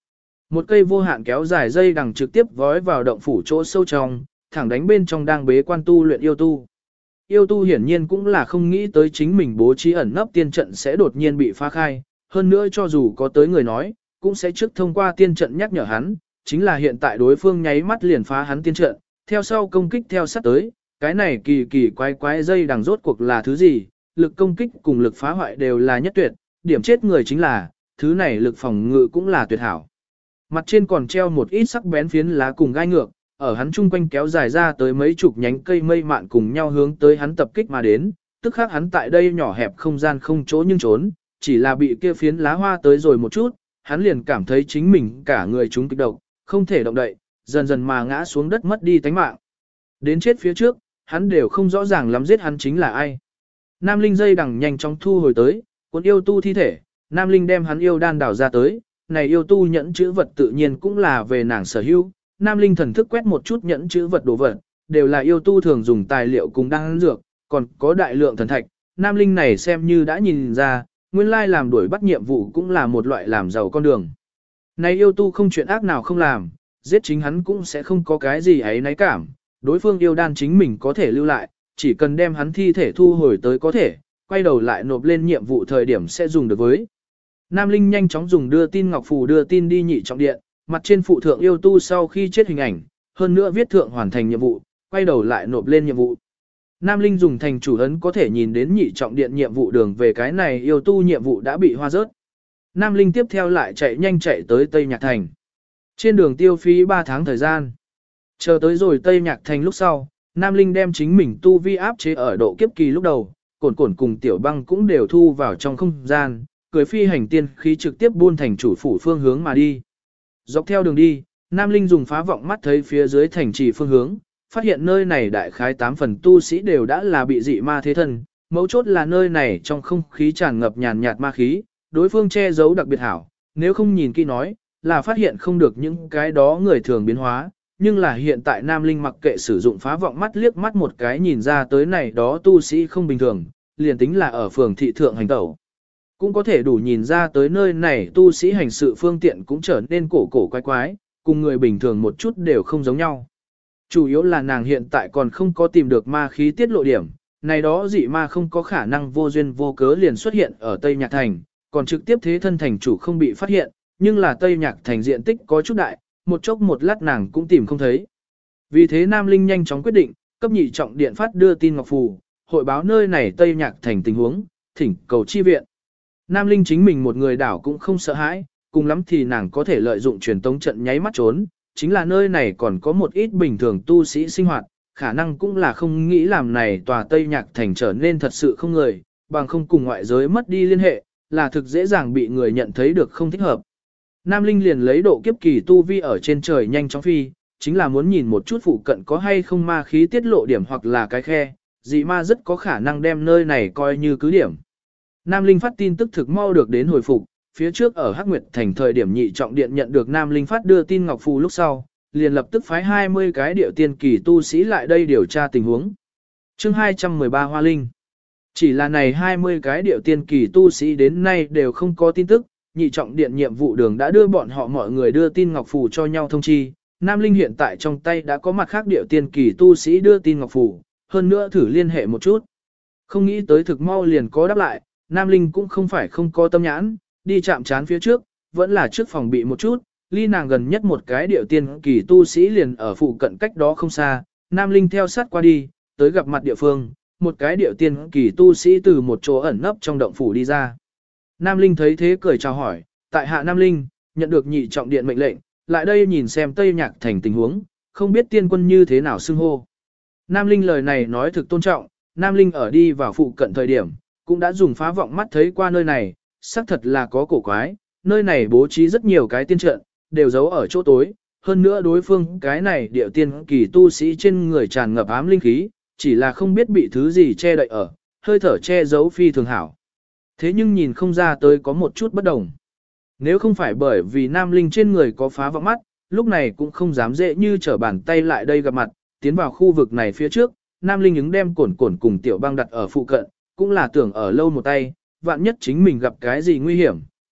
Một cây vô hạn kéo dài dây đằng trực tiếp vói vào động phủ chỗ sâu trong, thẳng đánh bên trong đang bế quan tu luyện yêu tu. Yêu tu hiển nhiên cũng là không nghĩ tới chính mình bố trí ẩn nấp tiên trận sẽ đột nhiên bị phá khai, hơn nữa cho dù có tới người nói, cũng sẽ trước thông qua tiên trận nhắc nhở hắn, chính là hiện tại đối phương nháy mắt liền phá hắn tiên trận, theo sau công kích theo sát tới, cái này kỳ kỳ quái quái dây đằng rốt cuộc là thứ gì, lực công kích cùng lực phá hoại đều là nhất tuyệt, điểm chết người chính là, thứ này lực phòng ngự cũng là tuyệt hảo. Mặt trên còn treo một ít sắc bén phiến lá cùng gai ngược, ở hắn chung quanh kéo dài ra tới mấy chục nhánh cây mây mạn cùng nhau hướng tới hắn tập kích mà đến, tức khắc hắn tại đây nhỏ hẹp không gian không chỗ nhưng trốn, chỉ là bị kia phiến lá hoa tới rồi một chút, hắn liền cảm thấy chính mình cả người chúng kích độc, không thể động đậy, dần dần mà ngã xuống đất mất đi tánh mạng. Đến chết phía trước, hắn đều không rõ ràng lắm giết hắn chính là ai. Nam Linh dây đằng nhanh chóng thu hồi tới, cuốn yêu tu thi thể, Nam Linh đem hắn yêu đan đảo ra tới, này yêu tu nhẫn chữ vật tự nhiên cũng là về nàng sở hữu. Nam Linh thần thức quét một chút nhẫn chữ vật đồ vật, đều là yêu tu thường dùng tài liệu cùng đan dược, còn có đại lượng thần thạch. Nam Linh này xem như đã nhìn ra, nguyên lai làm đuổi bắt nhiệm vụ cũng là một loại làm giàu con đường. Này yêu tu không chuyện ác nào không làm, giết chính hắn cũng sẽ không có cái gì ấy náy cảm, đối phương yêu đan chính mình có thể lưu lại, chỉ cần đem hắn thi thể thu hồi tới có thể, quay đầu lại nộp lên nhiệm vụ thời điểm sẽ dùng được với. Nam Linh nhanh chóng dùng đưa tin ngọc phù đưa tin đi nhị trọng điện, mặt trên phụ thượng yêu tu sau khi chết hình ảnh, hơn nữa viết thượng hoàn thành nhiệm vụ, quay đầu lại nộp lên nhiệm vụ. Nam Linh dùng thành chủ ấn có thể nhìn đến nhị trọng điện nhiệm vụ đường về cái này yêu tu nhiệm vụ đã bị hoa rớt. Nam Linh tiếp theo lại chạy nhanh chạy tới Tây Nhạc Thành. Trên đường tiêu phí 3 tháng thời gian. Chờ tới rồi Tây Nhạc Thành lúc sau, Nam Linh đem chính mình tu vi áp chế ở độ kiếp kỳ lúc đầu, cổn cổn cùng tiểu băng cũng đều thu vào trong không gian, cưới phi hành tiên khí trực tiếp buôn thành chủ phủ phương hướng mà đi. Dọc theo đường đi, Nam Linh dùng phá vọng mắt thấy phía dưới thành trì phương hướng, phát hiện nơi này đại khái 8 phần tu sĩ đều đã là bị dị ma thế thân, mấu chốt là nơi này trong không khí tràn ngập nhàn nhạt ma khí, đối phương che giấu đặc biệt hảo, nếu không nhìn kỹ nói, là phát hiện không được những cái đó người thường biến hóa, nhưng là hiện tại Nam Linh mặc kệ sử dụng phá vọng mắt liếc mắt một cái nhìn ra tới này đó tu sĩ không bình thường, liền tính là ở phường thị thượng hành tẩu. Cũng có thể đủ nhìn ra tới nơi này tu sĩ hành sự phương tiện cũng trở nên cổ cổ quái quái, cùng người bình thường một chút đều không giống nhau. Chủ yếu là nàng hiện tại còn không có tìm được ma khí tiết lộ điểm, này đó dị ma không có khả năng vô duyên vô cớ liền xuất hiện ở Tây Nhạc Thành, còn trực tiếp thế thân thành chủ không bị phát hiện, nhưng là Tây Nhạc Thành diện tích có chút đại, một chốc một lát nàng cũng tìm không thấy. Vì thế Nam Linh nhanh chóng quyết định, cấp nhị trọng điện phát đưa tin ngọc phù, hội báo nơi này Tây Nhạc Thành tình huống, thỉnh cầu chi viện. Nam Linh chính mình một người đảo cũng không sợ hãi, cùng lắm thì nàng có thể lợi dụng truyền tống trận nháy mắt trốn, chính là nơi này còn có một ít bình thường tu sĩ sinh hoạt, khả năng cũng là không nghĩ làm này tòa Tây Nhạc Thành trở nên thật sự không người, bằng không cùng ngoại giới mất đi liên hệ, là thực dễ dàng bị người nhận thấy được không thích hợp. Nam Linh liền lấy độ kiếp kỳ tu vi ở trên trời nhanh chóng phi, chính là muốn nhìn một chút phụ cận có hay không ma khí tiết lộ điểm hoặc là cái khe, dị ma rất có khả năng đem nơi này coi như cứ điểm. Nam Linh phát tin tức thực mau được đến hồi phục, phía trước ở Hắc Nguyệt Thành thời điểm nhị trọng điện nhận được Nam Linh phát đưa tin ngọc phù lúc sau, liền lập tức phái 20 cái điệu tiên kỳ tu sĩ lại đây điều tra tình huống. Chương 213 Hoa Linh. Chỉ là này 20 cái điệu tiên kỳ tu sĩ đến nay đều không có tin tức, nhị trọng điện nhiệm vụ đường đã đưa bọn họ mọi người đưa tin ngọc phù cho nhau thông chi. Nam Linh hiện tại trong tay đã có mặt khác điệu tiên kỳ tu sĩ đưa tin ngọc phù, hơn nữa thử liên hệ một chút. Không nghĩ tới thực mau liền có đáp lại, Nam Linh cũng không phải không có tâm nhãn, đi chạm trán phía trước, vẫn là trước phòng bị một chút, ly nàng gần nhất một cái điệu tiên kỳ tu sĩ liền ở phụ cận cách đó không xa, Nam Linh theo sát qua đi, tới gặp mặt địa phương, một cái điệu tiên kỳ tu sĩ từ một chỗ ẩn nấp trong động phủ đi ra. Nam Linh thấy thế cười chào hỏi, tại hạ Nam Linh, nhận được nhị trọng điện mệnh lệnh, lại đây nhìn xem Tây Nhạc Thành tình huống, không biết tiên quân như thế nào xưng hô. Nam Linh lời này nói thực tôn trọng, Nam Linh ở đi vào phụ cận thời điểm, cũng đã dùng phá vọng mắt thấy qua nơi này, xác thật là có cổ quái, nơi này bố trí rất nhiều cái tiên trận, đều giấu ở chỗ tối, hơn nữa đối phương cái này điệu tiên kỳ tu sĩ trên người tràn ngập ám linh khí, chỉ là không biết bị thứ gì che đậy ở, hơi thở che giấu phi thường hảo. Thế nhưng nhìn không ra tới có một chút bất đồng. Nếu không phải bởi vì Nam Linh trên người có phá vọng mắt, lúc này cũng không dám dễ như trở bàn tay lại đây gặp mặt, tiến vào khu vực này phía trước, Nam Linh ứng đem cổn cổn cùng tiểu băng đặt ở phụ cận, cũng là tưởng ở lâu một tay, vạn nhất chính mình gặp cái gì nguy hiểm,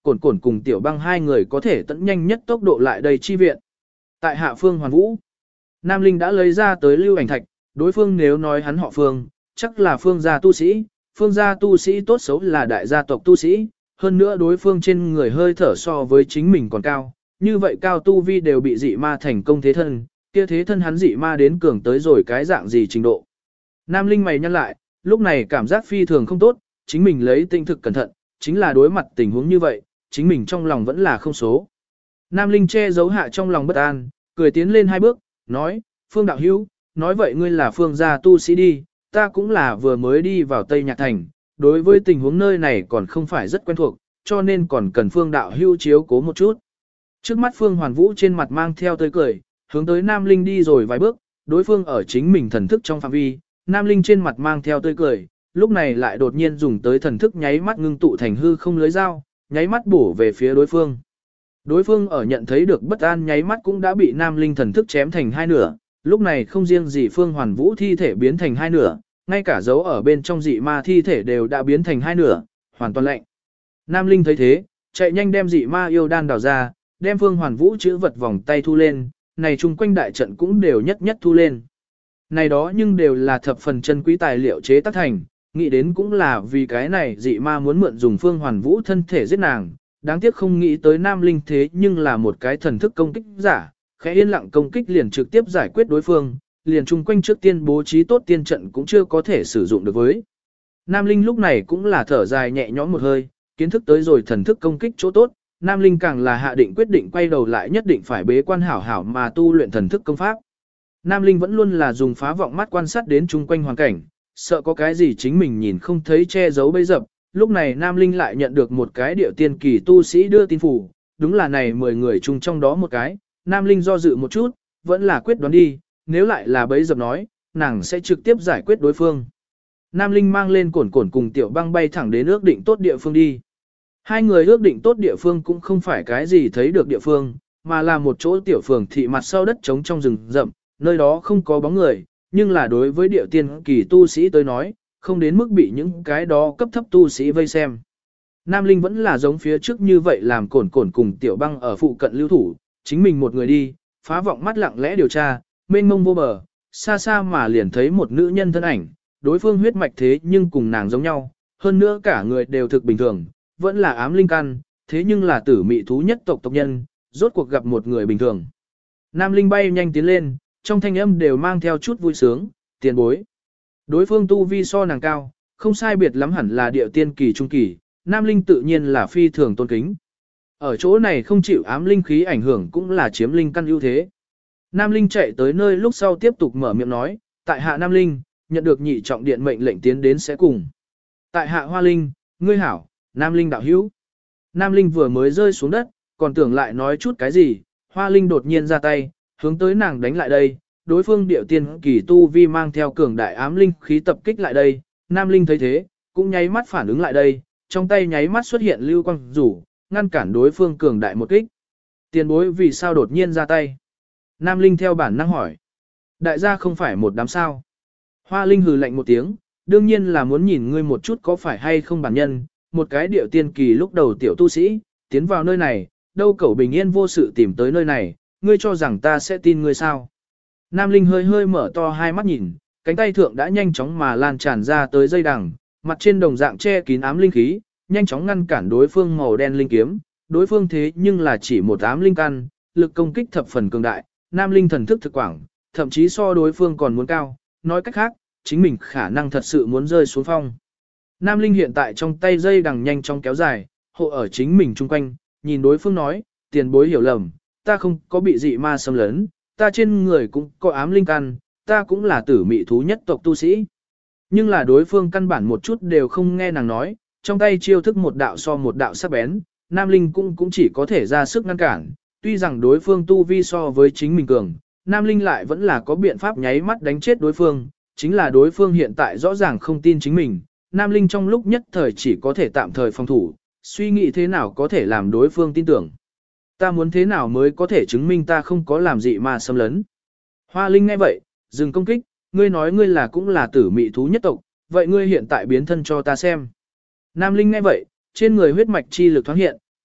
Cổn Cổn cùng Tiểu Băng hai người có thể tận nhanh nhất tốc độ lại đây chi viện. Tại hạ Phương Hoàn Vũ, Nam Linh đã lấy ra tới lưu ảnh thạch, đối phương nếu nói hắn họ Phương, chắc là Phương gia tu sĩ, Phương gia tu sĩ tốt xấu là đại gia tộc tu sĩ, hơn nữa đối phương trên người hơi thở so với chính mình còn cao, như vậy cao tu vi đều bị dị ma thành công thế thân, kia thế thân hắn dị ma đến cường tới rồi cái dạng gì trình độ. Nam Linh mày nhăn lại, lúc này cảm giác phi thường không tốt, chính mình lấy tinh thực cẩn thận, chính là đối mặt tình huống như vậy, chính mình trong lòng vẫn là không số. Nam Linh che giấu hạ trong lòng bất an, cười tiến lên hai bước, nói, Phương đạo hữu, nói vậy ngươi là Phương gia tu sĩ đi, ta cũng là vừa mới đi vào Tây Nhạc Thành, đối với tình huống nơi này còn không phải rất quen thuộc, cho nên còn cần Phương đạo hữu chiếu cố một chút. Trước mắt Phương Hoàn Vũ trên mặt mang theo tươi cười, hướng tới Nam Linh đi rồi vài bước, đối phương ở chính mình thần thức trong phạm vi, Nam Linh trên mặt mang theo tươi cười, lúc này lại đột nhiên dùng tới thần thức nháy mắt ngưng tụ thành hư không lưới dao, nháy mắt bổ về phía đối phương. Đối phương ở nhận thấy được bất an nháy mắt cũng đã bị Nam Linh thần thức chém thành hai nửa, lúc này không riêng gì Phương Hoàn Vũ thi thể biến thành hai nửa, ngay cả dấu ở bên trong dị ma thi thể đều đã biến thành hai nửa, hoàn toàn lạnh. Nam Linh thấy thế, chạy nhanh đem dị ma yêu đan đào ra, đem Phương Hoàn Vũ chữ vật vòng tay thu lên, này chung quanh đại trận cũng đều nhất nhất thu lên. Này đó nhưng đều là thập phần chân quý tài liệu chế tác thành, nghĩ đến cũng là vì cái này dị ma muốn mượn dùng Phương Hoàn Vũ thân thể giết nàng, đáng tiếc không nghĩ tới Nam Linh thế nhưng là một cái thần thức công kích giả, khẽ yên lặng công kích liền trực tiếp giải quyết đối phương, liền chung quanh trước tiên bố trí tốt tiên trận cũng chưa có thể sử dụng được với. Nam Linh lúc này cũng là thở dài nhẹ nhõm một hơi, kiến thức tới rồi thần thức công kích chỗ tốt, Nam Linh càng là hạ định quyết định quay đầu lại nhất định phải bế quan hảo hảo mà tu luyện thần thức công pháp. Nam Linh vẫn luôn là dùng phá vọng mắt quan sát đến chung quanh hoàn cảnh, sợ có cái gì chính mình nhìn không thấy che giấu bấy dập. Lúc này Nam Linh lại nhận được một cái điệu tiên kỳ tu sĩ đưa tin phủ, đúng là này 10 người chung trong đó một cái. Nam Linh do dự một chút, vẫn là quyết đoán đi, nếu lại là bấy dập nói, nàng sẽ trực tiếp giải quyết đối phương. Nam Linh mang lên Cổn Cổn cùng Tiểu Băng bay thẳng đến ước định tốt địa phương đi. Hai người ước định tốt địa phương cũng không phải cái gì thấy được địa phương, mà là một chỗ tiểu phường thị mặt sau đất trống trong rừng rậm, nơi đó không có bóng người, nhưng là đối với địa tiên kỳ tu sĩ tới nói, không đến mức bị những cái đó cấp thấp tu sĩ vây xem. Nam Linh vẫn là giống phía trước như vậy làm Cổn Cổn cùng Tiểu Băng ở phụ cận lưu thủ, chính mình một người đi, phá vọng mắt lặng lẽ điều tra, mênh mông vô bờ, xa xa mà liền thấy một nữ nhân thân ảnh, đối phương huyết mạch thế nhưng cùng nàng giống nhau, hơn nữa cả người đều thực bình thường, vẫn là ám linh căn, thế nhưng là tử mị thú nhất tộc tộc nhân, rốt cuộc gặp một người bình thường. Nam Linh bay nhanh tiến lên, trong thanh âm đều mang theo chút vui sướng, tiền bối. Đối phương tu vi so nàng cao, không sai biệt lắm hẳn là địa tiên kỳ trung kỳ, Nam Linh tự nhiên là phi thường tôn kính. Ở chỗ này không chịu ám linh khí ảnh hưởng cũng là chiếm linh căn ưu thế. Nam Linh chạy tới nơi lúc sau tiếp tục mở miệng nói, tại hạ Nam Linh, nhận được nhị trọng điện mệnh lệnh tiến đến sẽ cùng. Tại hạ Hoa Linh, ngươi hảo, Nam Linh đạo hữu. Nam Linh vừa mới rơi xuống đất, còn tưởng lại nói chút cái gì, Hoa Linh đột nhiên ra tay, hướng tới nàng đánh lại đây, đối phương điệu tiên kỳ tu vi mang theo cường đại ám linh khí tập kích lại đây, Nam Linh thấy thế, cũng nháy mắt phản ứng lại đây, trong tay nháy mắt xuất hiện lưu quang rủ, ngăn cản đối phương cường đại một kích. Tiền bối vì sao đột nhiên ra tay? Nam Linh theo bản năng hỏi. Đại gia không phải một đám sao. Hoa Linh hừ lạnh một tiếng, đương nhiên là muốn nhìn ngươi một chút có phải hay không bản nhân, một cái điệu tiên kỳ lúc đầu tiểu tu sĩ, tiến vào nơi này, đâu cẩu bình yên vô sự tìm tới nơi này, ngươi cho rằng ta sẽ tin ngươi sao. Nam Linh hơi hơi mở to hai mắt nhìn, cánh tay thượng đã nhanh chóng mà lan tràn ra tới dây đằng, mặt trên đồng dạng che kín ám linh khí, nhanh chóng ngăn cản đối phương màu đen linh kiếm, đối phương thế nhưng là chỉ một ám linh căn, lực công kích thập phần cường đại, Nam Linh thần thức thực quảng, thậm chí so đối phương còn muốn cao, nói cách khác, chính mình khả năng thật sự muốn rơi xuống phong. Nam Linh hiện tại trong tay dây đằng nhanh chóng kéo dài, hộ ở chính mình chung quanh, nhìn đối phương nói, tiền bối hiểu lầm, ta không có bị dị ma xâm lấn, ta trên người cũng có ám linh căn, ta cũng là tử mị thú nhất tộc tu sĩ. Nhưng là đối phương căn bản một chút đều không nghe nàng nói, trong tay chiêu thức một đạo so một đạo sắc bén, Nam Linh cũng chỉ có thể ra sức ngăn cản, tuy rằng đối phương tu vi so với chính mình cường, Nam Linh lại vẫn là có biện pháp nháy mắt đánh chết đối phương, chính là đối phương hiện tại rõ ràng không tin chính mình, Nam Linh trong lúc nhất thời chỉ có thể tạm thời phòng thủ, suy nghĩ thế nào có thể làm đối phương tin tưởng. Ta muốn thế nào mới có thể chứng minh ta không có làm gì mà xâm lấn. Hoa Linh nghe vậy, dừng công kích, ngươi nói ngươi là cũng là tử mị thú nhất tộc, vậy ngươi hiện tại biến thân cho ta xem. Nam Linh nghe vậy, trên người huyết mạch chi lực thoáng hiện,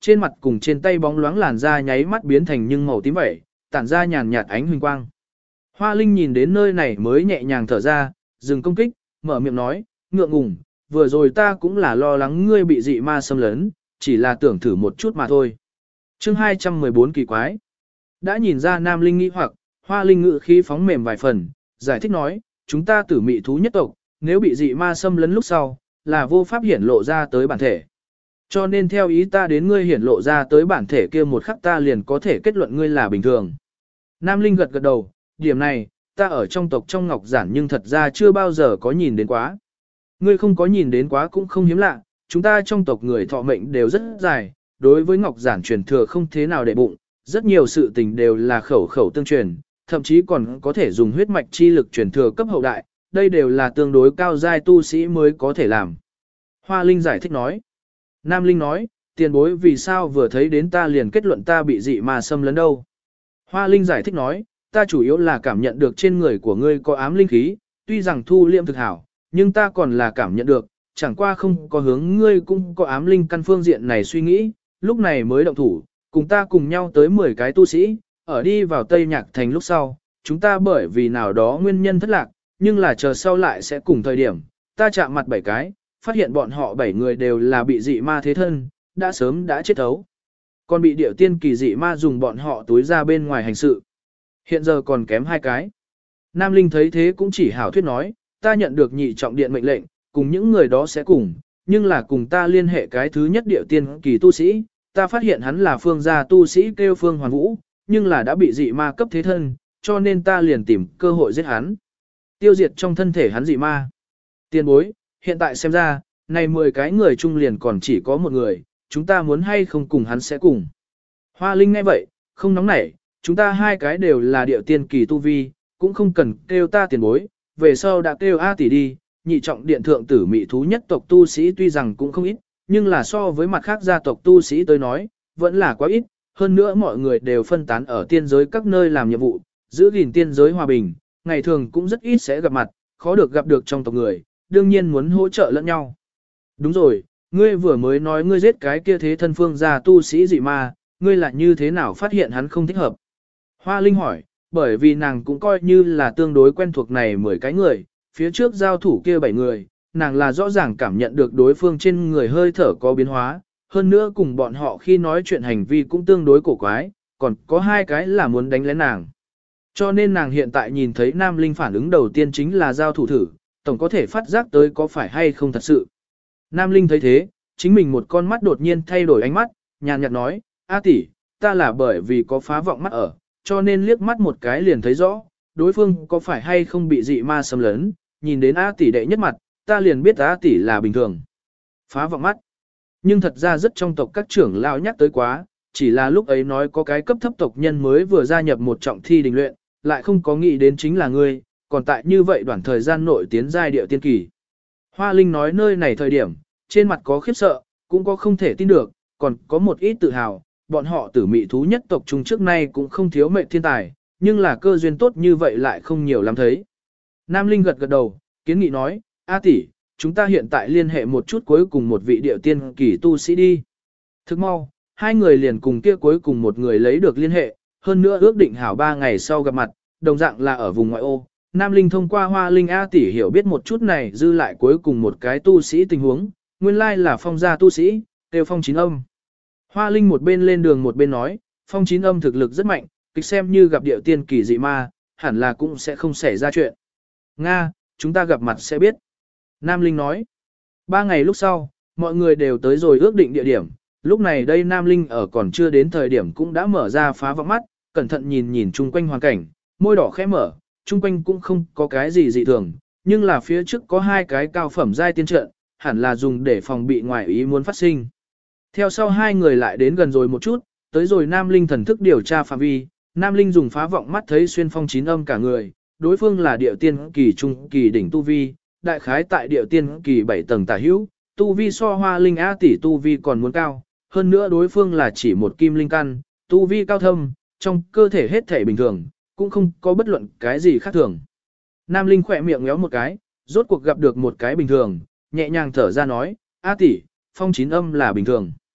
trên mặt cùng trên tay bóng loáng làn da nháy mắt biến thành nhưng màu tím vậy, tản ra nhàn nhạt ánh huỳnh quang. Hoa Linh nhìn đến nơi này mới nhẹ nhàng thở ra, dừng công kích, mở miệng nói, ngượng ngùng, vừa rồi ta cũng là lo lắng ngươi bị dị ma xâm lấn, chỉ là tưởng thử một chút mà thôi. Chương 214 kỳ quái. Đã nhìn ra Nam Linh nghĩ hoặc, Hoa Linh ngự khí phóng mềm vài phần, giải thích nói, chúng ta tử mị thú nhất tộc, nếu bị dị ma xâm lấn lúc sau, là vô pháp hiển lộ ra tới bản thể. Cho nên theo ý ta đến ngươi hiển lộ ra tới bản thể kia một khắc ta liền có thể kết luận ngươi là bình thường. Nam Linh gật gật đầu, điểm này, ta ở trong tộc trong ngọc giản nhưng thật ra chưa bao giờ có nhìn đến quá. Ngươi không có nhìn đến quá cũng không hiếm lạ, chúng ta trong tộc người thọ mệnh đều rất dài, đối với ngọc giản truyền thừa không thế nào để bụng, rất nhiều sự tình đều là khẩu khẩu tương truyền, thậm chí còn có thể dùng huyết mạch chi lực truyền thừa cấp hậu đại, đây đều là tương đối cao giai tu sĩ mới có thể làm. Hoa Linh giải thích nói. Nam Linh nói, tiền bối vì sao vừa thấy đến ta liền kết luận ta bị dị ma xâm lấn đâu. Hoa Linh giải thích nói, ta chủ yếu là cảm nhận được trên người của ngươi có ám linh khí, tuy rằng thu liệm thực hảo, nhưng ta còn là cảm nhận được, chẳng qua không có hướng ngươi cũng có ám linh căn phương diện này suy nghĩ, lúc này mới động thủ, cùng ta cùng nhau tới 10 cái tu sĩ, ở đi vào Tây Nhạc Thành lúc sau, chúng ta bởi vì nào đó nguyên nhân thất lạc, nhưng là chờ sau lại sẽ cùng thời điểm, ta chạm mặt 7 cái, phát hiện bọn họ 7 người đều là bị dị ma thế thân, đã sớm đã chết thấu. Còn bị điệu tiên kỳ dị ma dùng bọn họ túi ra bên ngoài hành sự. Hiện giờ còn kém 2 cái. Nam Linh thấy thế cũng chỉ hảo thuyết nói, ta nhận được nhị trọng điện mệnh lệnh, cùng những người đó sẽ cùng, nhưng là cùng ta liên hệ cái thứ nhất điệu tiên kỳ tu sĩ, ta phát hiện hắn là phương gia tu sĩ kêu Phương Hoàn Vũ, nhưng là đã bị dị ma cấp thế thân, cho nên ta liền tìm cơ hội giết hắn. Tiêu diệt trong thân thể hắn dị ma. Tiền bối, hiện tại xem ra, này 10 cái người chung liền còn chỉ có một người, chúng ta muốn hay không cùng hắn sẽ cùng. Hoa Linh nghe vậy, không nóng nảy, chúng ta 2 cái đều là điệu tiên kỳ tu vi, cũng không cần kêu ta tiền bối, về sau đã kêu A tỷ đi, nhị trọng điện thượng tử mị thú nhất tộc tu sĩ tuy rằng cũng không ít, nhưng là so với mặt khác gia tộc tu sĩ tới nói, vẫn là quá ít, hơn nữa mọi người đều phân tán ở tiên giới các nơi làm nhiệm vụ, giữ gìn tiên giới hòa bình, ngày thường cũng rất ít sẽ gặp mặt, khó được gặp được trong tộc người, đương nhiên muốn hỗ trợ lẫn nhau. Đúng rồi, ngươi vừa mới nói ngươi giết cái kia thế thân phương gia tu sĩ dị ma, ngươi là như thế nào phát hiện hắn không thích hợp? Hoa Linh hỏi, bởi vì nàng cũng coi như là tương đối quen thuộc này 10 cái người, phía trước giao thủ kia 7 người, nàng là rõ ràng cảm nhận được đối phương trên người hơi thở có biến hóa, hơn nữa cùng bọn họ khi nói chuyện hành vi cũng tương đối cổ quái, còn có 2 cái là muốn đánh lén nàng. Cho nên nàng hiện tại nhìn thấy Nam Linh phản ứng đầu tiên chính là giao thủ thử, tổng có thể phát giác tới có phải hay không thật sự. Nam Linh thấy thế, chính mình một con mắt đột nhiên thay đổi ánh mắt, nhàn nhạt nói, A tỷ, ta là bởi vì có phá vọng mắt ở, cho nên liếc mắt một cái liền thấy rõ, đối phương có phải hay không bị dị ma xâm lấn, nhìn đến A tỷ đệ nhất mặt, ta liền biết A tỷ là bình thường. Phá vọng mắt. Nhưng thật ra rất trong tộc các trưởng lão nhắc tới quá, chỉ là lúc ấy nói có cái cấp thấp tộc nhân mới vừa gia nhập một trọng thi đình luyện, lại không có nghĩ đến chính là ngươi, còn tại như vậy đoạn thời gian nội tiến giai điệu tiên kỳ. Hoa Linh nói nơi này thời điểm, trên mặt có khiếp sợ, cũng có không thể tin được, còn có một ít tự hào, bọn họ tử mị thú nhất tộc chung trước nay cũng không thiếu mệnh thiên tài, nhưng là cơ duyên tốt như vậy lại không nhiều lắm thấy. Nam Linh gật gật đầu, kiến nghị nói, A tỷ, chúng ta hiện tại liên hệ một chút cuối cùng một vị điệu tiên kỳ tu sĩ đi. Thức mau, 2 người liền cùng kia cuối cùng một người lấy được liên hệ, hơn nữa ước định hảo 3 ngày sau gặp mặt, đồng dạng là ở vùng ngoại ô. Nam Linh thông qua Hoa Linh A tỷ hiểu biết một chút này dư lại cuối cùng một cái tu sĩ tình huống, nguyên lai là Phong gia tu sĩ, tiêu Phong Chín Âm. Hoa Linh một bên lên đường một bên nói, Phong Chín Âm thực lực rất mạnh, kịch xem như gặp điệu tiên kỳ dị ma, hẳn là cũng sẽ không xảy ra chuyện. Nga, chúng ta gặp mặt sẽ biết. Nam Linh nói, 3 ngày lúc sau, mọi người đều tới rồi ước định địa điểm, lúc này đây Nam Linh ở còn chưa đến thời điểm cũng đã mở ra phá vọng mắt, cẩn thận nhìn nhìn chung quanh hoàn cảnh, môi đỏ khẽ mở, chung quanh cũng không có cái gì dị thường, nhưng là phía trước có 2 cái cao phẩm giai tiên trận, hẳn là dùng để phòng bị ngoại ý muốn phát sinh. Theo sau 2 người lại đến gần rồi một chút, tới rồi Nam Linh thần thức điều tra phạm vi, Nam Linh dùng phá vọng mắt thấy xuyên Phong Chín Âm cả người, đối phương là điệu tiên kỳ trung kỳ đỉnh tu vi, đại khái tại điệu tiên kỳ 7 tầng tả hữu, tu vi so Hoa Linh A tỷ tu vi còn muốn cao, hơn nữa đối phương là chỉ một kim linh căn, tu vi cao thâm, trong cơ thể hết thể bình thường, cũng không có bất luận cái gì khác thường. Nam Linh khỏe miệng ngéo một cái, rốt cuộc gặp được một cái bình thường, nhẹ nhàng thở ra nói, A tỷ, Phong Chín Âm là bình thường.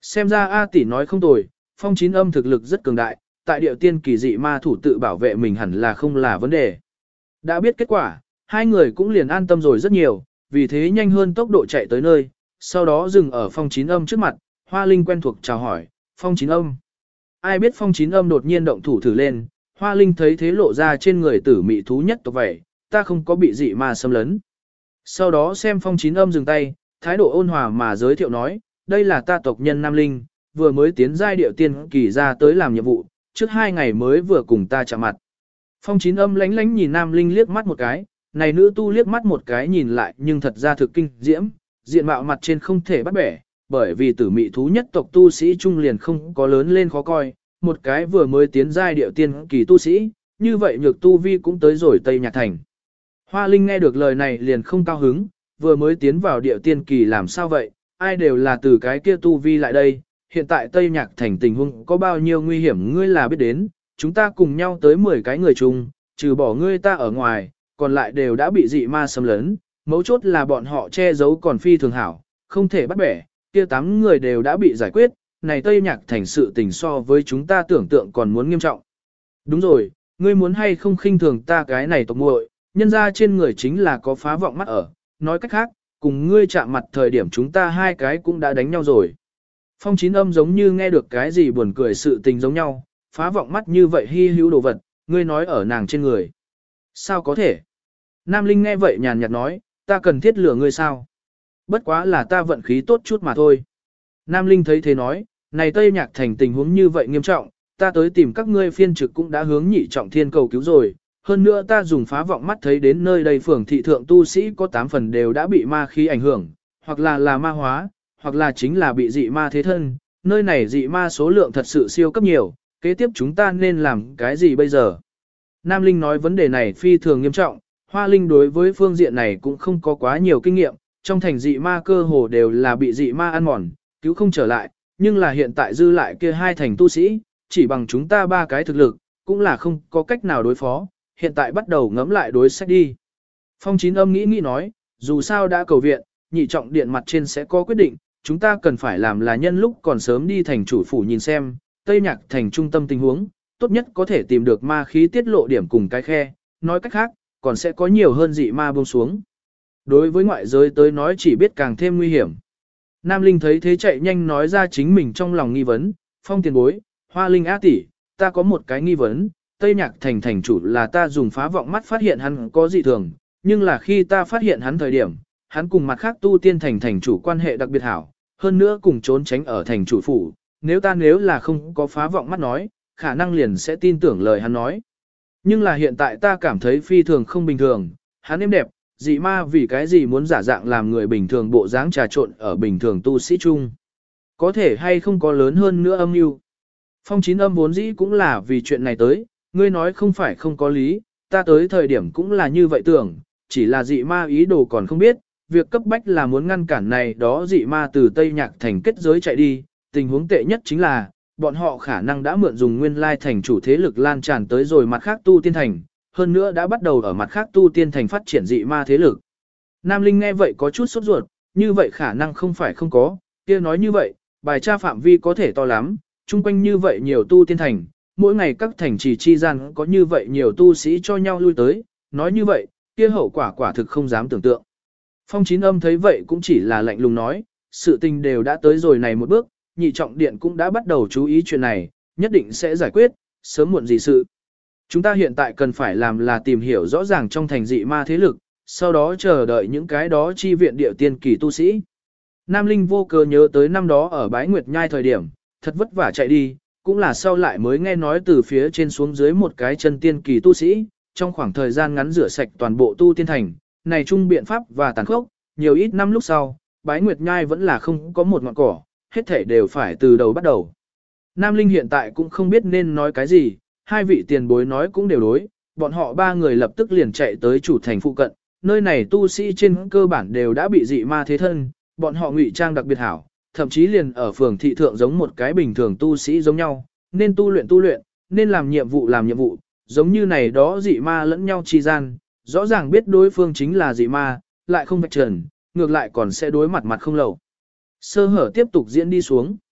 Xem ra A tỷ nói không tồi, phong chín âm thực lực rất cường đại, tại điệu tiên kỳ dị ma thủ tự bảo vệ mình hẳn là không là vấn đề. Đã biết kết quả, hai người cũng liền an tâm rồi rất nhiều, vì thế nhanh hơn tốc độ chạy tới nơi, sau đó dừng ở phong chín âm trước mặt, Hoa Linh quen thuộc chào hỏi, phong chín âm. Ai biết phong chín âm đột nhiên động thủ thử lên, Hoa Linh thấy thế lộ ra trên người tử mị thú nhất tộc vậy, ta không có bị dị ma xâm lấn. Sau đó xem phong chín âm dừng tay, thái độ ôn hòa mà giới thiệu nói, đây là ta tộc nhân Nam Linh, vừa mới tiến giai điệu tiên kỳ ra tới làm nhiệm vụ, trước 2 ngày mới vừa cùng ta chạm mặt. Phong chín âm lánh lánh nhìn Nam Linh liếc mắt một cái, này nữ tu liếc mắt một cái nhìn lại nhưng thật ra thực kinh diễm, diện mạo mặt trên không thể bắt bẻ, bởi vì tử mị thú nhất tộc tu sĩ trung liền không có lớn lên khó coi, một cái vừa mới tiến giai điệu tiên kỳ tu sĩ, như vậy nhược tu vi cũng tới rồi Tây Nhạc Thành. Hoa Linh nghe được lời này liền không cao hứng, vừa mới tiến vào điệu tiên kỳ làm sao vậy, ai đều là từ cái kia tu vi lại đây, hiện tại Tây Nhạc Thành tình huống có bao nhiêu nguy hiểm ngươi là biết đến, chúng ta cùng nhau tới 10 cái người chung, trừ bỏ ngươi ta ở ngoài, còn lại đều đã bị dị ma xâm lấn, mấu chốt là bọn họ che giấu còn phi thường hảo, không thể bắt bẻ, kia 8 người đều đã bị giải quyết, này Tây Nhạc Thành sự tình so với chúng ta tưởng tượng còn muốn nghiêm trọng. Đúng rồi, ngươi muốn hay không khinh thường ta cái này tộc muội, nhân ra trên người chính là có phá vọng mắt ở, nói cách khác, cùng ngươi chạm mặt thời điểm chúng ta hai cái cũng đã đánh nhau rồi. Phong chín âm giống như nghe được cái gì buồn cười sự tình giống nhau, phá vọng mắt như vậy hy hữu đồ vật, ngươi nói ở nàng trên người. Sao có thể? Nam Linh nghe vậy nhàn nhạt nói, ta cần thiết lừa ngươi sao? Bất quá là ta vận khí tốt chút mà thôi. Nam Linh thấy thế nói, này Tây Nhạc Thành tình huống như vậy nghiêm trọng, ta tới tìm các ngươi phiên trực cũng đã hướng nhị trọng thiên cầu cứu rồi. Hơn nữa ta dùng phá vọng mắt thấy đến nơi đây phường thị thượng tu sĩ có 8 phần đều đã bị ma khí ảnh hưởng, hoặc là ma hóa, hoặc là chính là bị dị ma thế thân. Nơi này dị ma số lượng thật sự siêu cấp nhiều, kế tiếp chúng ta nên làm cái gì bây giờ? Nam Linh nói vấn đề này phi thường nghiêm trọng, Hoa Linh đối với phương diện này cũng không có quá nhiều kinh nghiệm, trong thành dị ma cơ hồ đều là bị dị ma ăn mòn, cứu không trở lại, nhưng là hiện tại dư lại kia 2 thành tu sĩ, chỉ bằng chúng ta 3 cái thực lực, cũng là không có cách nào đối phó, hiện tại bắt đầu ngẫm lại đối sách đi. Phong chín âm nghĩ nói, dù sao đã cầu viện, nhị trọng điện mặt trên sẽ có quyết định, chúng ta cần phải làm là nhân lúc còn sớm đi thành chủ phủ nhìn xem, Tây Nhạc Thành trung tâm tình huống, tốt nhất có thể tìm được ma khí tiết lộ điểm cùng cái khe, nói cách khác, còn sẽ có nhiều hơn dị ma buông xuống. Đối với ngoại giới tới nói chỉ biết càng thêm nguy hiểm. Nam Linh thấy thế chạy nhanh nói ra chính mình trong lòng nghi vấn, Phong tiền bối, Hoa Linh á tỷ, ta có một cái nghi vấn, Tây Nhạc Thành thành chủ là ta dùng phá vọng mắt phát hiện hắn có dị thường, nhưng là khi ta phát hiện hắn thời điểm, hắn cùng mặt khác tu tiên thành thành chủ quan hệ đặc biệt hảo, hơn nữa cùng trốn tránh ở thành chủ phủ, nếu là không có phá vọng mắt nói, khả năng liền sẽ tin tưởng lời hắn nói. Nhưng là hiện tại ta cảm thấy phi thường không bình thường, hắn êm đẹp, dị ma vì cái gì muốn giả dạng làm người bình thường bộ dáng trà trộn ở bình thường tu sĩ chung. Có thể hay không có lớn hơn nữa âm mưu. Phong chín âm vốn dĩ cũng là vì chuyện này tới, ngươi nói không phải không có lý, ta tới thời điểm cũng là như vậy tưởng, chỉ là dị ma ý đồ còn không biết, việc cấp bách là muốn ngăn cản này đó dị ma từ Tây Nhạc Thành kết giới chạy đi, tình huống tệ nhất chính là, bọn họ khả năng đã mượn dùng nguyên lai thành chủ thế lực lan tràn tới rồi mặt khác tu tiên thành, hơn nữa đã bắt đầu ở mặt khác tu tiên thành phát triển dị ma thế lực. Nam Linh nghe vậy có chút sốt ruột, như vậy khả năng không phải không có, kia nói như vậy, bài tra phạm vi có thể to lắm, chung quanh như vậy nhiều tu tiên thành, mỗi ngày các thành trì chi gian có như vậy nhiều tu sĩ cho nhau lui tới, nói như vậy, kia hậu quả quả thực không dám tưởng tượng. Phong chín âm thấy vậy cũng chỉ là lạnh lùng nói, sự tình đều đã tới rồi này một bước, nhị trọng điện cũng đã bắt đầu chú ý chuyện này, nhất định sẽ giải quyết, sớm muộn gì sự. Chúng ta hiện tại cần phải làm là tìm hiểu rõ ràng trong thành dị ma thế lực, sau đó chờ đợi những cái đó chi viện địa tiên kỳ tu sĩ. Nam Linh vô cớ nhớ tới năm đó ở Bái Nguyệt Nhai thời điểm, thật vất vả chạy đi, cũng là sau lại mới nghe nói từ phía trên xuống dưới một cái chân tiên kỳ tu sĩ, trong khoảng thời gian ngắn rửa sạch toàn bộ tu tiên thành, này chung biện pháp và tàn khốc, nhiều ít năm lúc sau, Bái Nguyệt Nhai vẫn là không có một ngọn cỏ, hết thể đều phải từ đầu bắt đầu. Nam Linh hiện tại cũng không biết nên nói cái gì, 2 vị tiền bối nói cũng đều đối, bọn họ 3 người lập tức liền chạy tới chủ thành phụ cận, nơi này tu sĩ trên cơ bản đều đã bị dị ma thế thân, bọn họ ngụy trang đặc biệt hảo, thậm chí liền ở phường thị thượng giống một cái bình thường tu sĩ giống nhau, nên tu luyện, nên làm nhiệm vụ, giống như này đó dị ma lẫn nhau chi gian, rõ ràng biết đối phương chính là dị ma, lại không vạch trần, ngược lại còn sẽ đối mặt không lầu. Sơ hở tiếp tục diễn đi xuống.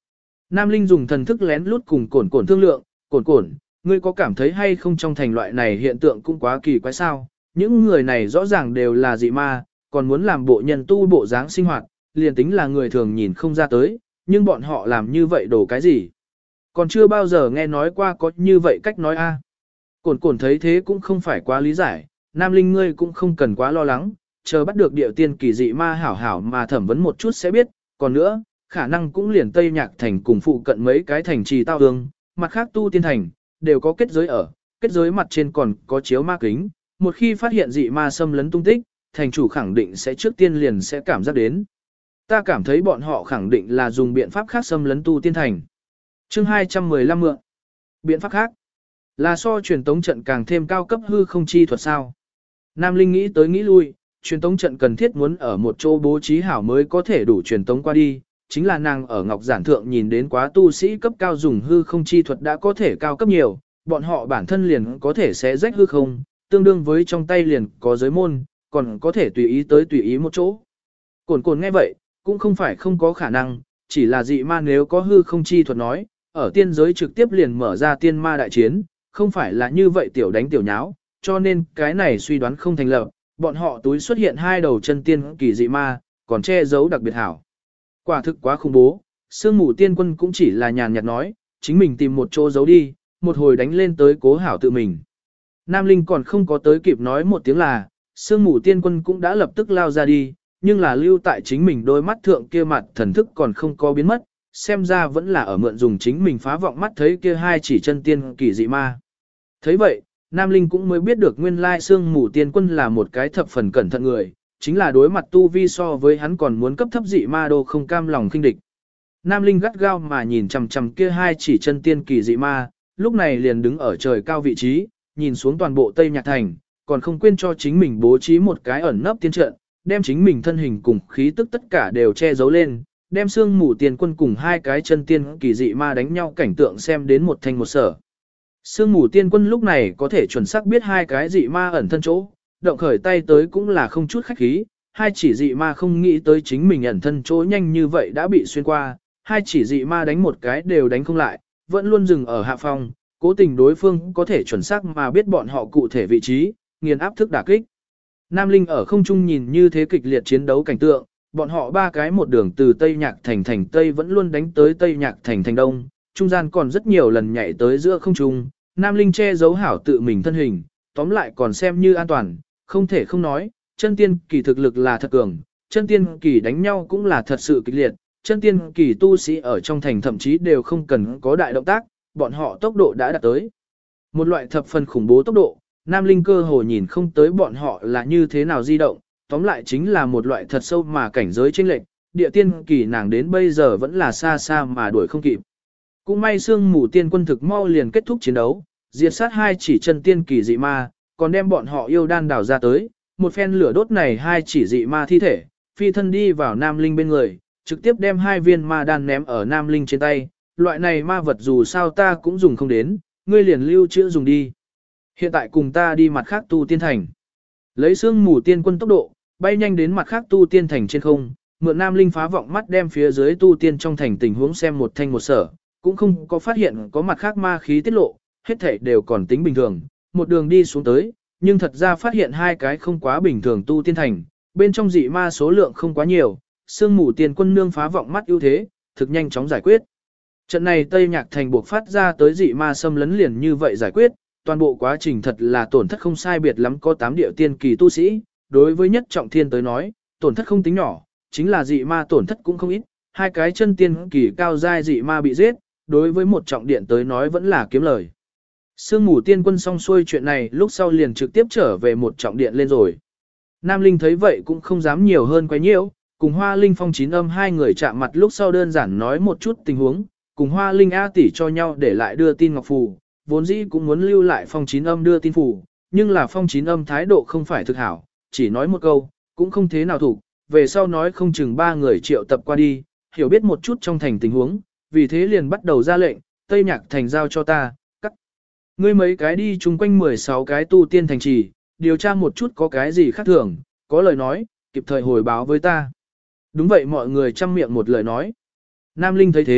Nam Linh dùng thần thức lén lút cùng cổn cổn thương lượng, cổn, ngươi có cảm thấy hay không trong thành loại này hiện tượng cũng quá kỳ quái sao? Những người này rõ ràng đều là dị ma, còn muốn làm bộ nhân tu bộ dáng sinh hoạt, liền tính là người thường nhìn không ra tới, nhưng bọn họ làm như vậy đổ cái gì? Còn chưa bao giờ nghe nói qua có như vậy cách nói a. Cổn thấy thế cũng không phải quá lý giải, Nam Linh ngươi cũng không cần quá lo lắng, chờ bắt được điệu tiên kỳ dị ma hảo hảo mà thẩm vấn một chút sẽ biết, còn nữa, khả năng cũng liền Tây Nhạc thành cùng phụ cận mấy cái thành trì tao hương, mặt khác tu tiên thành, đều có kết giới ở, kết giới mặt trên còn có chiếu ma kính, một khi phát hiện dị ma xâm lấn tung tích, thành chủ khẳng định sẽ trước tiên liền sẽ cảm giác đến. Ta cảm thấy bọn họ khẳng định là dùng biện pháp khác xâm lấn tu tiên thành. Chương 215 mượn. Biện pháp khác là so truyền tống trận càng thêm cao cấp hư không chi thuật sao. Nam Linh nghĩ tới nghĩ lui, truyền tống trận cần thiết muốn ở một chỗ bố trí hảo mới có thể đủ truyền tống qua đi, chính là nàng ở Ngọc Giản Thượng nhìn đến quá tu sĩ cấp cao dùng hư không chi thuật đã có thể cao cấp nhiều, bọn họ bản thân liền có thể sẽ rách hư không, tương đương với trong tay liền có giới môn, còn có thể tùy ý tới tùy ý một chỗ. Cổn nghe vậy, cũng không phải không có khả năng, chỉ là dị ma nếu có hư không chi thuật nói, ở tiên giới trực tiếp liền mở ra tiên ma đại chiến, không phải là như vậy tiểu đánh tiểu nháo, cho nên cái này suy đoán không thành lập, bọn họ túi xuất hiện hai đầu chân tiên kỳ dị ma, còn che giấu đặc biệt hảo. Quả thực quá khủng bố, Sương Mù Tiên Quân cũng chỉ là nhàn nhạt nói, chính mình tìm một chỗ giấu đi, một hồi đánh lên tới cố hảo tự mình. Nam Linh còn không có tới kịp nói một tiếng là, Sương Mù Tiên Quân cũng đã lập tức lao ra đi, nhưng là lưu tại chính mình đôi mắt thượng kia mặt thần thức còn không có biến mất, xem ra vẫn là ở mượn dùng chính mình phá vọng mắt thấy kia hai chỉ chân tiên kỳ dị ma. Thấy vậy, Nam Linh cũng mới biết được nguyên lai Sương Mù Tiên Quân là một cái thập phần cẩn thận người, chính là đối mặt tu vi so với hắn còn muốn cấp thấp dị ma đô không cam lòng khinh địch. Nam Linh gắt gao mà nhìn chằm chằm kia hai chỉ chân tiên kỳ dị ma, lúc này liền đứng ở trời cao vị trí, nhìn xuống toàn bộ Tây Nhạc Thành, còn không quên cho chính mình bố trí một cái ẩn nấp tiên trận, đem chính mình thân hình cùng khí tức tất cả đều che giấu lên, đem Sương Mù Tiên Quân cùng hai cái chân tiên kỳ dị ma đánh nhau cảnh tượng xem đến một thanh một sở. Sương Mù Tiên Quân lúc này có thể chuẩn xác biết hai cái dị ma ẩn thân chỗ, động khởi tay tới cũng là không chút khách khí, hai chỉ dị ma không nghĩ tới chính mình ẩn thân chỗ nhanh như vậy đã bị xuyên qua, hai chỉ dị ma đánh một cái đều đánh không lại, vẫn luôn dừng ở hạ phong, cố tình đối phương có thể chuẩn xác mà biết bọn họ cụ thể vị trí, nghiền áp thức đả kích. Nam Linh ở không trung nhìn như thế kịch liệt chiến đấu cảnh tượng, bọn họ ba cái một đường từ Tây Nhạc thành thành Tây vẫn luôn đánh tới Tây Nhạc thành thành Đông, trung gian còn rất nhiều lần nhảy tới giữa không trung, Nam Linh che giấu hảo tự mình thân hình, tóm lại còn xem như an toàn, không thể không nói, chân tiên kỳ thực lực là thật cường, chân tiên kỳ đánh nhau cũng là thật sự kịch liệt, chân tiên kỳ tu sĩ ở trong thành thậm chí đều không cần có đại động tác, bọn họ tốc độ đã đạt tới. Một loại thập phần khủng bố tốc độ, Nam Linh cơ hồ nhìn không tới bọn họ là như thế nào di động, tóm lại chính là một loại thật sâu mà cảnh giới chênh lệch, địa tiên kỳ nàng đến bây giờ vẫn là xa xa mà đuổi không kịp. Cũng may Sương Mù Tiên Quân thực mau liền kết thúc chiến đấu, diệt sát hai chỉ chân tiên kỳ dị ma, còn đem bọn họ yêu đan đào ra tới, một phen lửa đốt này hai chỉ dị ma thi thể, phi thân đi vào Nam Linh bên người, trực tiếp đem hai viên ma đan ném ở Nam Linh trên tay, loại này ma vật dù sao ta cũng dùng không đến, ngươi liền lưu trữ dùng đi. Hiện tại cùng ta đi mặt khác tu tiên thành. Lấy Sương Mù Tiên Quân tốc độ, bay nhanh đến mặt khác tu tiên thành trên không, mượn Nam Linh phá vọng mắt đem phía dưới tu tiên trong thành tình huống xem một thanh một sở, cũng không có phát hiện có mặt khác ma khí tiết lộ, hết thảy đều còn tính bình thường, một đường đi xuống tới, nhưng thật ra phát hiện hai cái không quá bình thường tu tiên thành, bên trong dị ma số lượng không quá nhiều, Sương Mù Tiên Quân nương phá vọng mắt ưu thế, thực nhanh chóng giải quyết. Trận này Tây Nhạc thành buộc phát ra tới dị ma xâm lấn liền như vậy giải quyết, toàn bộ quá trình thật là tổn thất không sai biệt lắm có 8 điệu tiên kỳ tu sĩ, đối với nhất trọng thiên tới nói, tổn thất không tính nhỏ, chính là dị ma tổn thất cũng không ít, hai cái chân tiên kỳ cao giai dị ma bị giết, đối với một trọng điện tới nói vẫn là kiếm lời. Sương Mù Tiên Quân xong xuôi chuyện này lúc sau liền trực tiếp trở về một trọng điện lên rồi. Nam Linh thấy vậy cũng không dám nhiều hơn quấy nhiễu, cùng Hoa Linh Phong Chín Âm hai người chạm mặt lúc sau đơn giản nói một chút tình huống, cùng Hoa Linh A tỷ cho nhau để lại đưa tin ngọc phù, vốn dĩ cũng muốn lưu lại Phong Chín Âm đưa tin phù, nhưng là Phong Chín Âm thái độ không phải thực hảo, chỉ nói một câu, cũng không thế nào thủ, về sau nói không chừng ba người triệu tập qua đi, hiểu biết một chút trong thành tình huống, vì thế liền bắt đầu ra lệnh, Tây Nhạc thành giao cho ta, cắt. Ngươi mấy cái đi chung quanh 16 cái tu tiên thành trì, điều tra một chút có cái gì khác thường, có lời nói, kịp thời hồi báo với ta. Đúng vậy mọi người chăm miệng một lời nói. Nam Linh thấy thế,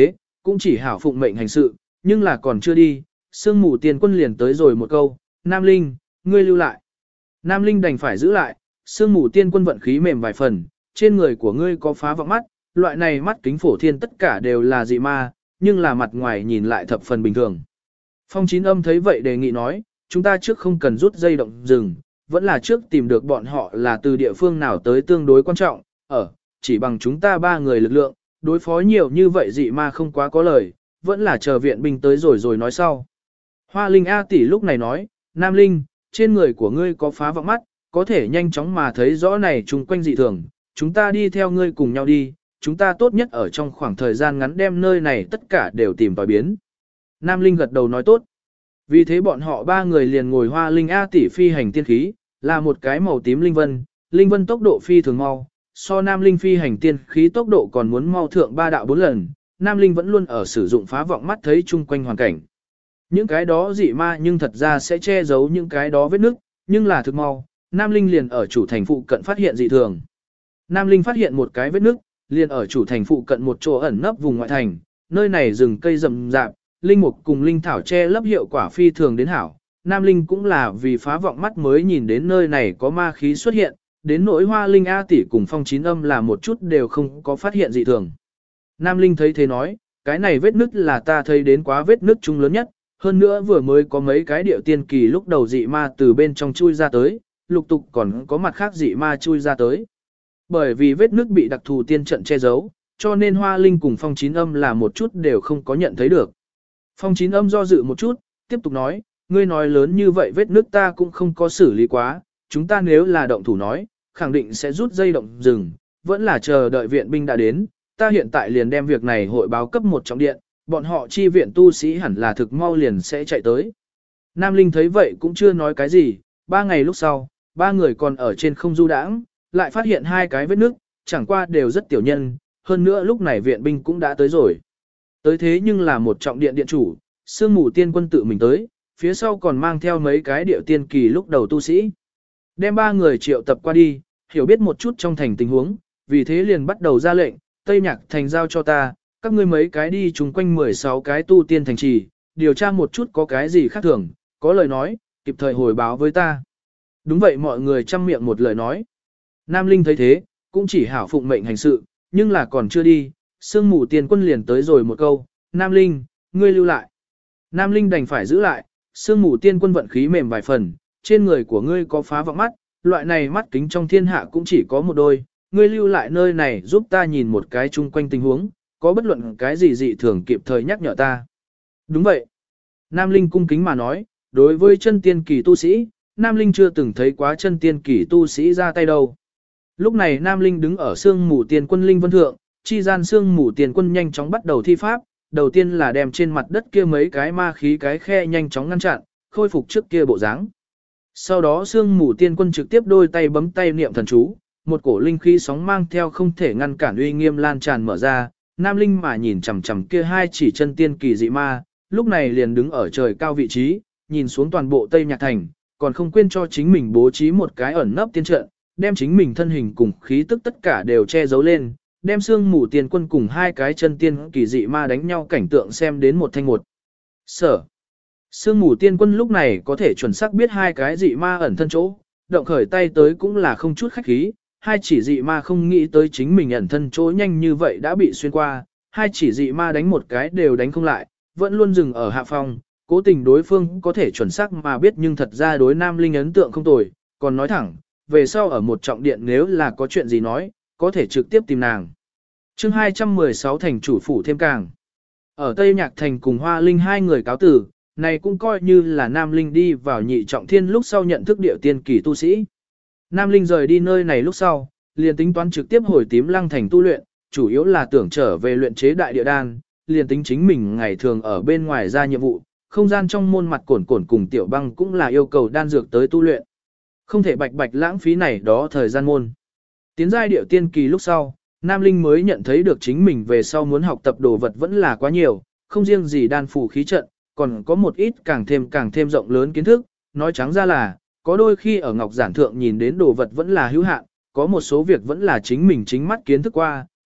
cũng chỉ hảo phụng mệnh hành sự, nhưng là còn chưa đi, sương mù tiên quân liền tới rồi một câu, Nam Linh, ngươi lưu lại. Nam Linh đành phải giữ lại, sương mù tiên quân vận khí mềm vài phần, trên người của ngươi có phá vọng mắt, loại này mắt kính phổ thiên tất cả đều là dị ma, nhưng là mặt ngoài nhìn lại thập phần bình thường. Phong Chín Âm thấy vậy đề nghị nói, chúng ta trước không cần rút dây động rừng, vẫn là trước tìm được bọn họ là từ địa phương nào tới tương đối quan trọng, chỉ bằng chúng ta 3 người lực lượng, đối phó nhiều như vậy dị ma không quá có lời, vẫn là chờ viện binh tới rồi nói sau. Hoa Linh A tỷ lúc này nói, Nam Linh, trên người của ngươi có phá vọng mắt, có thể nhanh chóng mà thấy rõ này chung quanh dị thường, chúng ta đi theo ngươi cùng nhau đi, chúng ta tốt nhất ở trong khoảng thời gian ngắn đem nơi này tất cả đều tìm tòi biến. Nam Linh gật đầu nói tốt. Vì thế bọn họ 3 người liền ngồi Hoa Linh A tỷ phi hành tiên khí, là một cái màu tím linh vân tốc độ phi thường mau, so Nam Linh phi hành tiên khí tốc độ còn muốn mau thượng 3 đạo 4 lần, Nam Linh vẫn luôn ở sử dụng phá vọng mắt thấy chung quanh hoàn cảnh. Những cái đó dị ma nhưng thật ra sẽ che giấu những cái đó vết nứt, nhưng là thực mau, Nam Linh liền ở chủ thành phụ cận phát hiện dị thường. Nam Linh phát hiện một cái vết nứt, liền ở chủ thành phụ cận một chỗ ẩn nấp vùng ngoại thành, nơi này rừng cây rậm rạp, linh mục cùng linh thảo che lấp hiệu quả phi thường đến hảo. Nam Linh cũng là vì phá vọng mắt mới nhìn đến nơi này có ma khí xuất hiện, đến nỗi Hoa Linh A tỷ cùng Phong Chín Âm là một chút đều không có phát hiện dị thường. Nam Linh thấy thế nói, cái này vết nứt là ta thấy đến quá vết nứt chung lớn nhất, hơn nữa vừa mới có mấy cái điệu tiên kỳ lúc đầu dị ma từ bên trong chui ra tới, lục tục còn có mặt khác dị ma chui ra tới. Bởi vì vết nứt bị đặc thù tiên trận che giấu, cho nên Hoa Linh cùng Phong Chín Âm là một chút đều không có nhận thấy được. Phong Chín Âm do dự một chút, tiếp tục nói, ngươi nói lớn như vậy vết nứt ta cũng không có xử lý quá, chúng ta nếu là động thủ nói, khẳng định sẽ rút dây động rừng, vẫn là chờ đợi viện binh đã đến, ta hiện tại liền đem việc này hội báo cấp một trọng điện, bọn họ chi viện tu sĩ hẳn là thực mau liền sẽ chạy tới. Nam Linh thấy vậy cũng chưa nói cái gì, 3 ngày lúc sau, 3 người còn ở trên không du đãng, lại phát hiện 2 cái vết nứt, chẳng qua đều rất tiểu nhân, hơn nữa lúc này viện binh cũng đã tới rồi. Tới thế nhưng là một trọng điện điện chủ, sương mù tiên quân tự mình tới, phía sau còn mang theo mấy cái điệu tiên kỳ lúc đầu tu sĩ. Đem 3 người triệu tập qua đi, hiểu biết một chút trong thành tình huống, vì thế liền bắt đầu ra lệnh, Tây Nhạc thành giao cho ta, các ngươi mấy cái đi chung quanh 16 cái tu tiên thành trì, điều tra một chút có cái gì khác thường, có lời nói, kịp thời hồi báo với ta. Đúng vậy mọi người chăm miệng một lời nói. Nam Linh thấy thế, cũng chỉ hảo phụng mệnh hành sự, nhưng là còn chưa đi, sương mù tiên quân liền tới rồi một câu, Nam Linh, ngươi lưu lại. Nam Linh đành phải giữ lại, sương mù tiên quân vận khí mềm vài phần, trên người của ngươi có phá vọng mắt, loại này mắt kính trong thiên hạ cũng chỉ có một đôi, ngươi lưu lại nơi này giúp ta nhìn một cái chung quanh tình huống, có bất luận cái gì dị thường kịp thời nhắc nhở ta. Đúng vậy. Nam Linh cung kính mà nói, đối với chân tiên kỳ tu sĩ, Nam Linh chưa từng thấy quá chân tiên kỳ tu sĩ ra tay đâu. Lúc này Nam Linh đứng ở sương mù tiên quân linh vân thượng, chi gian sương mù tiên quân nhanh chóng bắt đầu thi pháp, đầu tiên là đem trên mặt đất kia mấy cái ma khí cái khe nhanh chóng ngăn chặn, khôi phục trước kia bộ dáng. Sau đó sương mù tiên quân trực tiếp đôi tay bấm tay niệm thần chú, một cổ linh khí sóng mang theo không thể ngăn cản uy nghiêm lan tràn mở ra, Nam Linh mà nhìn chằm chằm kia 2 chỉ chân tiên kỳ dị ma, lúc này liền đứng ở trời cao vị trí, nhìn xuống toàn bộ Tây Nhạc thành, còn không quên cho chính mình bố trí một cái ẩn nấp tiên trận, đem chính mình thân hình cùng khí tức tất cả đều che giấu lên, đem sương mù tiên quân cùng 2 cái chân tiên kỳ dị ma đánh nhau cảnh tượng xem đến một thanh một. Sương mù tiên quân lúc này có thể chuẩn xác biết 2 cái dị ma ẩn thân chỗ, động khởi tay tới cũng là không chút khách khí, 2 chỉ dị ma không nghĩ tới chính mình ẩn thân chỗ nhanh như vậy đã bị xuyên qua, 2 chỉ dị ma đánh một cái đều đánh không lại, vẫn luôn dừng ở hạ phong, cố tình đối phương có thể chuẩn xác mà biết nhưng thật ra đối Nam Linh ấn tượng không tồi, còn nói thẳng, về sau ở một trọng điện nếu là có chuyện gì nói, có thể trực tiếp tìm nàng. Chương 216 thành chủ phủ thêm càng. Ở Tây Nhạc thành cùng Hoa Linh 2 người cáo tử, này cũng coi như là Nam Linh đi vào nhị trọng thiên lúc sau nhận thức điệu tiên kỳ tu sĩ. Nam Linh rời đi nơi này lúc sau, liền tính toán trực tiếp hồi tím lăng thành tu luyện, chủ yếu là tưởng trở về luyện chế đại địa đan, liền tính chính mình ngày thường ở bên ngoài ra nhiệm vụ, không gian trong môn mặt cổn cùng tiểu băng cũng là yêu cầu đan dược tới tu luyện. Không thể bạch bạch lãng phí này đó thời gian môn. Tiến giai điệu tiên kỳ lúc sau, Nam Linh mới nhận thấy được chính mình về sau muốn học tập đồ vật vẫn là quá nhiều, không riêng gì đan phủ khí trận, còn có một ít càng thêm rộng lớn kiến thức, nói trắng ra là, có đôi khi ở ngọc giản thượng nhìn đến đồ vật vẫn là hữu hạn, có một số việc vẫn là chính mình chính mắt kiến thức qua,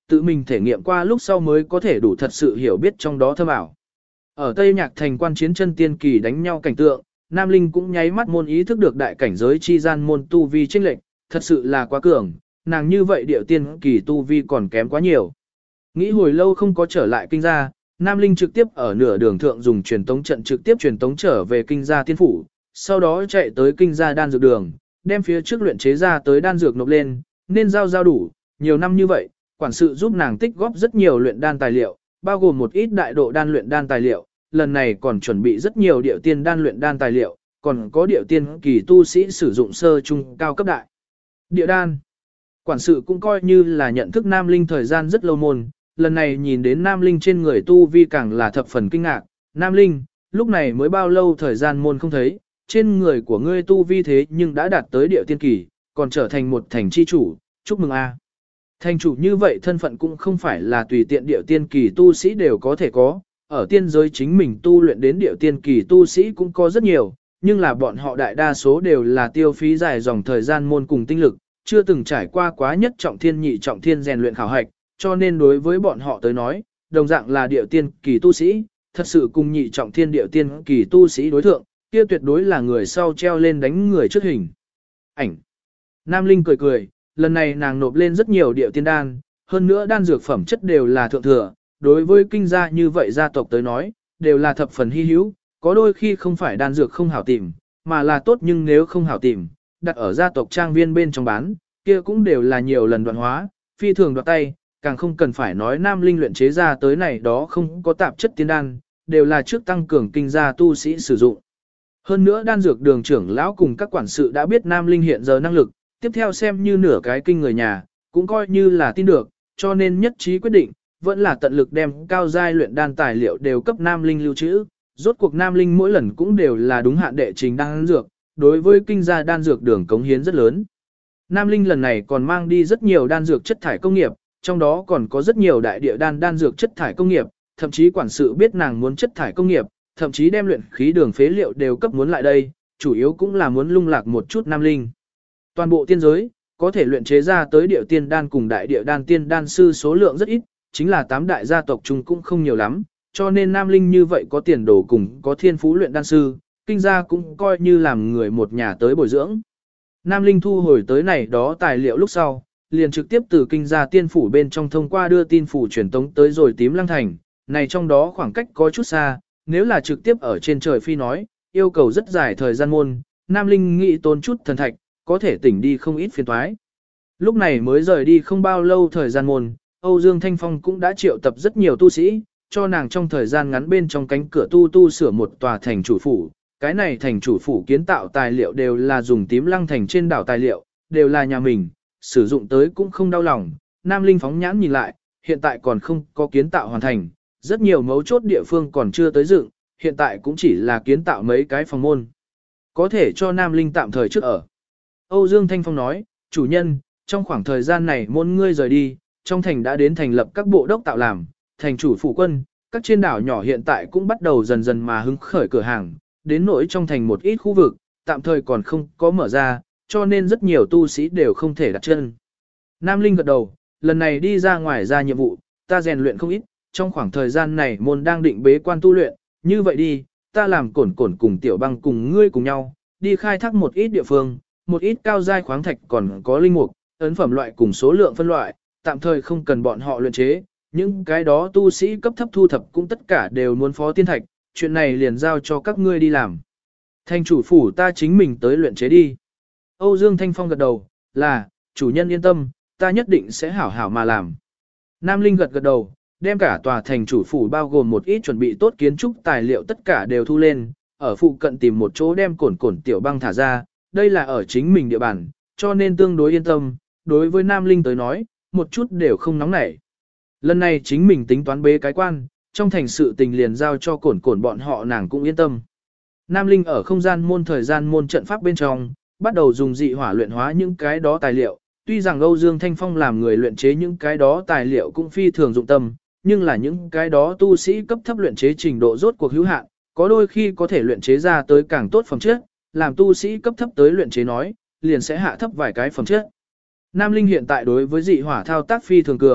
tự mình thể nghiệm qua lúc sau mới có thể đủ thật sự hiểu biết trong đó thâm ảo. Ở Tây Nhạc Thành quan chiến chân tiên kỳ đánh nhau cảnh tượng, Nam Linh cũng nháy mắt môn ý thức được đại cảnh giới chi gian môn tu vi chênh lệch, thật sự là quá cường, nàng như vậy điệu tiên kỳ tu vi còn kém quá nhiều. Nghĩ hồi lâu không có trở lại kinh gia, Nam Linh trực tiếp ở nửa đường thượng dùng truyền tống trận trực tiếp truyền tống trở về kinh gia tiên phủ, sau đó chạy tới kinh gia đan dược đường, đem phía trước luyện chế ra tới đan dược nộp lên, nên giao đủ, nhiều năm như vậy, quản sự giúp nàng tích góp rất nhiều luyện đan tài liệu, bao gồm một ít đại độ đan luyện đan tài liệu, lần này còn chuẩn bị rất nhiều điệu tiên đan luyện đan tài liệu, còn có điệu tiên kỳ tu sĩ sử dụng sơ trung cao cấp đại. Địa đan. Quản sự cũng coi như là nhận thức Nam Linh thời gian rất lâu môn, lần này nhìn đến Nam Linh trên người tu vi càng là thập phần kinh ngạc. Nam Linh, lúc này mới bao lâu thời gian môn không thấy, trên người của ngươi tu vi thế nhưng đã đạt tới địa tiên kỳ, còn trở thành một thành chi chủ, chúc mừng a. Thành chủ như vậy thân phận cũng không phải là tùy tiện địa tiên kỳ tu sĩ đều có thể có, ở tiên giới chính mình tu luyện đến địa tiên kỳ tu sĩ cũng có rất nhiều, nhưng là bọn họ đại đa số đều là tiêu phí dài dòng thời gian môn cùng tinh lực, chưa từng trải qua quá nhất trọng thiên nhị trọng thiên rèn luyện khảo hạch, cho nên đối với bọn họ tới nói, đồng dạng là địa tiên kỳ tu sĩ, thật sự cùng nhị trọng thiên địa tiên kỳ tu sĩ đối thượng, kia tuyệt đối là người sau treo lên đánh người trước hình. Ảnh. Nam Linh cười cười, lần này nàng nộp lên rất nhiều địa tiên đan, hơn nữa đan dược phẩm chất đều là thượng thừa, đối với kinh gia như vậy gia tộc tới nói, đều là thập phần hy hữu, có đôi khi không phải đan dược không hảo tìm, mà là tốt nhưng nếu không hảo tìm, đặt ở gia tộc trang viên bên trong bán, kia cũng đều là nhiều lần đoạn hóa, phi thường đoạt tay, càng không cần phải nói Nam Linh luyện chế ra tới này đó không có tạp chất tiên đan, đều là trước tăng cường kinh gia tu sĩ sử dụng. Hơn nữa đan dược đường trưởng lão cùng các quản sự đã biết Nam Linh hiện giờ năng lực, tiếp theo xem như nửa cái kinh người nhà, cũng coi như là tin được, cho nên nhất trí quyết định, vẫn là tận lực đem cao giai luyện đan tài liệu đều cấp Nam Linh lưu trữ. Rốt cuộc Nam Linh mỗi lần cũng đều là đúng hạn đệ trình đan dược, đối với kinh gia đan dược đường cống hiến rất lớn. Nam Linh lần này còn mang đi rất nhiều đan dược chất thải công nghiệp, trong đó còn có rất nhiều đại địa đan dược chất thải công nghiệp, thậm chí quản sự biết nàng muốn chất thải công nghiệp, thậm chí đem luyện khí đường phế liệu đều cấp muốn lại đây, chủ yếu cũng là muốn lung lạc một chút Nam Linh. Toàn bộ tiên giới, có thể luyện chế ra tới địa tiên đan cùng đại địa đan tiên đan sư số lượng rất ít, chính là 8 đại gia tộc chung cũng không nhiều lắm, cho nên Nam Linh như vậy có tiền đồ cùng có thiên phú luyện đan sư, kinh gia cũng coi như làm người một nhà tới bồi dưỡng. Nam Linh thu hồi tới này đó tài liệu lúc sau, liền trực tiếp từ kinh gia tiên phủ bên trong thông qua đưa tin phủ truyền tống tới rồi Tím Lăng Thành, này trong đó khoảng cách có chút xa, nếu là trực tiếp ở trên trời phi nói, yêu cầu rất dài thời gian môn, Nam Linh nghĩ tốn chút thần thạch, có thể tỉnh đi không ít phiền toái. Lúc này mới rời đi không bao lâu thời gian môn, Âu Dương Thanh Phong cũng đã triệu tập rất nhiều tu sĩ, cho nàng trong thời gian ngắn bên trong cánh cửa tu sửa một tòa thành chủ phủ. Cái này thành chủ phủ kiến tạo tài liệu đều là dùng Tím Lăng Thành trên đảo tài liệu, đều là nhà mình, sử dụng tới cũng không đau lòng. Nam Linh phóng nhãn nhìn lại, hiện tại còn không có kiến tạo hoàn thành, rất nhiều mấu chốt địa phương còn chưa tới dựng, hiện tại cũng chỉ là kiến tạo mấy cái phòng môn. Có thể cho Nam Linh tạm thời trước ở. Âu Dương Thanh Phong nói, chủ nhân, trong khoảng thời gian này môn ngươi rời đi, trong thành đã đến thành lập các bộ đốc tạo làm, thành chủ phủ quân, các trên đảo nhỏ hiện tại cũng bắt đầu dần dần mà hứng khởi cửa hàng, đến nỗi trong thành một ít khu vực, tạm thời còn không có mở ra, cho nên rất nhiều tu sĩ đều không thể đặt chân. Nam Linh gật đầu, lần này đi ra ngoài ra nhiệm vụ, ta rèn luyện không ít, trong khoảng thời gian này môn đang định bế quan tu luyện, như vậy đi, ta làm cổn cùng tiểu băng cùng ngươi cùng nhau, đi khai thác một ít địa phương, một ít cao giai khoáng thạch còn có linh mục, ấn phẩm loại cùng số lượng phân loại, tạm thời không cần bọn họ luyện chế, những cái đó tu sĩ cấp thấp thu thập cũng tất cả đều muốn phó tiên thạch, chuyện này liền giao cho các ngươi đi làm. Thành chủ phủ ta chính mình tới luyện chế đi. Âu Dương Thanh Phong gật đầu, là, chủ nhân yên tâm, ta nhất định sẽ hảo hảo mà làm. Nam Linh gật đầu, đem cả tòa thành chủ phủ bao gồm một ít chuẩn bị tốt kiến trúc tài liệu tất cả đều thu lên, ở phụ cận tìm một chỗ đem cổn tiểu băng thả ra, đây là ở chính mình địa bàn, cho nên tương đối yên tâm, đối với Nam Linh tới nói, một chút đều không nóng nảy. Lần này chính mình tính toán bế cái quan, trong thành sự tình liền giao cho cổn bọn họ nàng cũng yên tâm. Nam Linh ở không gian môn thời gian môn trận pháp bên trong, bắt đầu dùng dị hỏa luyện hóa những cái đó tài liệu, tuy rằng Âu Dương Thanh Phong làm người luyện chế những cái đó tài liệu cũng phi thường dụng tâm, nhưng là những cái đó tu sĩ cấp thấp luyện chế trình độ rốt cuộc hữu hạn, có đôi khi có thể luyện chế ra tới càng tốt phẩm chất, làm tu sĩ cấp thấp tới luyện chế nói, liền sẽ hạ thấp vài cái phẩm chất. Nam Linh hiện tại đối với dị hỏa thao tác phi thường cường,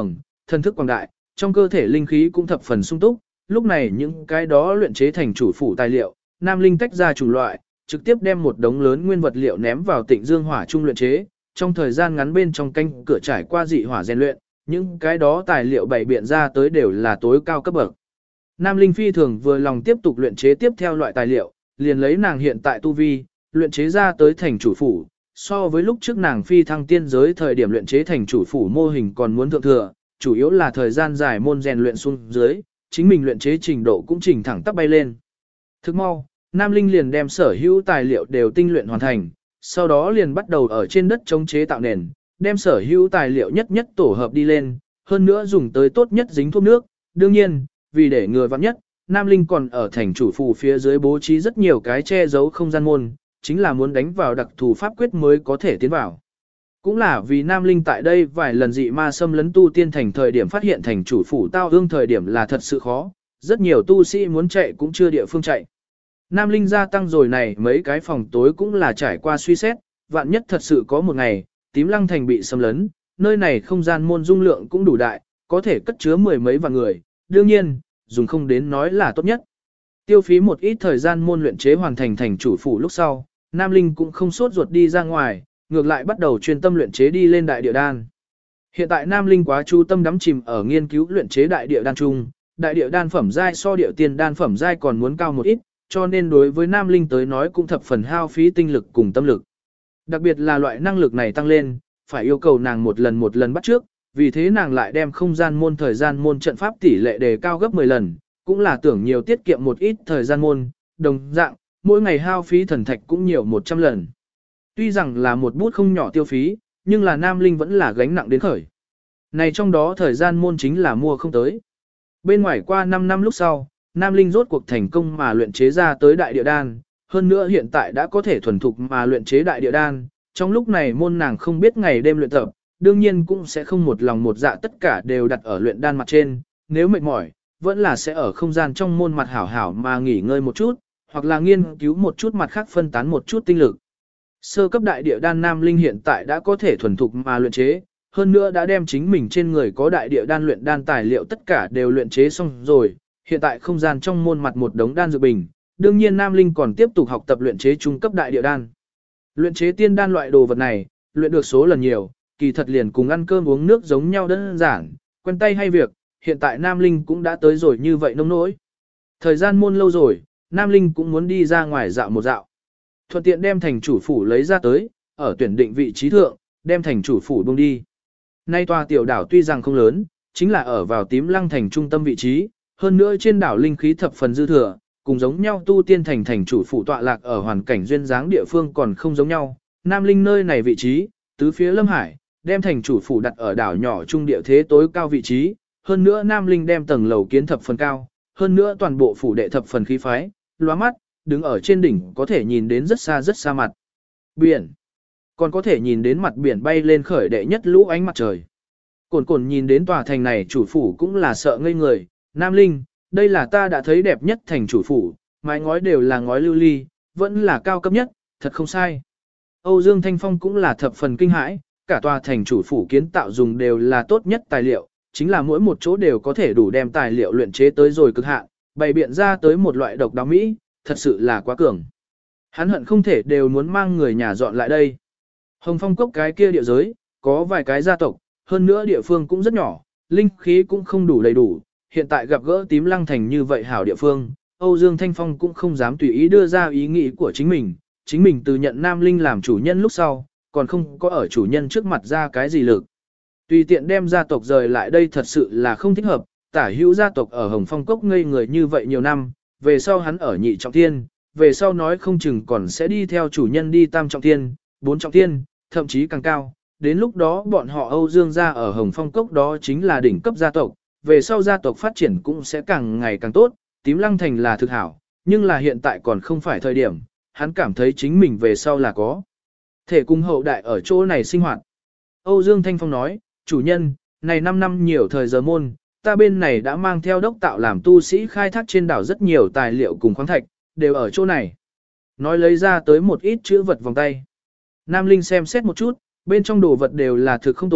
thần thức quảng đại, trong cơ thể linh khí cũng thập phần sung túc, lúc này những cái đó luyện chế thành chủ phủ tài liệu, Nam Linh tách ra chủng loại, trực tiếp đem một đống lớn nguyên vật liệu ném vào Tịnh Dương hỏa trung luyện chế, trong thời gian ngắn bên trong canh cửa trải qua dị hỏa rèn luyện, những cái đó tài liệu bày biện ra tới đều là tối cao cấp bậc. Nam Linh phi thường vừa lòng tiếp tục luyện chế tiếp theo loại tài liệu, liền lấy nàng hiện tại tu vi, luyện chế ra tới thành chủ phủ, so với lúc trước nàng phi thăng tiên giới thời điểm luyện chế thành chủ phủ mô hình còn muốn thượng thừa, chủ yếu là thời gian dài môn rèn luyện xuống dưới, chính mình luyện chế trình độ cũng trình thẳng tắp bay lên. Thức mau, Nam Linh liền đem sở hữu tài liệu đều tinh luyện hoàn thành, sau đó liền bắt đầu ở trên đất chống chế tạo nền, đem sở hữu tài liệu nhất nhất tổ hợp đi lên, hơn nữa dùng tới tốt nhất dính thuốc nước. Đương nhiên, vì để ngừa vắng nhất, Nam Linh còn ở thành chủ phủ phía dưới bố trí rất nhiều cái che giấu không gian môn, chính là muốn đánh vào đặc thù pháp quyết mới có thể tiến vào. Cũng là vì Nam Linh tại đây vài lần dị ma xâm lấn tu tiên thành thời điểm phát hiện thành chủ phủ tao ương thời điểm là thật sự khó, rất nhiều tu sĩ muốn chạy cũng chưa địa phương chạy. Nam Linh gia tăng rồi này mấy cái phòng tối cũng là trải qua suy xét, vạn nhất thật sự có một ngày, tím lăng thành bị xâm lấn, nơi này không gian môn dung lượng cũng đủ đại, có thể cất chứa mười mấy vạn người, đương nhiên, dùng không đến nói là tốt nhất. Tiêu phí một ít thời gian môn luyện chế hoàn thành thành chủ phủ lúc sau, Nam Linh cũng không sốt ruột đi ra ngoài, ngược lại bắt đầu chuyên tâm luyện chế đi lên đại địa đan. Hiện tại Nam Linh quá chú tâm đắm chìm ở nghiên cứu luyện chế đại địa đan chung, đại địa đan phẩm giai so địa tiên đan phẩm giai còn muốn cao một ít, cho nên đối với Nam Linh tới nói cũng thập phần hao phí tinh lực cùng tâm lực. Đặc biệt là loại năng lực này tăng lên, phải yêu cầu nàng một lần bắt trước, vì thế nàng lại đem không gian môn thời gian môn trận pháp tỷ lệ đề cao gấp 10 lần, cũng là tưởng nhiều tiết kiệm một ít thời gian môn, đồng dạng, mỗi ngày hao phí thần thạch cũng nhiều 100 lần. Tuy rằng là một bút không nhỏ tiêu phí, nhưng là Nam Linh vẫn là gánh nặng đến khởi. Này trong đó thời gian môn chính là mua không tới. Bên ngoài qua 5 năm lúc sau, Nam Linh rốt cuộc thành công mà luyện chế ra tới đại địa đan, hơn nữa hiện tại đã có thể thuần thục mà luyện chế đại địa đan, trong lúc này môn nàng không biết ngày đêm luyện tập, đương nhiên cũng sẽ không một lòng một dạ tất cả đều đặt ở luyện đan mặt trên, nếu mệt mỏi, vẫn là sẽ ở không gian trong môn mặt hảo hảo mà nghỉ ngơi một chút, hoặc là nghiên cứu một chút mặt khác phân tán một chút tinh lực. Sơ cấp đại địa đan Nam Linh hiện tại đã có thể thuần thục mà luyện chế, hơn nữa đã đem chính mình trên người có đại địa đan luyện đan tài liệu tất cả đều luyện chế xong rồi, hiện tại không gian trong môn mặt một đống đan dược bình, đương nhiên Nam Linh còn tiếp tục học tập luyện chế trung cấp đại địa đan. Luyện chế tiên đan loại đồ vật này, luyện được số lần nhiều, kỳ thật liền cùng ăn cơm uống nước giống nhau đơn giản, quen tay hay việc, hiện tại Nam Linh cũng đã tới rồi như vậy nông nỗi. Thời gian môn lâu rồi, Nam Linh cũng muốn đi ra ngoài dạo một dạo. Thuận tiện đem thành chủ phủ lấy ra tới, ở tuyển định vị trí thượng, đem thành chủ phủ buông đi. Nay tòa tiểu đảo tuy rằng không lớn, chính là ở vào tím lăng thành trung tâm vị trí, hơn nữa trên đảo linh khí thập phần dư thừa, cùng giống nhau tu tiên thành chủ phủ tọa lạc ở hoàn cảnh duyên dáng địa phương còn không giống nhau. Nam Linh nơi này vị trí, tứ phía lâm hải, đem thành chủ phủ đặt ở đảo nhỏ trung địa thế tối cao vị trí, hơn nữa Nam Linh đem tầng lầu kiến thập phần cao, hơn nữa toàn bộ phủ đệ thập phần khí phái, lóa mắt, đứng ở trên đỉnh có thể nhìn đến rất xa mặt biển, còn có thể nhìn đến mặt biển bay lên khởi đệ nhất lũ ánh mặt trời. Cồn nhìn đến tòa thành này chủ phủ cũng là sợ ngây người, Nam Linh, đây là ta đã thấy đẹp nhất thành chủ phủ, mái ngói đều là ngói lưu ly, vẫn là cao cấp nhất, thật không sai. Âu Dương Thanh Phong cũng là thập phần kinh hãi, cả tòa thành chủ phủ kiến tạo dùng đều là tốt nhất tài liệu, chính là mỗi một chỗ đều có thể đủ đem tài liệu luyện chế tới rồi cực hạn, bày biện ra tới một loại độc đáo mỹ, thật sự là quá cường. Hắn hận không thể đều muốn mang người nhà dọn lại đây. Hồng Phong cốc cái kia địa giới, có vài cái gia tộc, hơn nữa địa phương cũng rất nhỏ, linh khí cũng không đủ đầy đủ, hiện tại gặp gỡ tím lăng thành như vậy hảo địa phương, Âu Dương Thanh Phong cũng không dám tùy ý đưa ra ý nghĩ của chính mình từ nhận Nam Linh làm chủ nhân lúc sau, còn không có ở chủ nhân trước mặt ra cái gì lực. Tùy tiện đem gia tộc rời lại đây thật sự là không thích hợp, tả hữu gia tộc ở Hồng Phong Cốc ngây người như vậy nhiều năm, về sau hắn ở nhị trọng thiên, về sau nói không chừng còn sẽ đi theo chủ nhân đi tam trọng thiên, bốn trọng thiên, thậm chí càng cao. Đến lúc đó bọn họ Âu Dương gia ở Hồng Phong Cốc đó chính là đỉnh cấp gia tộc, về sau gia tộc phát triển cũng sẽ càng ngày càng tốt, tím lăng thành là thực hảo, nhưng là hiện tại còn không phải thời điểm, hắn cảm thấy chính mình về sau là có thể cùng hậu đại ở chỗ này sinh hoạt. Âu Dương Thanh Phong nói, chủ nhân, này 5 năm nhiều thời giờ môn, ta bên này đã mang theo đốc tạo làm tu sĩ khai thác trên đảo rất nhiều tài liệu cùng khoáng thạch, đều ở chỗ này. Nói lấy ra tới một ít chữ vật vòng tay. Nam Linh xem xét một chút, bên trong đồ vật đều là thực không tồi,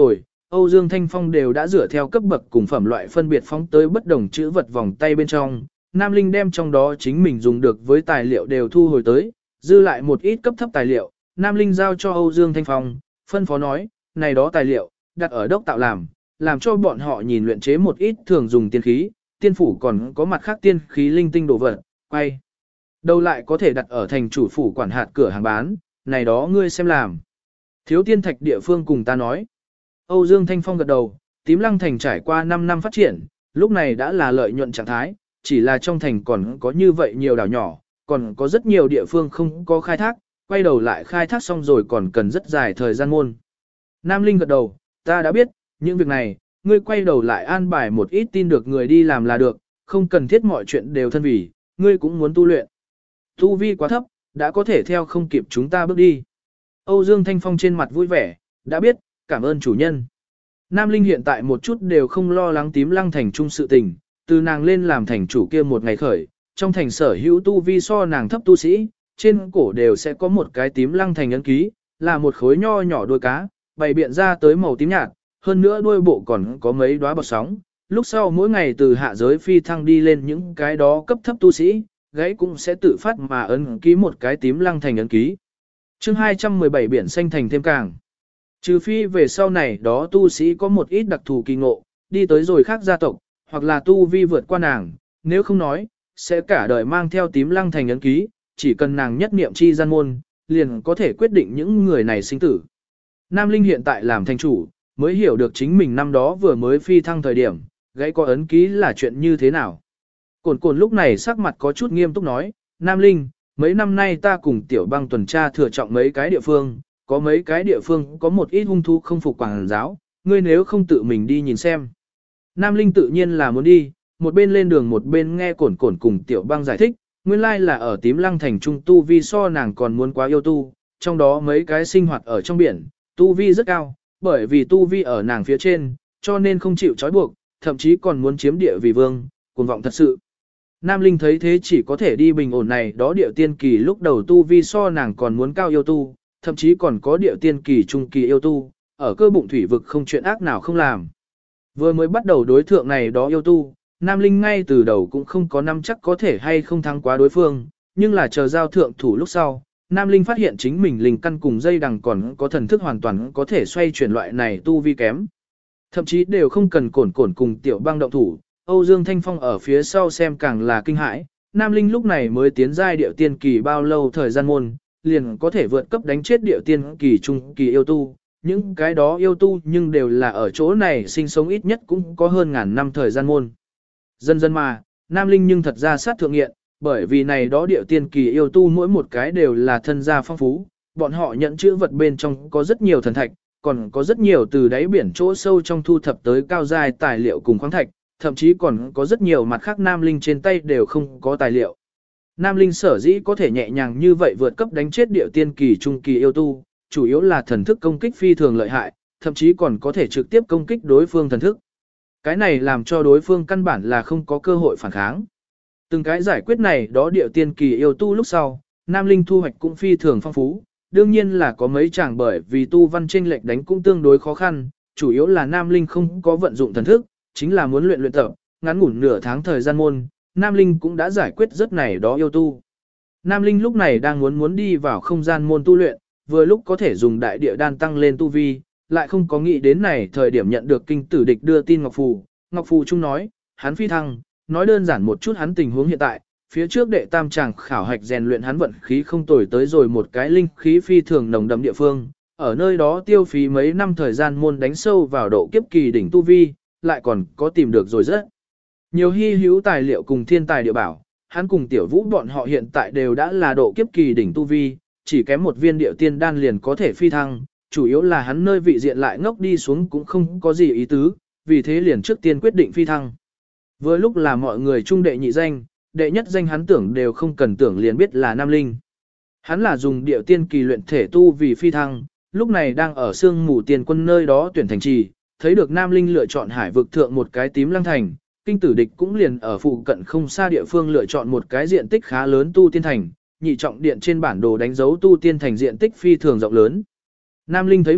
Âu Dương Thanh Phong đều đã dựa theo cấp bậc cùng phẩm loại phân biệt phóng tới bất đồng chữ vật vòng tay bên trong. Nam Linh đem trong đó chính mình dùng được với tài liệu đều thu hồi tới, dư lại một ít cấp thấp tài liệu. Nam Linh giao cho Âu Dương Thanh Phong, phân phó nói, này đó tài liệu, đặt ở đốc tạo làm cho bọn họ nhìn luyện chế một ít thường dùng tiên khí, tiên phủ còn có mặt khác tiên khí linh tinh đồ vật, quay. Đâu lại có thể đặt ở thành chủ phủ quản hạt cửa hàng bán, này đó ngươi xem làm. Thiếu tiên thạch địa phương cùng ta nói. Âu Dương Thanh Phong gật đầu, Tím Lăng Thành trải qua 5 năm phát triển, lúc này đã là lợi nhuận trạng thái, chỉ là trong thành còn có như vậy nhiều đảo nhỏ, còn có rất nhiều địa phương không có khai thác, quay đầu lại khai thác xong rồi còn cần rất dài thời gian môn. Nam Linh gật đầu, ta đã biết, những việc này, ngươi quay đầu lại an bài một ít tin được người đi làm là được, không cần thiết mọi chuyện đều thân vì, ngươi cũng muốn tu luyện. Tu vi quá thấp, đã có thể theo không kịp chúng ta bước đi. Âu Dương Thanh Phong trên mặt vui vẻ, đã biết, cảm ơn chủ nhân. Nam Linh hiện tại một chút đều không lo lắng Tím Lăng Thành trung sự tình, từ nàng lên làm thành chủ kia một ngày khởi, trong thành sở hữu tu vi so nàng thấp tu sĩ, trên cổ đều sẽ có một cái Tím Lăng Thành ấn ký, là một khối nho nhỏ đuôi cá, bày biện ra tới màu tím nhạt, hơn nữa đuôi bộ còn có mấy đóa bọt sóng. Lúc sau mỗi ngày từ hạ giới phi thăng đi lên những cái đó cấp thấp tu sĩ, gãy cũng sẽ tự phát mà ấn ký một cái Tím Lăng Thành ấn ký. Chương 217 biển xanh thành thêm càng. Trừ phi về sau này đó tu sĩ có một ít đặc thù kỳ ngộ, đi tới rồi khác gia tộc, hoặc là tu vi vượt qua nàng, nếu không nói, sẽ cả đời mang theo Tím Lăng Thành ấn ký, chỉ cần nàng nhất niệm chi gian môn, liền có thể quyết định những người này sinh tử. Nam Linh hiện tại làm thành chủ, mới hiểu được chính mình năm đó vừa mới phi thăng thời điểm, gãy có ấn ký là chuyện như thế nào. Cồn cồn lúc này sắc mặt có chút nghiêm túc nói, Nam Linh, mấy năm nay ta cùng Tiểu Băng tuần tra thừa trọng mấy cái địa phương, có mấy cái địa phương có một ít hung thú không phục quảng giáo, ngươi nếu không tự mình đi nhìn xem. Nam Linh tự nhiên là muốn đi, một bên lên đường một bên nghe cồn cồn cùng Tiểu Băng giải thích, nguyên lai là ở Tím Lăng Thành trung tu vi so nàng còn muốn quá yêu tu, trong đó mấy cái sinh hoạt ở trong biển, tu vi rất cao, bởi vì tu vi ở nàng phía trên, cho nên không chịu trói buộc, thậm chí còn muốn chiếm địa vì vương, cuồng vọng thật sự. Nam Linh thấy thế chỉ có thể đi bình ổn này đó địa tiên kỳ lúc đầu tu vi so nàng còn muốn cao yêu tu, thậm chí còn có địa tiên kỳ trung kỳ yêu tu, ở cơ bụng thủy vực không chuyện ác nào không làm. Vừa mới bắt đầu đối thượng này đó yêu tu, Nam Linh ngay từ đầu cũng không có nắm chắc có thể hay không thắng quá đối phương, nhưng là chờ giao thượng thủ lúc sau, Nam Linh phát hiện chính mình linh căn cùng dây đằng còn có thần thức hoàn toàn có thể xoay chuyển loại này tu vi kém. Thậm chí đều không cần cồn cồn cùng Tiểu Băng động thủ, Âu Dương Thanh Phong ở phía sau xem càng là kinh hãi, Nam Linh lúc này mới tiến giai điệu tiên kỳ bao lâu thời gian môn, liền có thể vượt cấp đánh chết điệu tiên kỳ trung kỳ yêu tu, những cái đó yêu tu nhưng đều là ở chỗ này sinh sống ít nhất cũng có hơn ngàn năm thời gian môn. Dần dần mà, Nam Linh nhưng thật ra sát thượng nghiện, bởi vì này đó điệu tiên kỳ yêu tu mỗi một cái đều là thân gia phong phú, bọn họ nhận chữ vật bên trong có rất nhiều thần thạch, còn có rất nhiều từ đáy biển chỗ sâu trong thu thập tới cao giai tài liệu cùng khoáng thạch, thậm chí còn có rất nhiều mặt khác Nam Linh trên tay đều không có tài liệu. Nam Linh sở dĩ có thể nhẹ nhàng như vậy vượt cấp đánh chết điệu tiên kỳ trung kỳ yêu tu, chủ yếu là thần thức công kích phi thường lợi hại, thậm chí còn có thể trực tiếp công kích đối phương thần thức. Cái này làm cho đối phương căn bản là không có cơ hội phản kháng. Từng cái giải quyết này đó điệu tiên kỳ yêu tu lúc sau, Nam Linh thu hoạch cũng phi thường phong phú, đương nhiên là có mấy chàng bởi vì tu văn chênh lệch đánh cũng tương đối khó khăn, chủ yếu là Nam Linh không có vận dụng thần thức, chính là muốn luyện tập, ngắn ngủn nửa tháng thời gian môn, Nam Linh cũng đã giải quyết rất này đó yêu tu. Nam Linh lúc này đang muốn đi vào không gian môn tu luyện, vừa lúc có thể dùng đại địa đan tăng lên tu vi, lại không có nghĩ đến này thời điểm nhận được kinh tử địch đưa tin Ngọc Phù. Ngọc Phù Trung nói, hắn phi thăng, nói đơn giản một chút hắn tình huống hiện tại, phía trước đệ tam chàng khảo hạch rèn luyện hắn vận khí không tồi tới rồi một cái linh khí phi thường nồng đậm địa phương, ở nơi đó tiêu phí mấy năm thời gian môn đánh sâu vào độ kiếp kỳ đỉnh tu vi, lại còn có tìm được rồi rất nhiều hy hữu tài liệu cùng thiên tài địa bảo, hắn cùng Tiểu Vũ bọn họ hiện tại đều đã là độ kiếp kỳ đỉnh tu vi, chỉ kém một viên điệu tiên đan liền có thể phi thăng, chủ yếu là hắn nơi vị diện lại ngốc đi xuống cũng không có gì ý tứ, vì thế liền trước tiên quyết định phi thăng. Vừa lúc là mọi người trung đệ nhị danh, đệ nhất danh hắn tưởng đều không cần tưởng liền biết là Nam Linh. Hắn là dùng điệu tiên kỳ luyện thể tu vì phi thăng, lúc này đang ở sương mù tiền quân nơi đó tuyển thành trì, thấy được Nam Linh lựa chọn hải vực thượng một cái Tím Lăng Thành, kinh tử địch cũng liền ở phụ cận không xa địa phương lựa chọn một cái diện tích khá lớn tu tiên thành, nhị trọng điện trên bản đồ đánh dấu tu tiên thành diện tích phi thường rộng lớn. Nam Linh thấy vậy,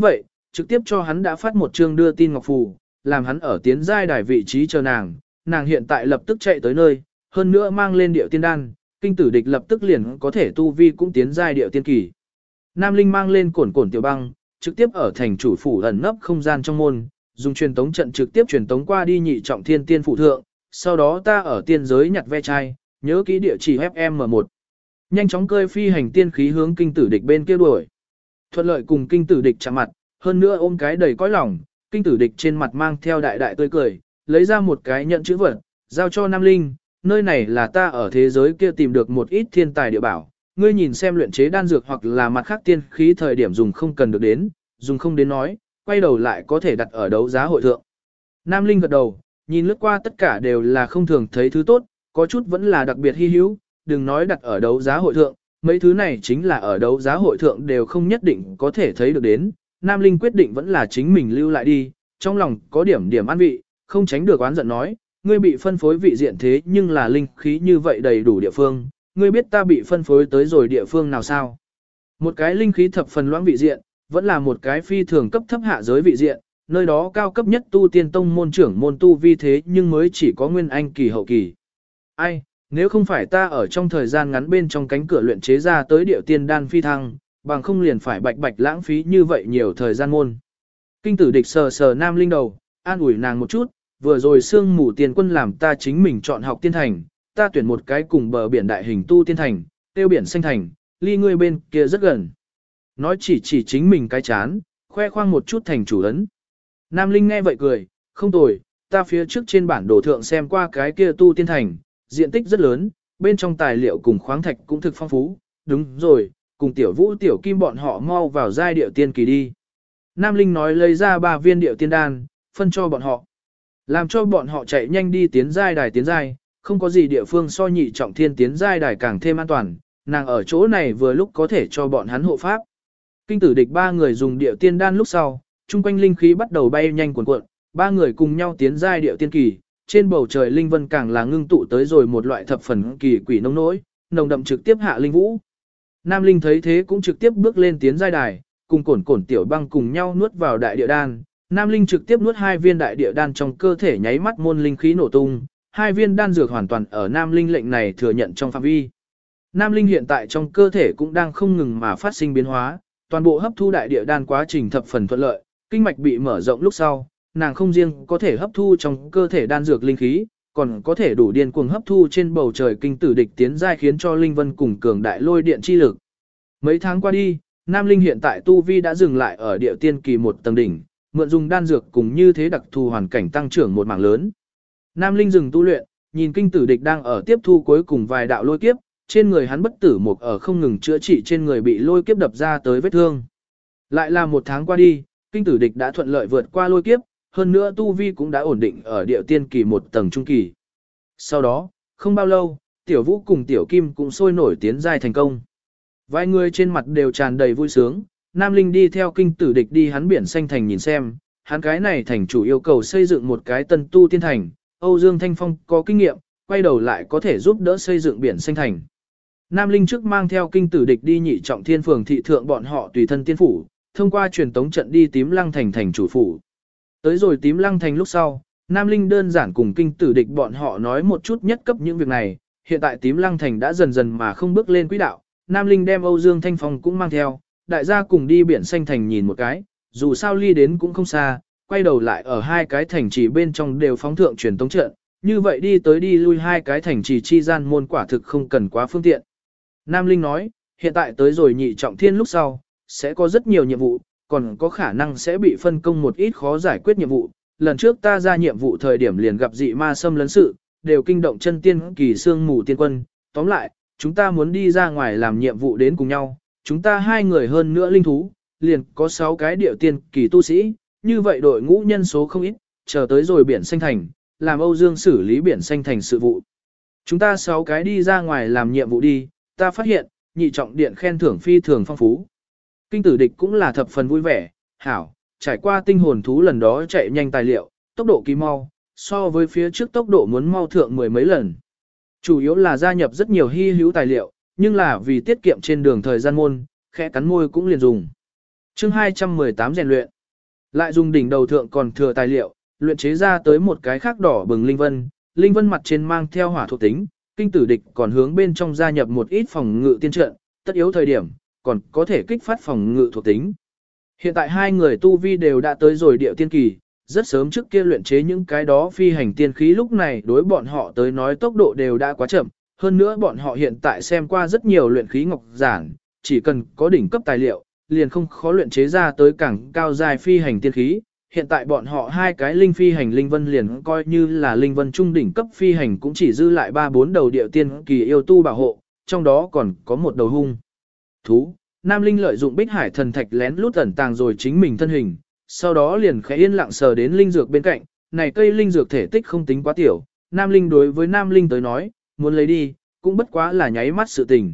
trực tiếp cho hắn đã phát một chương đưa tin ngọc phù, làm hắn ở tiến giai đài vị trí chờ nàng, nàng hiện tại lập tức chạy tới nơi, hơn nữa mang lên điệu tiên đan, kinh tử địch lập tức liền có thể tu vi cũng tiến giai điệu tiên kỳ. Nam Linh mang lên cổn cổn tiểu băng, trực tiếp ở thành chủ phủ ẩn nấp không gian trong môn, dùng truyền tống trận trực tiếp truyền tống qua đi nhị trọng thiên tiên phủ thượng, sau đó ta ở tiên giới nhặt ve chai, nhớ kỹ địa chỉ FM1. Nhanh chóng cơi phi hành tiên khí hướng kinh tử địch bên kia đuổi. Thuận lợi cùng kinh tử địch chạm mặt, hơn nữa ôm cái đầy cõi lòng, kinh tử địch trên mặt mang theo đại đại tươi cười, lấy ra một cái nhận chữ vật, giao cho Nam Linh, nơi này là ta ở thế giới kia tìm được một ít thiên tài địa bảo, ngươi nhìn xem luyện chế đan dược hoặc là mặt khác tiên khí thời điểm dùng không cần được đến, dùng không đến nói, quay đầu lại có thể đặt ở đấu giá hội thượng. Nam Linh gật đầu, nhìn lướt qua tất cả đều là không thường thấy thứ tốt, có chút vẫn là đặc biệt hy hữu, đừng nói đặt ở đấu giá hội thượng, mấy thứ này chính là ở đấu giá hội thượng đều không nhất định có thể thấy được đến. Nam Linh quyết định vẫn là chính mình lưu lại đi, trong lòng có điểm điểm an vị, không tránh được oán giận nói, ngươi bị phân phối vị diện thế nhưng là linh khí như vậy đầy đủ địa phương, ngươi biết ta bị phân phối tới rồi địa phương nào sao? Một cái linh khí thập phần loãng vị diện, vẫn là một cái phi thường cấp thấp hạ giới vị diện, nơi đó cao cấp nhất tu tiên tông môn trưởng môn tu vi thế nhưng mới chỉ có nguyên anh kỳ hậu kỳ. Ai, nếu không phải ta ở trong thời gian ngắn bên trong cánh cửa luyện chế ra tới điệu tiên đan phi thăng, bằng không liền phải bạch bạch lãng phí như vậy nhiều thời gian môn. Kinh tử địch sờ sờ Nam Linh đầu, an ủi nàng một chút, vừa rồi sương mù tiền quân làm ta chính mình chọn học tiên thành, ta tuyển một cái cùng bờ biển đại hình tu tiên thành, tiêu biển xanh thành, ly ngươi bên kia rất gần. Nói chỉ chính mình cái chán, khoe khoang một chút thành chủ ấn. Nam Linh nghe vậy cười, không tồi, ta phía trước trên bản đồ thượng xem qua cái kia tu tiên thành, diện tích rất lớn, bên trong tài liệu cùng khoáng thạch cũng thực phong phú, đúng rồi, cùng tiểu vũ tiểu kim bọn họ mau vào giai điệu tiên kỳ đi. Nam Linh nói lấy ra 3 viên điệu tiên đan, phân cho bọn họ. Làm cho bọn họ chạy nhanh đi tiến giai đài tiến giai, không có gì địa phương so nhị trọng thiên tiến giai đài càng thêm an toàn, nàng ở chỗ này vừa lúc có thể cho bọn hắn hộ pháp. Kinh tử địch 3 người dùng điệu tiên đan lúc sau, chung quanh linh khí bắt đầu bay nhanh cuồn cuộn, 3 người cùng nhau tiến giai điệu tiên kỳ, trên bầu trời linh vân càng là ngưng tụ tới rồi một loại thập phần kỳ quỷ nông nỗi, nồng đậm trực tiếp hạ linh vũ. Nam Linh thấy thế cũng trực tiếp bước lên tiến giai đài, cùng cổn cổn tiểu băng cùng nhau nuốt vào đại địa đan. Nam Linh trực tiếp nuốt 2 viên đại địa đan trong cơ thể nháy mắt môn linh khí nổ tung, 2 viên đan dược hoàn toàn ở Nam Linh lệnh này thừa nhận trong phạm vi. Nam Linh hiện tại trong cơ thể cũng đang không ngừng mà phát sinh biến hóa, toàn bộ hấp thu đại địa đan quá trình thập phần thuận lợi, kinh mạch bị mở rộng lúc sau, nàng không riêng có thể hấp thu trong cơ thể đan dược linh khí, còn có thể đủ điên cuồng hấp thu trên bầu trời kinh tử địch tiến giai khiến cho linh vân cùng cường đại lôi điện chi lực. Mấy tháng qua đi, Nam Linh hiện tại tu vi đã dừng lại ở địa tiên kỳ 1 tầng đỉnh, mượn dùng đan dược cùng như thế đặc thù hoàn cảnh tăng trưởng một mảng lớn. Nam Linh dừng tu luyện, nhìn kinh tử địch đang ở tiếp thu cuối cùng vài đạo lôi kiếp, trên người hắn bất tử một ở không ngừng chữa trị trên người bị lôi kiếp đập ra tới vết thương. Lại là 1 tháng qua đi, kinh tử địch đã thuận lợi vượt qua lôi kiếp, hơn nữa tu vi cũng đã ổn định ở địa tiên kỳ 1 tầng trung kỳ. Sau đó, không bao lâu, tiểu vũ cùng tiểu kim cũng sôi nổi tiến giai thành công. Vài người trên mặt đều tràn đầy vui sướng, Nam Linh đi theo kinh tử địch đi hắn biển xanh thành nhìn xem, hắn cái này thành chủ yêu cầu xây dựng một cái tân tu tiên thành, Âu Dương Thanh Phong có kinh nghiệm, quay đầu lại có thể giúp đỡ xây dựng biển xanh thành. Nam Linh trước mang theo kinh tử địch đi nhị trọng thiên phường thị thượng bọn họ tùy thân tiên phủ, thông qua truyền tống trận đi tím lăng thành thành chủ phủ. Tới rồi tím lăng thành lúc sau, Nam Linh đơn giản cùng kinh tử địch bọn họ nói một chút nhất cấp những việc này, hiện tại tím lăng thành đã dần dần mà không bước lên quỹ đạo, Nam Linh đem Âu Dương Thanh Phong cũng mang theo, đại gia cùng đi biển xanh thành nhìn một cái, dù sao ly đến cũng không xa, quay đầu lại ở 2 cái thành trì bên trong đều phóng thượng truyền tống trận, như vậy đi tới đi lui 2 cái thành trì chi gian môn quả thực không cần quá phương tiện. Nam Linh nói, hiện tại tới rồi nhị trọng thiên lúc sau, sẽ có rất nhiều nhiệm vụ, còn có khả năng sẽ bị phân công một ít khó giải quyết nhiệm vụ. Lần trước ta ra nhiệm vụ thời điểm liền gặp dị ma xâm lấn sự, đều kinh động chân tiên kỳ xương mù tiên quân. Tóm lại, chúng ta muốn đi ra ngoài làm nhiệm vụ đến cùng nhau, chúng ta 2 người hơn nữa linh thú, liền có 6 cái điệu tiên kỳ tu sĩ, như vậy đội ngũ nhân số không ít, chờ tới rồi biển xanh thành, làm Âu Dương xử lý biển xanh thành sự vụ. Chúng ta 6 cái đi ra ngoài làm nhiệm vụ đi, ta phát hiện, nhị trọng điện khen thưởng phi thường phong phú. Kinh tử địch cũng là thập phần vui vẻ, hảo, trải qua tinh hồn thú lần đó chạy nhanh tài liệu, tốc độ kỳ mau, so với phía trước tốc độ muốn mau thượng 10 mấy lần. Chủ yếu là gia nhập rất nhiều hy hữu tài liệu, nhưng là vì tiết kiệm trên đường thời gian môn, khẽ cắn môi cũng liền dùng. Chương 218 rèn luyện. Lại dùng đỉnh đầu thượng còn thừa tài liệu, luyện chế ra tới một cái khác đỏ bừng linh vân mặt trên mang theo hỏa thuộc tính, kinh tử địch còn hướng bên trong gia nhập một ít phòng ngự tiên trận, tất yếu thời điểm, còn có thể kích phát phòng ngự thuộc tính. Hiện tại hai người tu vi đều đã tới rồi địa tiên kỳ, rất sớm trước kia luyện chế những cái đó phi hành tiên khí lúc này đối bọn họ tới nói tốc độ đều đã quá chậm, hơn nữa bọn họ hiện tại xem qua rất nhiều luyện khí ngọc giản, chỉ cần có đỉnh cấp tài liệu, liền không khó luyện chế ra tới càng cao dài phi hành tiên khí. Hiện tại bọn họ hai cái linh phi hành linh vân liền coi như là linh vân trung đỉnh cấp phi hành cũng chỉ dư lại 3-4 đầu địa tiên kỳ yêu tu bảo hộ, trong đó còn có một đầu hung thú. Nam Linh lợi dụng Bích Hải thần thạch lén lút ẩn tàng rồi chính mình thân hình, sau đó liền khẽ yên lặng sờ đến linh dược bên cạnh, này cây linh dược thể tích không tính quá tiểu, Nam Linh đối với Nam Linh tới nói, muốn lấy đi, cũng bất quá là nháy mắt sự tình.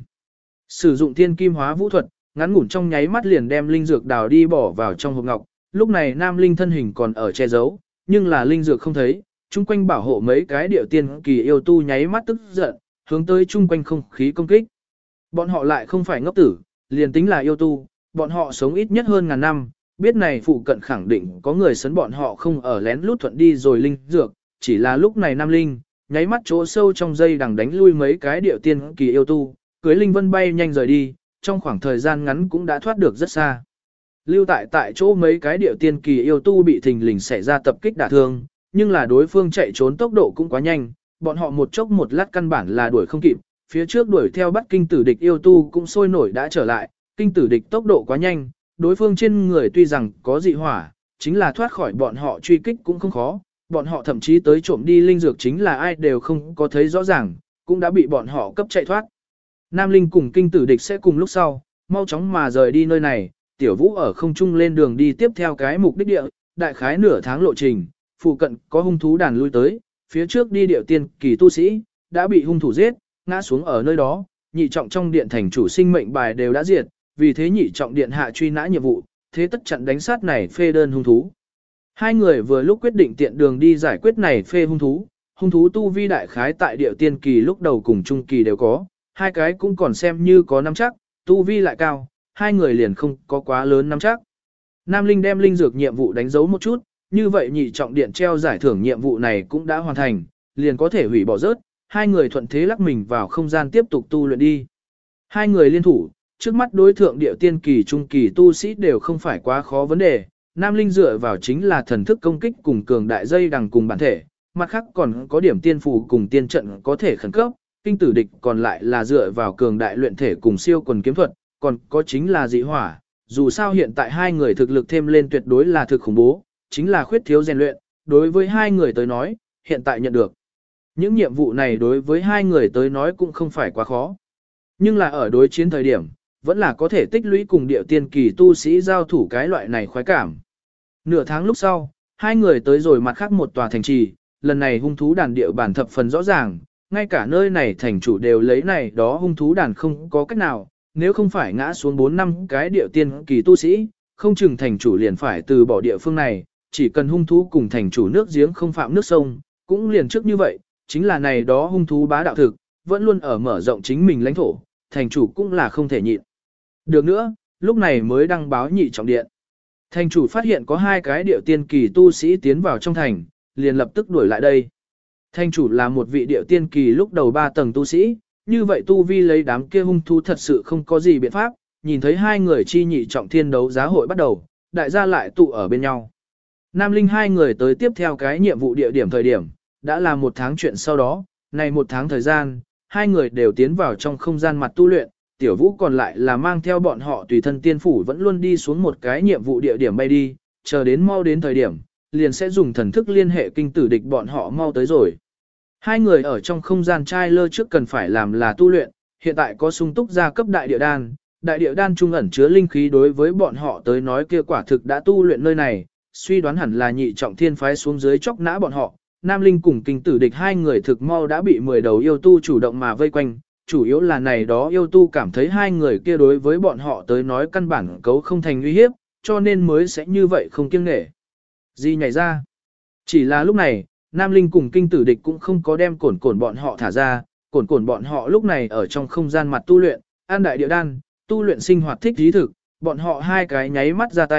Sử dụng thiên kim hóa vũ thuật, ngắn ngủn trong nháy mắt liền đem linh dược đào đi bỏ vào trong hộp ngọc, lúc này Nam Linh thân hình còn ở che giấu, nhưng là linh dược không thấy, chung quanh bảo hộ mấy cái điệu tiên kỳ yêu tu nháy mắt tức giận, hướng tới chung quanh không khí công kích. Bọn họ lại không phải ngốc tử, liền tính là yêu tu, bọn họ sống ít nhất hơn ngàn năm, biết này phụ cận khẳng định có người sấn bọn họ không ở lén lút thuận đi rồi linh dược, chỉ là lúc này Nam Linh, nháy mắt chỗ sâu trong dây đằng đánh lui mấy cái điệu tiên kỳ yêu tu, cưới linh vân bay nhanh rời đi, trong khoảng thời gian ngắn cũng đã thoát được rất xa. Lưu tại chỗ mấy cái điệu tiên kỳ yêu tu bị thình lình xảy ra tập kích đả thương, nhưng là đối phương chạy trốn tốc độ cũng quá nhanh, bọn họ một chốc một lát căn bản là đuổi không kịp, phía trước đuổi theo bắt kinh tử địch yêu tu cũng sôi nổi đã trở lại, kinh tử địch tốc độ quá nhanh, đối phương trên người tuy rằng có dị hỏa, chính là thoát khỏi bọn họ truy kích cũng không khó, bọn họ thậm chí tới trộm đi linh dược chính là ai đều không có thấy rõ ràng, cũng đã bị bọn họ cấp chạy thoát. Nam Linh cùng kinh tử địch sẽ cùng lúc sau, mau chóng mà rời đi nơi này, Tiểu Vũ ở không trung lên đường đi tiếp theo cái mục đích địa, đại khái nửa tháng lộ trình, phụ cận có hung thú đàn lui tới, phía trước đi điệu tiên kỳ tu sĩ, đã bị hung thủ giết, ngã xuống ở nơi đó, nhị trọng trong điện thành chủ sinh mệnh bài đều đã diệt, vì thế nhị trọng điện hạ truy nã nhiệm vụ, thế tất chặn đánh sát này phê đơn hung thú. Hai người vừa lúc quyết định tiện đường đi giải quyết này phê hung thú tu vi đại khái tại điệu tiên kỳ lúc đầu cùng trung kỳ đều có, hai cái cũng còn xem như có nắm chắc, tu vi lại cao, hai người liền không có quá lớn nắm chắc. Nam Linh đem linh dược nhiệm vụ đánh dấu một chút, như vậy nhị trọng điện treo giải thưởng nhiệm vụ này cũng đã hoàn thành, liền có thể hủy bỏ rớt, hai người thuận thế lắc mình vào không gian tiếp tục tu luyện đi. Hai người liên thủ, trước mắt đối thượng điệu tiên kỳ trung kỳ tu sĩ đều không phải quá khó vấn đề, Nam Linh dựa vào chính là thần thức công kích cùng cường đại dây đằng cùng bản thể, mặt khác còn có điểm tiên phù cùng tiên trận có thể khẩn cấp, kinh tử địch còn lại là dựa vào cường đại luyện thể cùng siêu quần kiếm thuật, còn có chính là dị hỏa, dù sao hiện tại hai người thực lực thêm lên tuyệt đối là thực khủng bố, chính là khuyết thiếu rèn luyện, đối với hai người tới nói, hiện tại nhận được. Những nhiệm vụ này đối với hai người tới nói cũng không phải quá khó. Nhưng là ở đối chiến thời điểm, vẫn là có thể tích lũy cùng điệu tiên kỳ tu sĩ giao thủ cái loại này khoái cảm. Nửa tháng lúc sau, hai người tới rồi mặt khác một tòa thành trì, lần này hung thú đàn điệu bản thập phần rõ ràng, ngay cả nơi này thành chủ đều lấy này đó hung thú đàn không có cách nào, nếu không phải ngã xuống 4 năm cái điệu tiên kỳ tu sĩ, không chừng thành chủ liền phải từ bỏ địa phương này, chỉ cần hung thú cùng thành chủ nước giếng không phạm nước sông, cũng liền trước như vậy, chính là này đó hung thú bá đạo thực, vẫn luôn ở mở rộng chính mình lãnh thổ, thành chủ cũng là không thể nhịn. Được nữa, lúc này mới đăng báo nhị trọng điện. Thành chủ phát hiện có hai cái điệu tiên kỳ tu sĩ tiến vào trong thành, liền lập tức đuổi lại đây. Thành chủ là một vị điệu tiên kỳ lúc đầu 3 tầng tu sĩ, như vậy tu vi lấy đám kia hung thú thật sự không có gì biện pháp, nhìn thấy hai người chi nhị trọng thiên đấu giá hội bắt đầu, đại gia lại tụ ở bên nhau. Nam Linh hai người tới tiếp theo cái nhiệm vụ địa điểm thời điểm, đã là 1 tháng chuyện sau đó, này 1 tháng thời gian, hai người đều tiến vào trong không gian mặt tu luyện, Tiểu Vũ còn lại là mang theo bọn họ tùy thân tiên phủ vẫn luôn đi xuống một cái nhiệm vụ địa điểm bay đi, chờ đến mau đến thời điểm, liền sẽ dùng thần thức liên hệ kinh tử địch bọn họ mau tới rồi. Hai người ở trong không gian trai lơ trước cần phải làm là tu luyện, hiện tại có sung túc gia cấp đại địa đan trung ẩn chứa linh khí đối với bọn họ tới nói kia quả thực đã tu luyện nơi này, suy đoán hẳn là nhị trọng thiên phái xuống dưới chóc nã bọn họ. Nam Linh cùng kinh tử địch hai người thực mau đã bị 10 đầu yêu tu chủ động mà vây quanh, chủ yếu là này đó yêu tu cảm thấy hai người kia đối với bọn họ tới nói căn bản cấu không thành uy hiếp, cho nên mới sẽ như vậy không kiêng nể. Gì nhảy ra? Chỉ là lúc này, Nam Linh cùng kinh tử địch cũng không có đem cổn bọn họ thả ra, cổn bọn họ lúc này ở trong không gian mặt tu luyện, an đại địa đan, tu luyện sinh hoạt thích trí thực, bọn họ hai cái nháy mắt ra tay,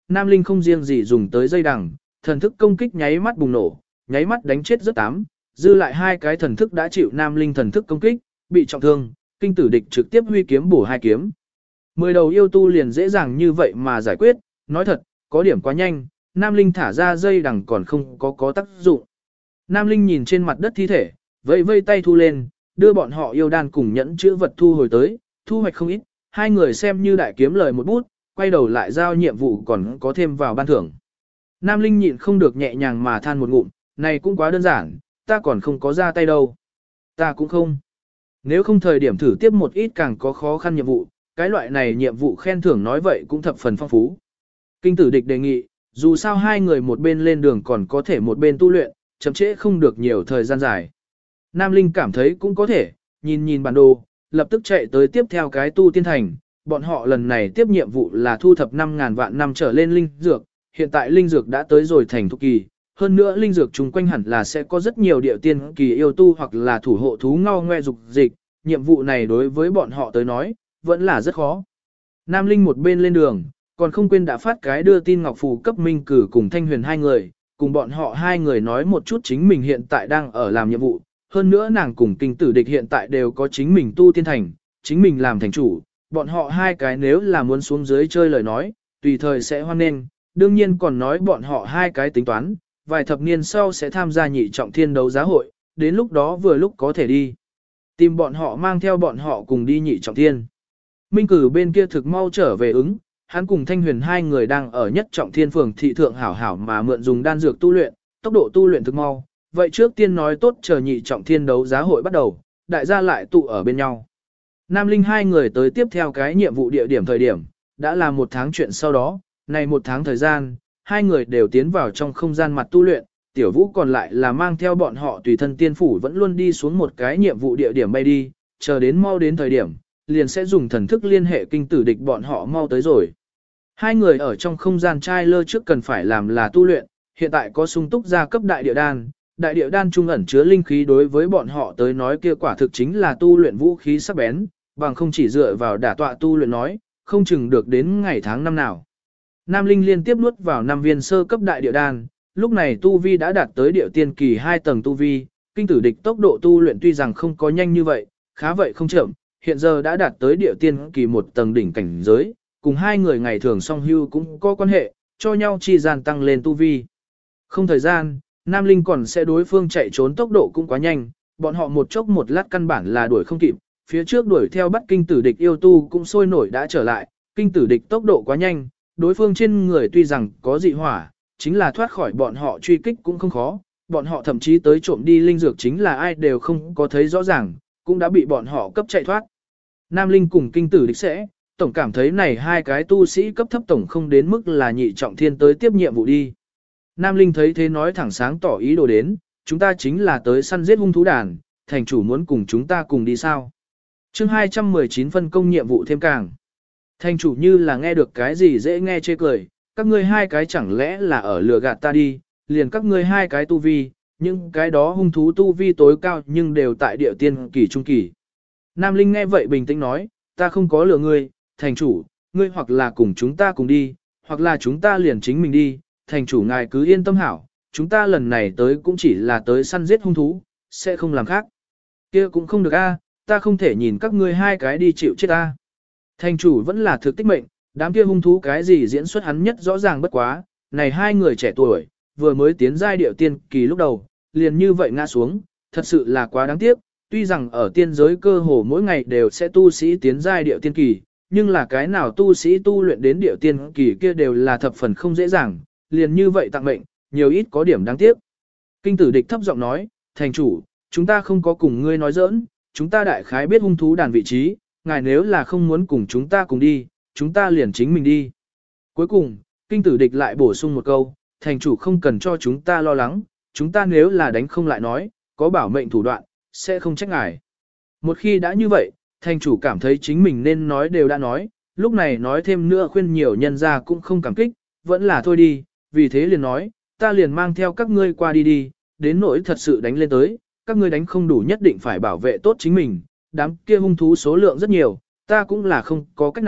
Nam Linh không riêng gì dùng tới dây đằng, thần thức công kích nháy mắt bùng nổ, nháy mắt đánh chết rất tám, dư lại hai cái thần thức đã chịu Nam Linh thần thức công kích, bị trọng thương, kinh tử địch trực tiếp huy kiếm bổ hai kiếm. 10 đầu yêu tu liền dễ dàng như vậy mà giải quyết, nói thật, có điểm quá nhanh, Nam Linh thả ra dây đằng còn không có tác dụng. Nam Linh nhìn trên mặt đất thi thể, vẫy vây tay thu lên, đưa bọn họ yêu đan cùng nhẫn chữ vật thu hồi tới, thu hoạch không ít, hai người xem như đại kiếm lời một bút, quay đầu lại giao nhiệm vụ còn có thêm vào ban thưởng. Nam Linh nhịn không được nhẹ nhàng mà than một ngụm, này cũng quá đơn giản, ta còn không có ra tay đâu. Ta cũng không. Nếu không thời điểm thử tiếp một ít càng có khó khăn nhiệm vụ, cái loại này nhiệm vụ khen thưởng nói vậy cũng thập phần phong phú. Kinh tử địch đề nghị, dù sao hai người một bên lên đường còn có thể một bên tu luyện, chậm trễ không được nhiều thời gian dài. Nam Linh cảm thấy cũng có thể, nhìn bản đồ, lập tức chạy tới tiếp theo cái tu tiên thành. Bọn họ lần này tiếp nhiệm vụ là thu thập 5.000 vạn năm trở lên linh dược, hiện tại linh dược đã tới rồi thành thục kỳ. Hơn nữa linh dược chung quanh hẳn là sẽ có rất nhiều địa tiên kỳ yêu tu hoặc là thủ hộ thú ngao ngoe dục dịch, nhiệm vụ này đối với bọn họ tới nói, vẫn là rất khó. Nam Linh một bên lên đường, còn không quên đã phát cái đưa tin Ngọc Phù cấp Minh Cử cùng Thanh Huyền hai người, cùng bọn họ hai người nói một chút chính mình hiện tại đang ở làm nhiệm vụ. Hơn nữa nàng cùng kinh tử địch hiện tại đều có chính mình tu tiên thành, chính mình làm thành chủ, bọn họ hai cái nếu là muốn xuống dưới chơi lời nói, tùy thời sẽ hoan nghênh, đương nhiên còn nói bọn họ hai cái tính toán, vài thập niên sau sẽ tham gia nhị trọng thiên đấu giá hội, đến lúc đó vừa lúc có thể đi. Tìm bọn họ mang theo bọn họ cùng đi nhị trọng thiên. Minh Cử bên kia thực mau trở về ứng, hắn cùng Thanh Huyền hai người đang ở nhất trọng thiên phường thị thượng hảo hảo mà mượn dùng đan dược tu luyện, tốc độ tu luyện thực mau. Vậy trước tiên nói tốt chờ nhị trọng thiên đấu giá hội bắt đầu, đại gia lại tụ ở bên nhau. Nam Linh hai người tới tiếp theo cái nhiệm vụ địa điểm thời điểm, đã là một tháng chuyện sau đó, này một tháng thời gian, hai người đều tiến vào trong không gian mặt tu luyện, Tiểu Vũ còn lại là mang theo bọn họ tùy thân tiên phủ vẫn luôn đi xuống một cái nhiệm vụ địa điểm bay đi, chờ đến mau đến thời điểm, liền sẽ dùng thần thức liên hệ kinh tử địch bọn họ mau tới rồi. Hai người ở trong không gian trai lơ trước cần phải làm là tu luyện, hiện tại có sung túc gia cấp đại địa đan. Đại địa đan trung ẩn chứa linh khí đối với bọn họ tới nói kia quả thực chính là tu luyện vũ khí sắc bén, bằng không chỉ dựa vào đả tọa tu luyện nói, không chừng được đến ngày tháng năm nào. Nam Linh liên tiếp nuốt vào 5 viên sơ cấp đại địa đan, lúc này tu vi đã đạt tới địa tiên kỳ 2 tầng tu vi, kinh tử địch tốc độ tu luyện tuy rằng không có nhanh như vậy, khá vậy không chậm, hiện giờ đã đạt tới địa tiên kỳ 1 tầng đỉnh cảnh giới, cùng hai người ngày thường song hưu cũng có quan hệ, cho nhau chi gian tăng lên tu vi. Không thời gian, Nam Linh còn sẽ đối phương chạy trốn tốc độ cũng quá nhanh, bọn họ một chốc một lát căn bản là đuổi không kịp, phía trước đuổi theo bắt kinh tử địch yêu tu cũng sôi nổi đã trở lại, kinh tử địch tốc độ quá nhanh, đối phương trên người tuy rằng có dị hỏa, chính là thoát khỏi bọn họ truy kích cũng không khó, bọn họ thậm chí tới trộm đi linh dược chính là ai đều không có thấy rõ ràng, cũng đã bị bọn họ cấp chạy thoát. Nam Linh cùng kinh tử địch sẽ, tổng cảm thấy này hai cái tu sĩ cấp thấp tổng không đến mức là nhị trọng thiên tới tiếp nhiệm vụ đi. Nam Linh thấy thế nói thẳng sáng tỏ ý đồ đến, chúng ta chính là tới săn giết hung thú đàn, thành chủ muốn cùng chúng ta cùng đi sao. Chương 219 phân công nhiệm vụ thêm càng. Thành chủ như là nghe được cái gì dễ nghe chê cười, các ngươi hai cái chẳng lẽ là ở lừa gạt ta đi, liền các ngươi hai cái tu vi, nhưng cái đó hung thú tu vi tối cao nhưng đều tại địa tiên kỳ trung kỳ. Nam Linh nghe vậy bình tĩnh nói, ta không có lừa ngươi, thành chủ, ngươi hoặc là cùng chúng ta cùng đi, hoặc là chúng ta liền chính mình đi, thành chủ ngài cứ yên tâm hảo, chúng ta lần này tới cũng chỉ là tới săn giết hung thú, sẽ không làm khác. Kia cũng không được a, ta không thể nhìn các ngươi hai cái đi chịu chết a. Thành chủ vẫn là thực tích mệnh, đám kia hung thú cái gì diễn xuất hắn nhất rõ ràng bất quá, này hai người trẻ tuổi, vừa mới tiến giai điệu tiên kỳ lúc đầu, liền như vậy ngã xuống, thật sự là quá đáng tiếc, tuy rằng ở tiên giới cơ hồ mỗi ngày đều sẽ tu sĩ tiến giai điệu tiên kỳ, nhưng là cái nào tu sĩ tu luyện đến điệu tiên kỳ kia đều là thập phần không dễ dàng, liền như vậy tặng mệnh, nhiều ít có điểm đáng tiếc. Kinh tử địch thấp giọng nói, thành chủ, chúng ta không có cùng ngươi nói giỡn, chúng ta đại khái biết hung thú đàn vị trí, ngài nếu là không muốn cùng chúng ta cùng đi, chúng ta liền chính mình đi. Cuối cùng, kinh tử địch lại bổ sung một câu, thành chủ không cần cho chúng ta lo lắng, chúng ta nếu là đánh không lại nói, có bảo mệnh thủ đoạn, sẽ không trách ngài. Một khi đã như vậy, thành chủ cảm thấy chính mình nên nói đều đã nói, lúc này nói thêm nữa khuyên nhiều nhân ra cũng không cảm kích, vẫn là thôi đi, vì thế liền nói, ta liền mang theo các ngươi qua đi đi, đến nỗi thật sự đánh lên tới, các ngươi đánh không đủ nhất định phải bảo vệ tốt chính mình, đám kia hung thú số lượng rất nhiều, ta cũng là không có cách nào,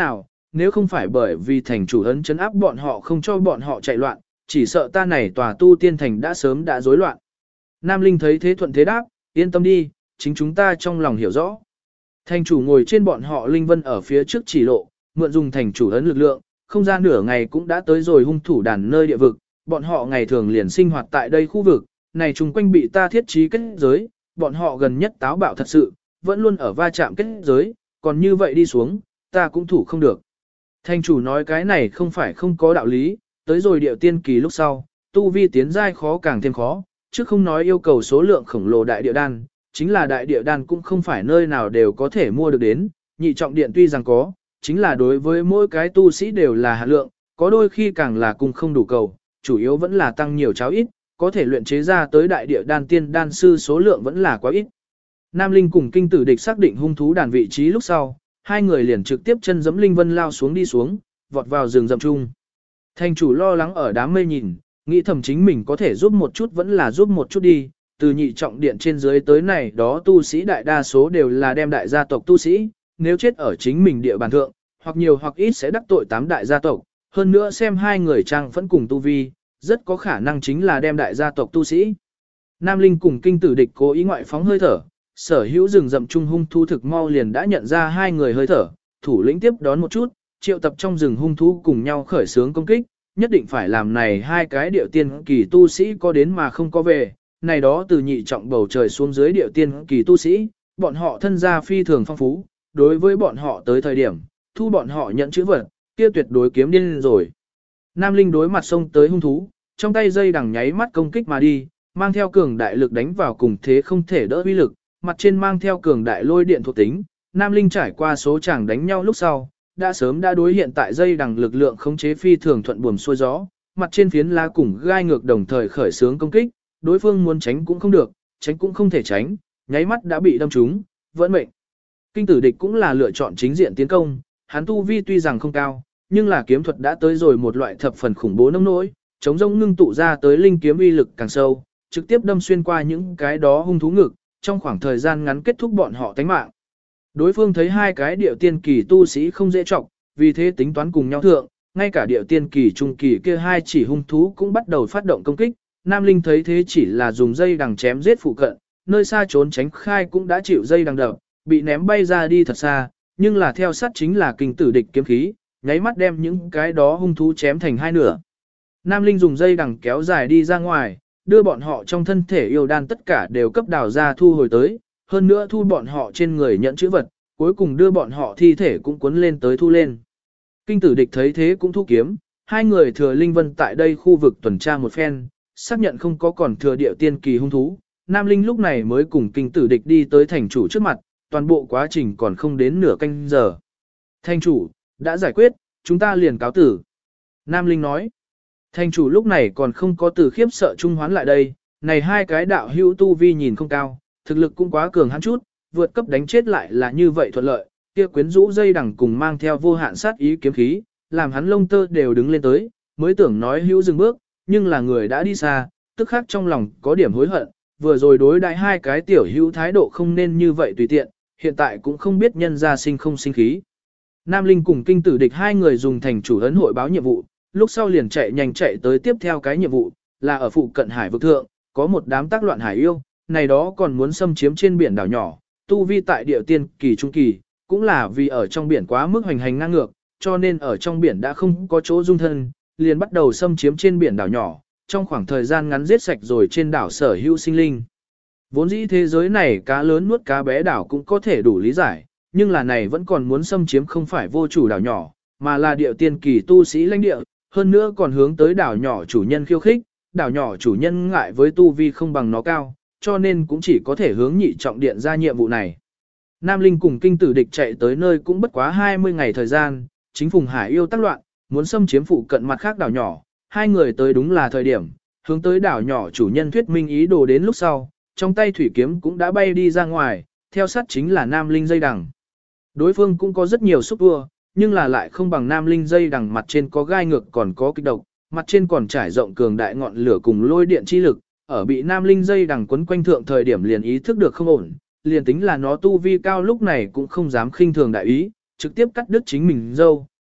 nếu không phải bởi vì thành chủ ấn chấn áp bọn họ không cho bọn họ chạy loạn, chỉ sợ ta này tòa tu tiên thành đã sớm đã rối loạn. Nam Linh thấy thế thuận thế đáp, yên tâm đi, chính chúng ta trong lòng hiểu rõ. Thành chủ ngồi trên bọn họ Linh Vân ở phía trước chỉ lộ, mượn dùng thành chủ ấn lực lượng, không ra nửa ngày cũng đã tới rồi hung thủ đàn nơi địa vực, bọn họ ngày thường liền sinh hoạt tại đây khu vực, này chung quanh bị ta thiết trí kết giới, bọn họ gần nhất táo bạo thật sự, vẫn luôn ở va chạm kết giới, còn như vậy đi xuống, ta cũng thủ không được. Thành chủ nói cái này không phải không có đạo lý, tới rồi điệu tiên kỳ lúc sau, tu vi tiến giai khó càng thêm khó, chứ không nói yêu cầu số lượng khổng lồ đại địa đan, chính là đại địa đan cũng không phải nơi nào đều có thể mua được đến, nhị trọng điện tuy rằng có, chính là đối với mỗi cái tu sĩ đều là hạn lượng, có đôi khi càng là cùng không đủ cầu, chủ yếu vẫn là tăng nhiều cháo ít, có thể luyện chế ra tới đại địa đan tiên đan sư số lượng vẫn là quá ít. Nam Linh cùng kinh tử địch xác định hung thú đàn vị trí lúc sau, hai người liền trực tiếp chân giẫm Linh Vân lao xuống đi xuống, vọt vào rừng rậm chung. Thành chủ lo lắng ở đám mây nhìn, nghĩ thầm chính mình có thể giúp một chút vẫn là giúp một chút đi, từ nhị trọng điện trên dưới tới này đó tu sĩ đại đa số đều là đem đại gia tộc tu sĩ, nếu chết ở chính mình địa bàn thượng, hoặc nhiều hoặc ít sẽ đắc tội 8 đại gia tộc, hơn nữa xem hai người trang vẫn cùng tu vi, rất có khả năng chính là đem đại gia tộc tu sĩ. Nam Linh cùng kinh tử địch cố ý ngoại phóng hơi thở, sở hữu rừng rậm trung hung thú thực mau liền đã nhận ra hai người hơi thở, thủ lĩnh tiếp đón một chút, triệu tập trong rừng hung thú cùng nhau khởi xướng công kích, nhất định phải làm này hai cái điệu tiên kỳ tu sĩ có đến mà không có về, này đó từ nhị trọng bầu trời xuống dưới điệu tiên kỳ tu sĩ, bọn họ thân gia phi thường phong phú, đối với bọn họ tới thời điểm, thu bọn họ nhận chữ vật, kia tuyệt đối kiếm điên rồi. Nam Linh đối mặt xông tới hung thú, trong tay dây đằng nháy mắt công kích mà đi, mang theo cường đại lực đánh vào cùng thế không thể đỡ uy lực, mặt trên mang theo cường đại lôi điện thuộc tính. Nam Linh trải qua số chàng đánh nhau lúc sau, đã sớm đã đối hiện tại dây đằng lực lượng khống chế phi thường thuận buồm xuôi gió, mặt trên phiến lá cùng gai ngược đồng thời khởi xướng công kích, đối phương muốn tránh cũng không được, tránh cũng không thể tránh, nháy mắt đã bị đâm trúng, vẫn mệnh. Kinh tử địch cũng là lựa chọn chính diện tiến công, hắn tu vi tuy rằng không cao, nhưng là kiếm thuật đã tới rồi một loại thập phần khủng bố nông nỗi, chống rông ngưng tụ ra tới linh kiếm uy lực càng sâu, trực tiếp đâm xuyên qua những cái đó hung thú ngực, trong khoảng thời gian ngắn kết thúc bọn họ tánh mạng. Đối phương thấy hai cái điệu tiên kỳ tu sĩ không dễ trọng, vì thế tính toán cùng nhau thượng, ngay cả điệu tiên kỳ trung kỳ kia hai chỉ hung thú cũng bắt đầu phát động công kích. Nam Linh thấy thế chỉ là dùng dây đằng chém giết phụ cận, nơi xa trốn tránh khai cũng đã chịu dây đằng đập, bị ném bay ra đi thật xa, nhưng là theo sát chính là kinh tử địch kiếm khí, nháy mắt đem những cái đó hung thú chém thành hai nửa. Nam Linh dùng dây đằng kéo dài đi ra ngoài, đưa bọn họ trong thân thể yêu đan tất cả đều cấp đào ra thu hồi tới, hơn nữa thu bọn họ trên người nhận chữ vật, cuối cùng đưa bọn họ thi thể cũng cuốn lên tới thu lên. Kinh tử địch thấy thế cũng thu kiếm, hai người thừa Linh Vân tại đây khu vực tuần tra một phen, xác nhận không có còn thừa điệu tiên kỳ hung thú. Nam Linh lúc này mới cùng kinh tử địch đi tới thành chủ trước mặt, toàn bộ quá trình còn không đến nửa canh giờ. Thành chủ, đã giải quyết, chúng ta liền cáo tử. Nam Linh nói, thành chủ lúc này còn không có từ khiếp sợ trung hoán lại đây, này hai cái đạo hữu tu vi nhìn không cao, thực lực cũng quá cường hắn chút, vượt cấp đánh chết lại là như vậy thuận lợi, kia quyến rũ dây đằng cùng mang theo vô hạn sát ý kiếm khí, làm hắn lông tơ đều đứng lên tới, mới tưởng nói hữu dừng bước, nhưng là người đã đi xa, tức khắc trong lòng có điểm hối hận, vừa rồi đối đãi hai cái tiểu hữu thái độ không nên như vậy tùy tiện, hiện tại cũng không biết nhân ra sinh không sinh khí. Nam Linh cùng kinh tử địch hai người dùng thành chủ ấn hội báo nhiệm vụ, lúc sau liền chạy nhanh chạy tới tiếp theo cái nhiệm vụ, là ở phụ cận hải vực thượng, có một đám tác loạn hải yêu, này đó còn muốn xâm chiếm trên biển đảo nhỏ, tu vi tại địa tiên kỳ trung kỳ, cũng là vì ở trong biển quá mức hoành hành ngang ngược, cho nên ở trong biển đã không có chỗ dung thân, liền bắt đầu xâm chiếm trên biển đảo nhỏ, trong khoảng thời gian ngắn giết sạch rồi trên đảo sở hữu sinh linh. Vốn dĩ thế giới này cá lớn nuốt cá bé đảo cũng có thể đủ lý giải, nhưng là này vẫn còn muốn xâm chiếm không phải vô chủ đảo nhỏ, mà là địa tiên kỳ tu sĩ lãnh địa, hơn nữa còn hướng tới đảo nhỏ chủ nhân khiêu khích, đảo nhỏ chủ nhân ngại với tu vi không bằng nó cao, cho nên cũng chỉ có thể hướng nhị trọng điện ra nhiệm vụ này. Nam Linh cùng kinh tử địch chạy tới nơi cũng bất quá 20 ngày thời gian, chính phùng hải yêu tác loạn, muốn xâm chiếm phụ cận mặt khác đảo nhỏ, hai người tới đúng là thời điểm, hướng tới đảo nhỏ chủ nhân thuyết minh ý đồ đến lúc sau, trong tay thủy kiếm cũng đã bay đi ra ngoài, theo sát chính là Nam Linh dây đằng. Đối phương cũng có rất nhiều xúc vua, nhưng là lại không bằng Nam Linh dây đằng mặt trên có gai ngược còn có kích độc, mặt trên còn trải rộng cường đại ngọn lửa cùng lôi điện chi lực, ở bị Nam Linh dây đằng quấn quanh thượng thời điểm liền ý thức được không ổn, liền tính là nó tu vi cao lúc này cũng không dám khinh thường đại ý, trực tiếp cắt đứt chính mình dâu,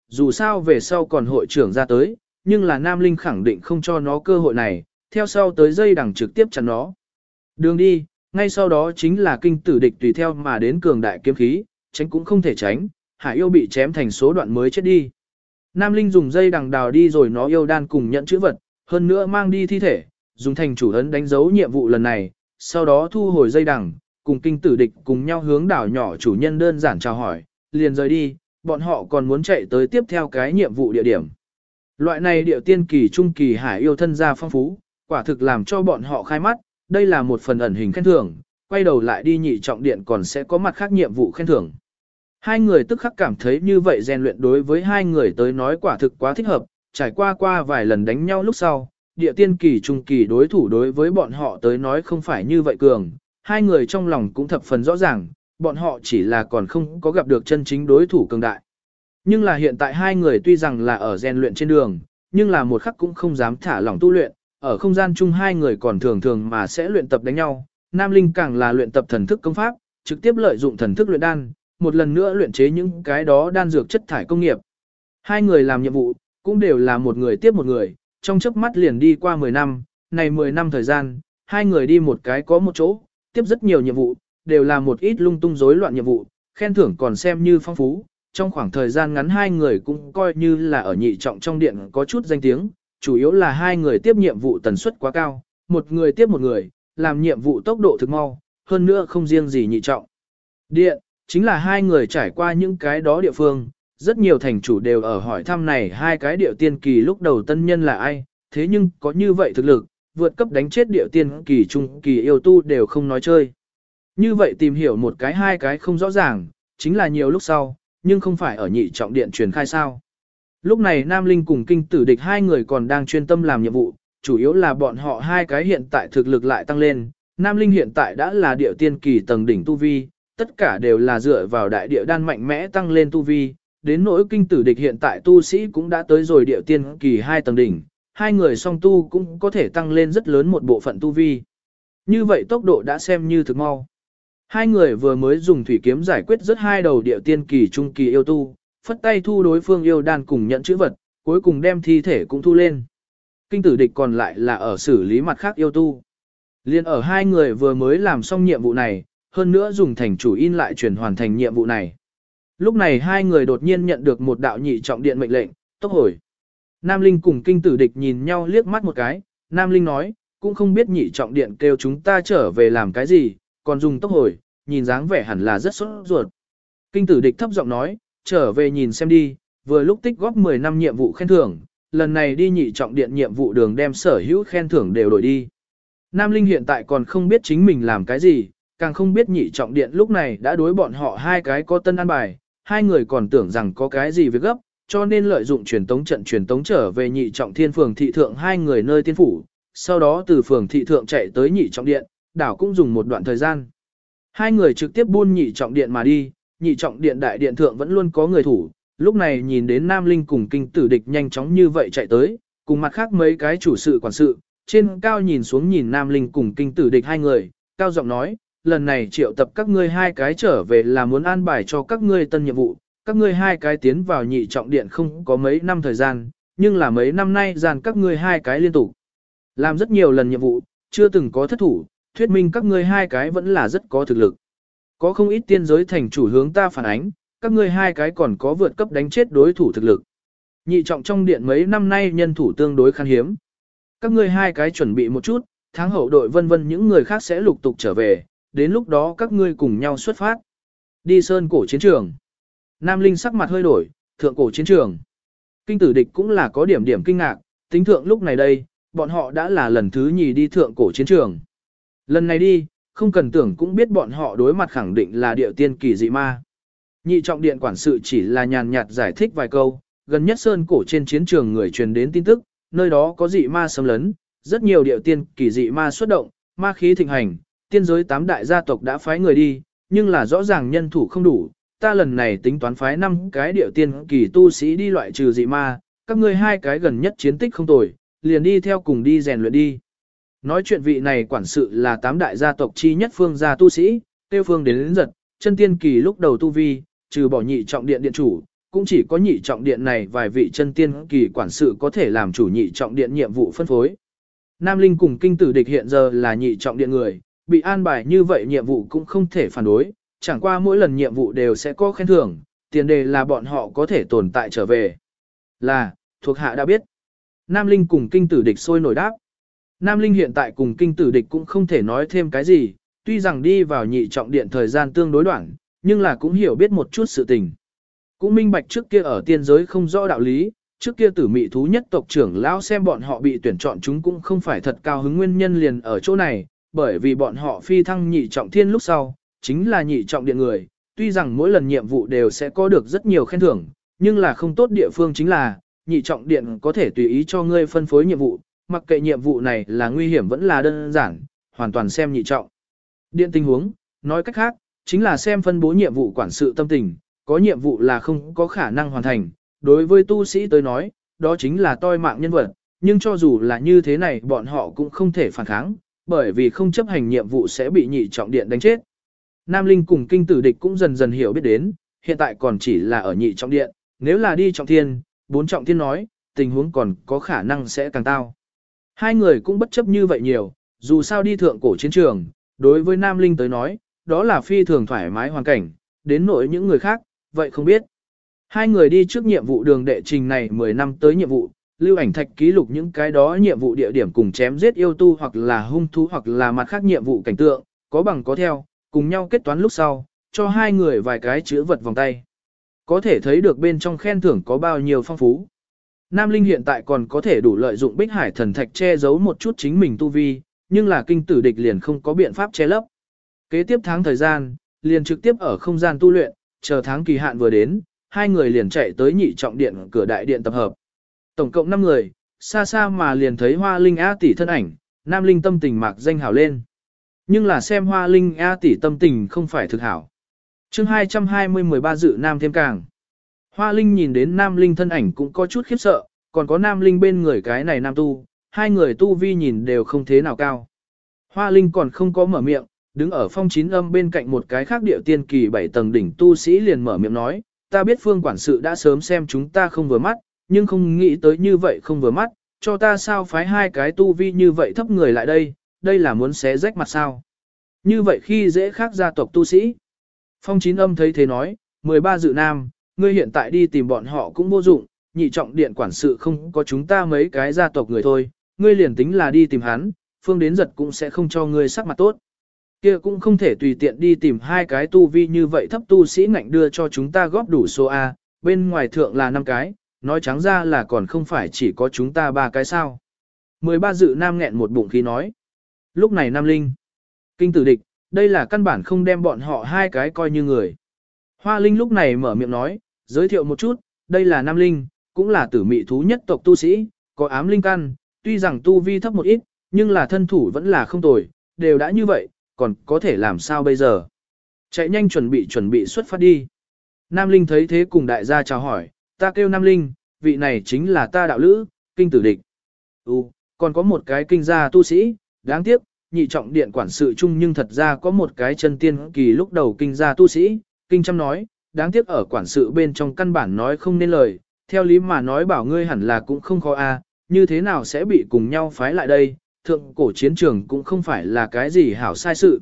dù sao về sau còn hội trưởng ra tới, nhưng là Nam Linh khẳng định không cho nó cơ hội này, theo sau tới dây đằng trực tiếp chắn nó. Đường đi, ngay sau đó chính là kinh tử địch tùy theo mà đến cường đại kiếm khí, tránh cũng không thể tránh, Hải yêu bị chém thành số đoạn mới chết đi. Nam Linh dùng dây đằng đào đi rồi nó yêu đan cùng nhận chữ vật, hơn nữa mang đi thi thể, dùng thành chủ ấn đánh dấu nhiệm vụ lần này, sau đó thu hồi dây đằng, cùng kinh tử địch cùng nhau hướng đảo nhỏ chủ nhân đơn giản chào hỏi, liền rời đi, bọn họ còn muốn chạy tới tiếp theo cái nhiệm vụ địa điểm. Loại này địa tiên kỳ trung kỳ hải yêu thân gia phong phú, quả thực làm cho bọn họ khai mắt, đây là một phần ẩn hình khen thưởng, quay đầu lại đi nhị trọng điện còn sẽ có mặt khác nhiệm vụ khen thưởng. Hai người tức khắc cảm thấy như vậy rèn luyện đối với hai người tới nói quả thực quá thích hợp, trải qua vài lần đánh nhau lúc sau, địa tiên kỳ trung kỳ đối thủ đối với bọn họ tới nói không phải như vậy cường, hai người trong lòng cũng thập phần rõ ràng, bọn họ chỉ là còn không có gặp được chân chính đối thủ cường đại. Nhưng là hiện tại hai người tuy rằng là ở rèn luyện trên đường, nhưng là một khắc cũng không dám thả lỏng tu luyện, ở không gian chung hai người còn thường mà sẽ luyện tập đánh nhau, Nam Linh càng là luyện tập thần thức công pháp, trực tiếp lợi dụng thần thức luyện đan, một lần nữa luyện chế những cái đó đan dược chất thải công nghiệp. Hai người làm nhiệm vụ, cũng đều là một người tiếp một người, trong chớp mắt liền đi qua 10 năm, này 10 năm thời gian, hai người đi một cái có một chỗ, tiếp rất nhiều nhiệm vụ, đều là một ít lung tung rối loạn nhiệm vụ, khen thưởng còn xem như phong phú, trong khoảng thời gian ngắn hai người cũng coi như là ở nhị trọng trong điện có chút danh tiếng, chủ yếu là hai người tiếp nhiệm vụ tần suất quá cao, một người tiếp một người, làm nhiệm vụ tốc độ thực mau, hơn nữa không riêng gì nhị trọng. Điện, chính là hai người trải qua những cái đó địa phương, rất nhiều thành chủ đều ở hỏi thăm này hai cái điệu tiên kỳ lúc đầu tân nhân là ai, thế nhưng có như vậy thực lực, vượt cấp đánh chết điệu tiên kỳ trung kỳ yêu tu đều không nói chơi. Như vậy tìm hiểu một cái hai cái không rõ ràng, chính là nhiều lúc sau, nhưng không phải ở nhị trọng điện truyền khai sao. Lúc này Nam Linh cùng kinh tử địch hai người còn đang chuyên tâm làm nhiệm vụ, chủ yếu là bọn họ hai cái hiện tại thực lực lại tăng lên, Nam Linh hiện tại đã là điệu tiên kỳ tầng đỉnh tu vi, tất cả đều là dựa vào đại địa đan mạnh mẽ tăng lên tu vi, đến nỗi kinh tử địch hiện tại tu sĩ cũng đã tới rồi điệu tiên kỳ 2 tầng đỉnh, hai người song tu cũng có thể tăng lên rất lớn một bộ phận tu vi. Như vậy tốc độ đã xem như thực mau. Hai người vừa mới dùng thủy kiếm giải quyết rất hai đầu điệu tiên kỳ trung kỳ yêu tu, phất tay thu đối phương yêu đan cùng nhận chữ vật, cuối cùng đem thi thể cũng thu lên. Kinh tử địch còn lại là ở xử lý mặt khác yêu tu. Liên ở hai người vừa mới làm xong nhiệm vụ này, hơn nữa dùng thành chủ in lại chuyển hoàn thành nhiệm vụ này. Lúc này hai người đột nhiên nhận được một đạo nhị trọng điện mệnh lệnh, tốc hồi. Nam Linh cùng kinh tử địch nhìn nhau liếc mắt một cái, Nam Linh nói, cũng không biết nhị trọng điện kêu chúng ta trở về làm cái gì, còn dùng tốc hồi, nhìn dáng vẻ hẳn là rất sốt ruột. Kinh tử địch thấp giọng nói, trở về nhìn xem đi, vừa lúc tích góp 10 năm nhiệm vụ khen thưởng, lần này đi nhị trọng điện nhiệm vụ đường đem sở hữu khen thưởng đều đổi đi. Nam Linh hiện tại còn không biết chính mình làm cái gì, càng không biết nhị trọng điện lúc này đã đối bọn họ hai cái có tân an bài, hai người còn tưởng rằng có cái gì việc gấp, cho nên lợi dụng truyền tống trận truyền tống trở về nhị trọng thiên phường thị thượng hai người nơi tiên phủ, sau đó từ phường thị thượng chạy tới nhị trọng điện, đảo cũng dùng một đoạn thời gian. Hai người trực tiếp buôn nhị trọng điện mà đi, nhị trọng điện đại điện thượng vẫn luôn có người thủ, lúc này nhìn đến Nam Linh cùng kinh tử địch nhanh chóng như vậy chạy tới, cùng mặt khác mấy cái chủ sự quản sự, trên cao nhìn xuống nhìn Nam Linh cùng kinh tử địch hai người, cao giọng nói, lần này triệu tập các ngươi hai cái trở về là muốn an bài cho các ngươi tân nhiệm vụ, các ngươi hai cái tiến vào nhị trọng điện không có mấy năm thời gian, nhưng là mấy năm nay dàn các ngươi hai cái liên tục. Làm rất nhiều lần nhiệm vụ, chưa từng có thất thủ, thuyết minh các ngươi hai cái vẫn là rất có thực lực. Có không ít tiên giới thành chủ hướng ta phản ánh, các ngươi hai cái còn có vượt cấp đánh chết đối thủ thực lực. Nhị trọng trong điện mấy năm nay nhân thủ tương đối khan hiếm. Các ngươi hai cái chuẩn bị một chút, tháng hậu đội vân vân những người khác sẽ lục tục trở về, đến lúc đó các ngươi cùng nhau xuất phát. Đi sơn cổ chiến trường. Nam Linh sắc mặt hơi đổi, thượng cổ chiến trường. Kinh tử địch cũng là có điểm kinh ngạc, tính thượng lúc này đây, bọn họ đã là lần thứ nhì đi thượng cổ chiến trường. Lần này đi, không cần tưởng cũng biết bọn họ đối mặt khẳng định là điệu tiên kỳ dị ma. Nhị trọng điện quản sự chỉ là nhàn nhạt giải thích vài câu, gần nhất sơn cổ trên chiến trường người truyền đến tin tức, nơi đó có dị ma xâm lấn, rất nhiều điệu tiên kỳ dị ma xuất động, ma khí thịnh hành, tiên giới 8 đại gia tộc đã phái người đi, nhưng là rõ ràng nhân thủ không đủ, ta lần này tính toán phái 5 cái điệu tiên kỳ tu sĩ đi loại trừ dị ma, các ngươi hai cái gần nhất chiến tích không tồi, liền đi theo cùng đi rèn luyện đi. Nói chuyện vị này quản sự là 8 đại gia tộc chi nhất phương gia tu sĩ, tiêu phương đến giật, chân tiên kỳ lúc đầu tu vi, trừ bỏ nhị trọng điện điện chủ, cũng chỉ có nhị trọng điện này vài vị chân tiên kỳ quản sự có thể làm chủ nhị trọng điện nhiệm vụ phân phối. Nam Linh cùng kinh tử địch hiện giờ là nhị trọng điện người, bị an bài như vậy nhiệm vụ cũng không thể phản đối, chẳng qua mỗi lần nhiệm vụ đều sẽ có khen thưởng, tiền đề là bọn họ có thể tồn tại trở về. Là, thuộc hạ đã biết. Nam Linh cùng kinh tử địch sôi nổi đáp. Nam Linh hiện tại cùng kinh tử địch cũng không thể nói thêm cái gì, tuy rằng đi vào nhị trọng điện thời gian tương đối đoạn, nhưng là cũng hiểu biết một chút sự tình. Cũng minh bạch trước kia ở tiên giới không rõ đạo lý, trước kia tử mị thú nhất tộc trưởng lão xem bọn họ bị tuyển chọn chúng cũng không phải thật cao hứng, nguyên nhân liền ở chỗ này, bởi vì bọn họ phi thăng nhị trọng thiên lúc sau, chính là nhị trọng điện người, tuy rằng mỗi lần nhiệm vụ đều sẽ có được rất nhiều khen thưởng, nhưng là không tốt địa phương chính là, nhị trọng điện có thể tùy ý cho ngươi phân phối nhiệm vụ, mặc kệ nhiệm vụ này là nguy hiểm vẫn là đơn giản, hoàn toàn xem nhị trọng điện tình huống, nói cách khác, chính là xem phân bố nhiệm vụ quản sự tâm tình, có nhiệm vụ là không có khả năng hoàn thành, đối với tu sĩ tới nói, đó chính là toi mạng nhân vật, nhưng cho dù là như thế này bọn họ cũng không thể phản kháng, bởi vì không chấp hành nhiệm vụ sẽ bị nhị trọng điện đánh chết. Nam Linh cùng kinh tử địch cũng dần dần hiểu biết đến, hiện tại còn chỉ là ở nhị trọng điện, nếu là đi trọng thiên, 4 trọng thiên nói, tình huống còn có khả năng sẽ càng tao. Hai người cũng bất chấp như vậy nhiều, dù sao đi thượng cổ chiến trường, đối với Nam Linh tới nói, đó là phi thường thoải mái hoàn cảnh, đến nỗi những người khác, vậy không biết. Hai người đi trước nhiệm vụ đường đệ trình này 10 năm tới nhiệm vụ, lưu ảnh thạch ký lục những cái đó nhiệm vụ địa điểm cùng chém giết yêu tu hoặc là hung thú hoặc là mặt khác nhiệm vụ cảnh tượng, có bằng có theo, cùng nhau kết toán lúc sau, cho hai người vài cái chữ vật vòng tay. Có thể thấy được bên trong khen thưởng có bao nhiêu phong phú. Nam Linh hiện tại còn có thể đủ lợi dụng Bích Hải thần thạch che giấu một chút chính mình tu vi, nhưng là kinh tử địch liền không có biện pháp che lấp. Kế tiếp tháng thời gian, liền trực tiếp ở không gian tu luyện, chờ tháng kỳ hạn vừa đến, hai người liền chạy tới nhị trọng điện cửa đại điện tập hợp. Tổng cộng 5 người, xa xa mà liền thấy Hoa Linh A tỷ thân ảnh, Nam Linh tâm tình mạc danh hảo lên. Nhưng là xem Hoa Linh A tỷ tâm tình không phải thực hảo. Chương 220-13 dự Nam thêm càng. Hoa Linh nhìn đến Nam Linh thân ảnh cũng có chút khiếp sợ, còn có Nam Linh bên người cái này Nam tu, hai người tu vi nhìn đều không thế nào cao. Hoa Linh còn không có mở miệng, đứng ở phong chín âm bên cạnh một cái khác địa tiên kỳ 7 tầng đỉnh tu sĩ liền mở miệng nói, ta biết phương quản sự đã sớm xem chúng ta không vừa mắt, nhưng không nghĩ tới như vậy không vừa mắt, cho ta sao phái hai cái tu vi như vậy thấp người lại đây, đây là muốn xé rách mặt sao. Như vậy khi dễ khác gia tộc tu sĩ. Phong chín âm thấy thế nói, 13 dự Nam, ngươi hiện tại đi tìm bọn họ cũng vô dụng, nhị trọng điện quản sự không có chúng ta mấy cái gia tộc người thôi, ngươi liền tính là đi tìm hắn, phương đến giật cũng sẽ không cho ngươi sắc mặt tốt. Kia cũng không thể tùy tiện đi tìm hai cái tu vi như vậy thấp tu sĩ ngạnh đưa cho chúng ta góp đủ số A, bên ngoài thượng là 5 cái, nói trắng ra là còn không phải chỉ có chúng ta 3 cái sao. 13 dự Nam nghẹn một bụng khí nói. Lúc này Nam Linh, kinh tử địch, đây là căn bản không đem bọn họ hai cái coi như người. Hoa Linh lúc này mở miệng nói, giới thiệu một chút, đây là Nam Linh, cũng là tử mị thú nhất tộc tu sĩ, có ám linh căn, tuy rằng tu vi thấp một ít, nhưng là thân thủ vẫn là không tồi, đều đã như vậy, còn có thể làm sao bây giờ. Chạy nhanh chuẩn bị xuất phát đi. Nam Linh thấy thế cùng đại gia chào hỏi, ta kêu Nam Linh, vị này chính là ta đạo lữ, kinh tử địch. Còn có một cái kinh gia tu sĩ, đáng tiếc, nhị trọng điện quản sự chung nhưng thật ra có một cái chân tiên kỳ lúc đầu kinh gia tu sĩ, kinh chăm nói, đáng tiếc ở quản sự bên trong căn bản nói không nên lời, theo lý mà nói bảo ngươi hẳn là cũng không khó a, như thế nào sẽ bị cùng nhau phái lại đây, thượng cổ chiến trường cũng không phải là cái gì hảo sai sự.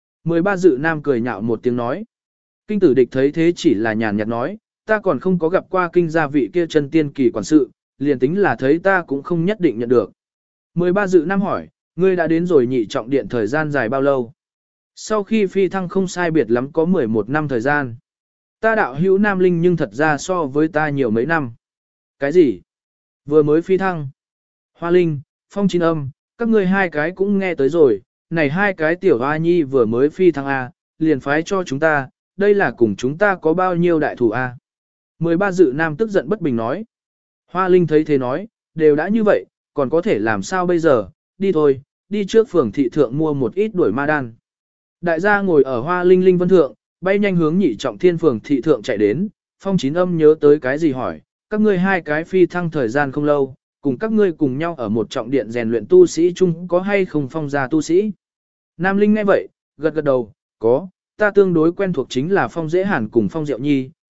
13 dự Nam cười nhạo một tiếng nói. Kinh tử địch thấy thế chỉ là nhàn nhạt nói, ta còn không có gặp qua kinh gia vị kia chân tiên kỳ quản sự, liền tính là thấy ta cũng không nhất định nhận được. 13 dự Nam hỏi, ngươi đã đến rồi nhị trọng điện thời gian dài bao lâu? Sau khi phi thăng không sai biệt lắm có 11 năm thời gian. Ta đạo hữu Nam Linh nhưng thật ra so với ta nhiều mấy năm. Cái gì? Vừa mới phi thăng. Hoa Linh, Phong Chín Âm, các ngươi hai cái cũng nghe tới rồi, này hai cái tiểu hoa nhi vừa mới phi thăng A, liền phái cho chúng ta, đây là cùng chúng ta có bao nhiêu đại thủ A. 13 dự Nam tức giận bất bình nói. Hoa Linh thấy thế nói, đều đã như vậy, còn có thể làm sao bây giờ, đi thôi, đi trước phường thị thượng mua một ít đuổi ma đan. Đại gia ngồi ở Hoa Linh Linh Vân Thượng, bay nhanh hướng nhị trọng thiên phường thị thượng chạy đến, Phong Chín Âm nhớ tới cái gì hỏi, các ngươi hai cái phi thăng thời gian không lâu, cùng các ngươi cùng nhau ở một trọng điện rèn luyện tu sĩ chung có hay không phong gia tu sĩ. Nam Linh nghe vậy, gật gật đầu, có, ta tương đối quen thuộc chính là Phong Dễ Hàn cùng Phong Diệu Nhi,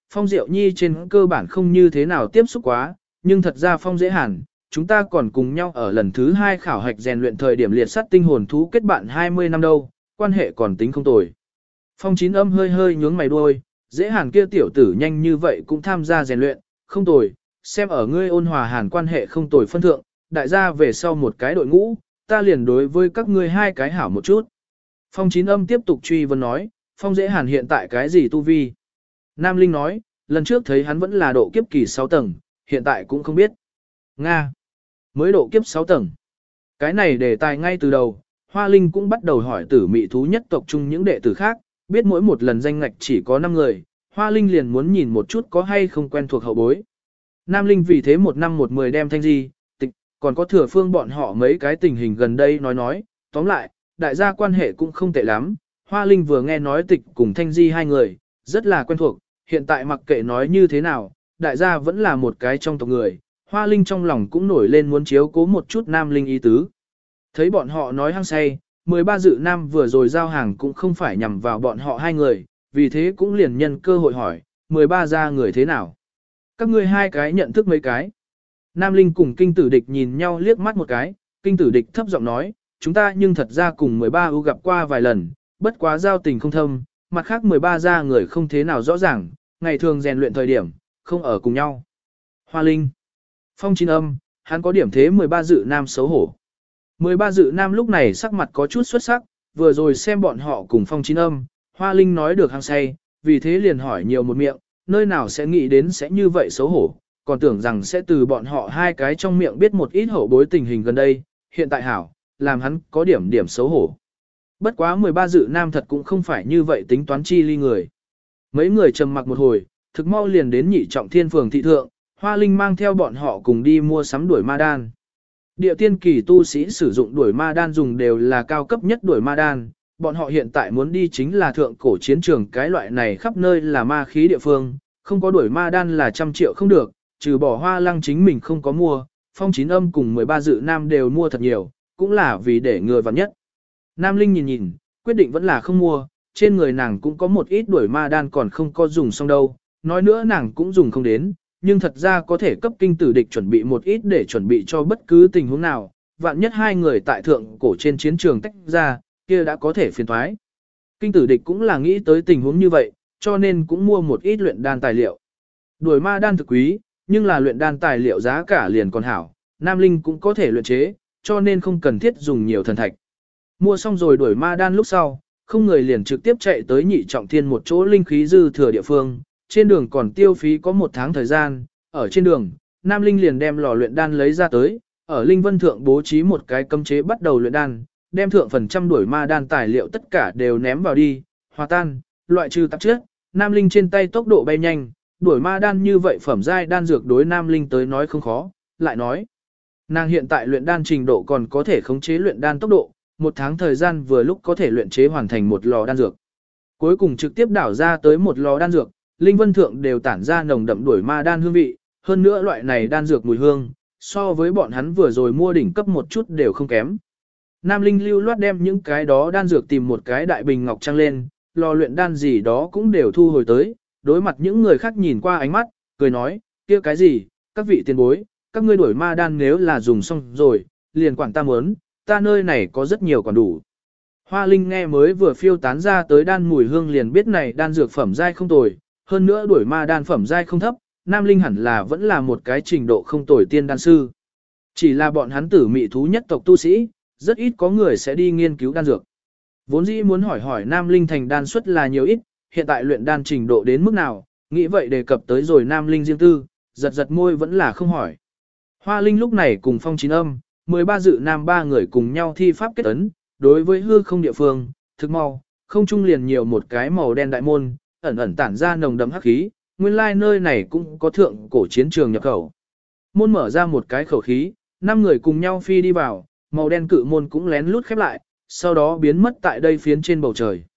Phong Diệu Nhi trên cơ bản không như thế nào tiếp xúc quá, nhưng thật ra Phong Dễ Hàn, chúng ta còn cùng nhau ở lần thứ 2 khảo hạch rèn luyện thời điểm liệt sắt tinh hồn thú kết bạn 20 năm đâu, quan hệ còn tính không tồi. Phong Chín Âm hơi hơi nhướng mày đuôi, Dễ Hàn kia tiểu tử nhanh như vậy cũng tham gia rèn luyện, không tồi, xem ở ngươi Ôn Hòa Hàn quan hệ không tồi phân thượng, đại gia về sau một cái đội ngũ, ta liền đối với các ngươi hai cái hảo một chút. Phong Chín Âm tiếp tục truy vấn nói, Phong Dễ Hàn hiện tại cái gì tu vi? Nam Linh nói, lần trước thấy hắn vẫn là độ kiếp kỳ 6 tầng, hiện tại cũng không biết. Nga, mới độ kiếp 6 tầng. Cái này đề tài ngay từ đầu, Hoa Linh cũng bắt đầu hỏi tử mị thú nhất tộc chung những đệ tử khác, biết mỗi một lần danh ngạch chỉ có 5 người, Hoa Linh liền muốn nhìn một chút có hay không quen thuộc hậu bối. Nam Linh vì thế một năm một mười đem Thanh Di, Tịch, còn có Thừa Phương bọn họ mấy cái tình hình gần đây nói, tóm lại, đại gia quan hệ cũng không tệ lắm. Hoa Linh vừa nghe nói Tịch cùng Thanh Di hai người, rất là quen thuộc, hiện tại mặc kệ nói như thế nào, đại gia vẫn là một cái trong tộc người, Hoa Linh trong lòng cũng nổi lên muốn chiếu cố một chút Nam Linh ý tứ. Thấy bọn họ nói hăng say, 13 dự nam vừa rồi giao hàng cũng không phải nhằm vào bọn họ hai người, vì thế cũng liền nhân cơ hội hỏi, 13 ra người thế nào? Các ngươi hai cái nhận thức mấy cái? Nam Linh cùng Kinh Tử Địch nhìn nhau liếc mắt một cái, Kinh Tử Địch thấp giọng nói, chúng ta nhưng thật ra cùng 13 ưu gặp qua vài lần, bất quá giao tình không thâm, mặt khác 13 ra người không thế nào rõ ràng, ngày thường rèn luyện thời điểm, không ở cùng nhau. Hoa Linh, Phong Chín Âm, hắn có điểm thế 13 dự nam xấu hổ. 13 dự nam lúc này sắc mặt có chút xuất sắc, vừa rồi xem bọn họ cùng Phong Chín Âm, Hoa Linh nói được hăng say, vì thế liền hỏi nhiều một miệng, nơi nào sẽ nghĩ đến sẽ như vậy xấu hổ, còn tưởng rằng sẽ từ bọn họ hai cái trong miệng biết một ít hậu bối tình hình gần đây, hiện tại hảo, làm hắn có điểm xấu hổ. Bất quá 13 dự nam thật cũng không phải như vậy tính toán chi ly người. Mấy người trầm mặc một hồi, thực mau liền đến Nhị Trọng Thiên phường thị thượng, Hoa Linh mang theo bọn họ cùng đi mua sắm đuổi ma đan. Địa tiên kỳ tu sĩ sử dụng đuổi ma đan dùng đều là cao cấp nhất đuổi ma đan, bọn họ hiện tại muốn đi chính là thượng cổ chiến trường, cái loại này khắp nơi là ma khí địa phương, không có đuổi ma đan là 100 triệu không được, trừ bỏ Hoa Lăng chính mình không có mua, Phong Chín Âm cùng 13 dự nam đều mua thật nhiều, cũng là vì để người vặn nhất. Nam Linh nhìn, quyết định vẫn là không mua, trên người nàng cũng có một ít đuổi ma đan còn không có dùng xong đâu, nói nữa nàng cũng dùng không đến, nhưng thật ra có thể cấp Kinh Tử Địch chuẩn bị một ít để chuẩn bị cho bất cứ tình huống nào, vạn nhất hai người tại thượng cổ trên chiến trường tách ra, kia đã có thể phiền thoái. Kinh Tử Địch cũng là nghĩ tới tình huống như vậy, cho nên cũng mua một ít luyện đan tài liệu. Đuổi ma đan thực quý, nhưng là luyện đan tài liệu giá cả liền còn hảo, Nam Linh cũng có thể luyện chế, cho nên không cần thiết dùng nhiều thần thạch. Mua xong rồi đuổi ma đan lúc sau, không người liền trực tiếp chạy tới Nhị Trọng Thiên một chỗ linh khí dư thừa địa phương, trên đường còn tiêu phí có 1 tháng thời gian, ở trên đường, Nam Linh liền đem lò luyện đan lấy ra tới, ở Linh Vân Thượng bố trí một cái cấm chế bắt đầu luyện đan, đem thượng phần trăm đuổi ma đan tài liệu tất cả đều ném vào đi, hòa tan, loại trừ tạp chất. Nam Linh trên tay tốc độ bay nhanh, đuổi ma đan như vậy phẩm giai đan dược đối Nam Linh tới nói không khó, lại nói. Nàng hiện tại luyện đan trình độ còn có thể khống chế luyện đan tốc độ, 1 tháng thời gian vừa lúc có thể luyện chế hoàn thành một lò đan dược. Cuối cùng trực tiếp đảo ra tới một lò đan dược, Linh Vân Thượng đều tản ra nồng đậm đuổi ma đan hương vị, hơn nữa loại này đan dược mùi hương, so với bọn hắn vừa rồi mua đỉnh cấp một chút đều không kém. Nam Linh lưu loát đem những cái đó đan dược tìm một cái đại bình ngọc trang lên, lò luyện đan gì đó cũng đều thu hồi tới, đối mặt những người khác nhìn qua ánh mắt, cười nói, kia cái gì, các vị tiền bối, các ngươi đuổi ma đan nếu là dùng xong rồi, liền quản ta muốn, ta nơi này có rất nhiều còn đủ. Hoa Linh nghe mới vừa phiêu tán ra tới đan mùi hương liền biết này đan dược phẩm giai không tồi, hơn nữa đuổi ma đan phẩm giai không thấp, Nam Linh hẳn là vẫn là một cái trình độ không tồi tiên đan sư. Chỉ là bọn hắn tử mị thú nhất tộc tu sĩ, rất ít có người sẽ đi nghiên cứu đan dược. Vốn dĩ muốn hỏi Nam Linh thành đan suất là nhiều ít, hiện tại luyện đan trình độ đến mức nào, nghĩ vậy đề cập tới rồi Nam Linh riêng tư, giật môi vẫn là không hỏi. Hoa Linh lúc này cùng Phong Chín Âm, 13 dự nam 3 người cùng nhau thi pháp kết ấn, đối với hư không địa phương, thực mau, không trung liền nhiều một cái màu đen đại môn, ẩn ẩn tản ra nồng đậm hắc khí, nguyên lai nơi này cũng có thượng cổ chiến trường nhập khẩu. Môn mở ra một cái khẩu khí, 5 người cùng nhau phi đi vào, màu đen cự môn cũng lén lút khép lại, sau đó biến mất tại đây phiến trên bầu trời.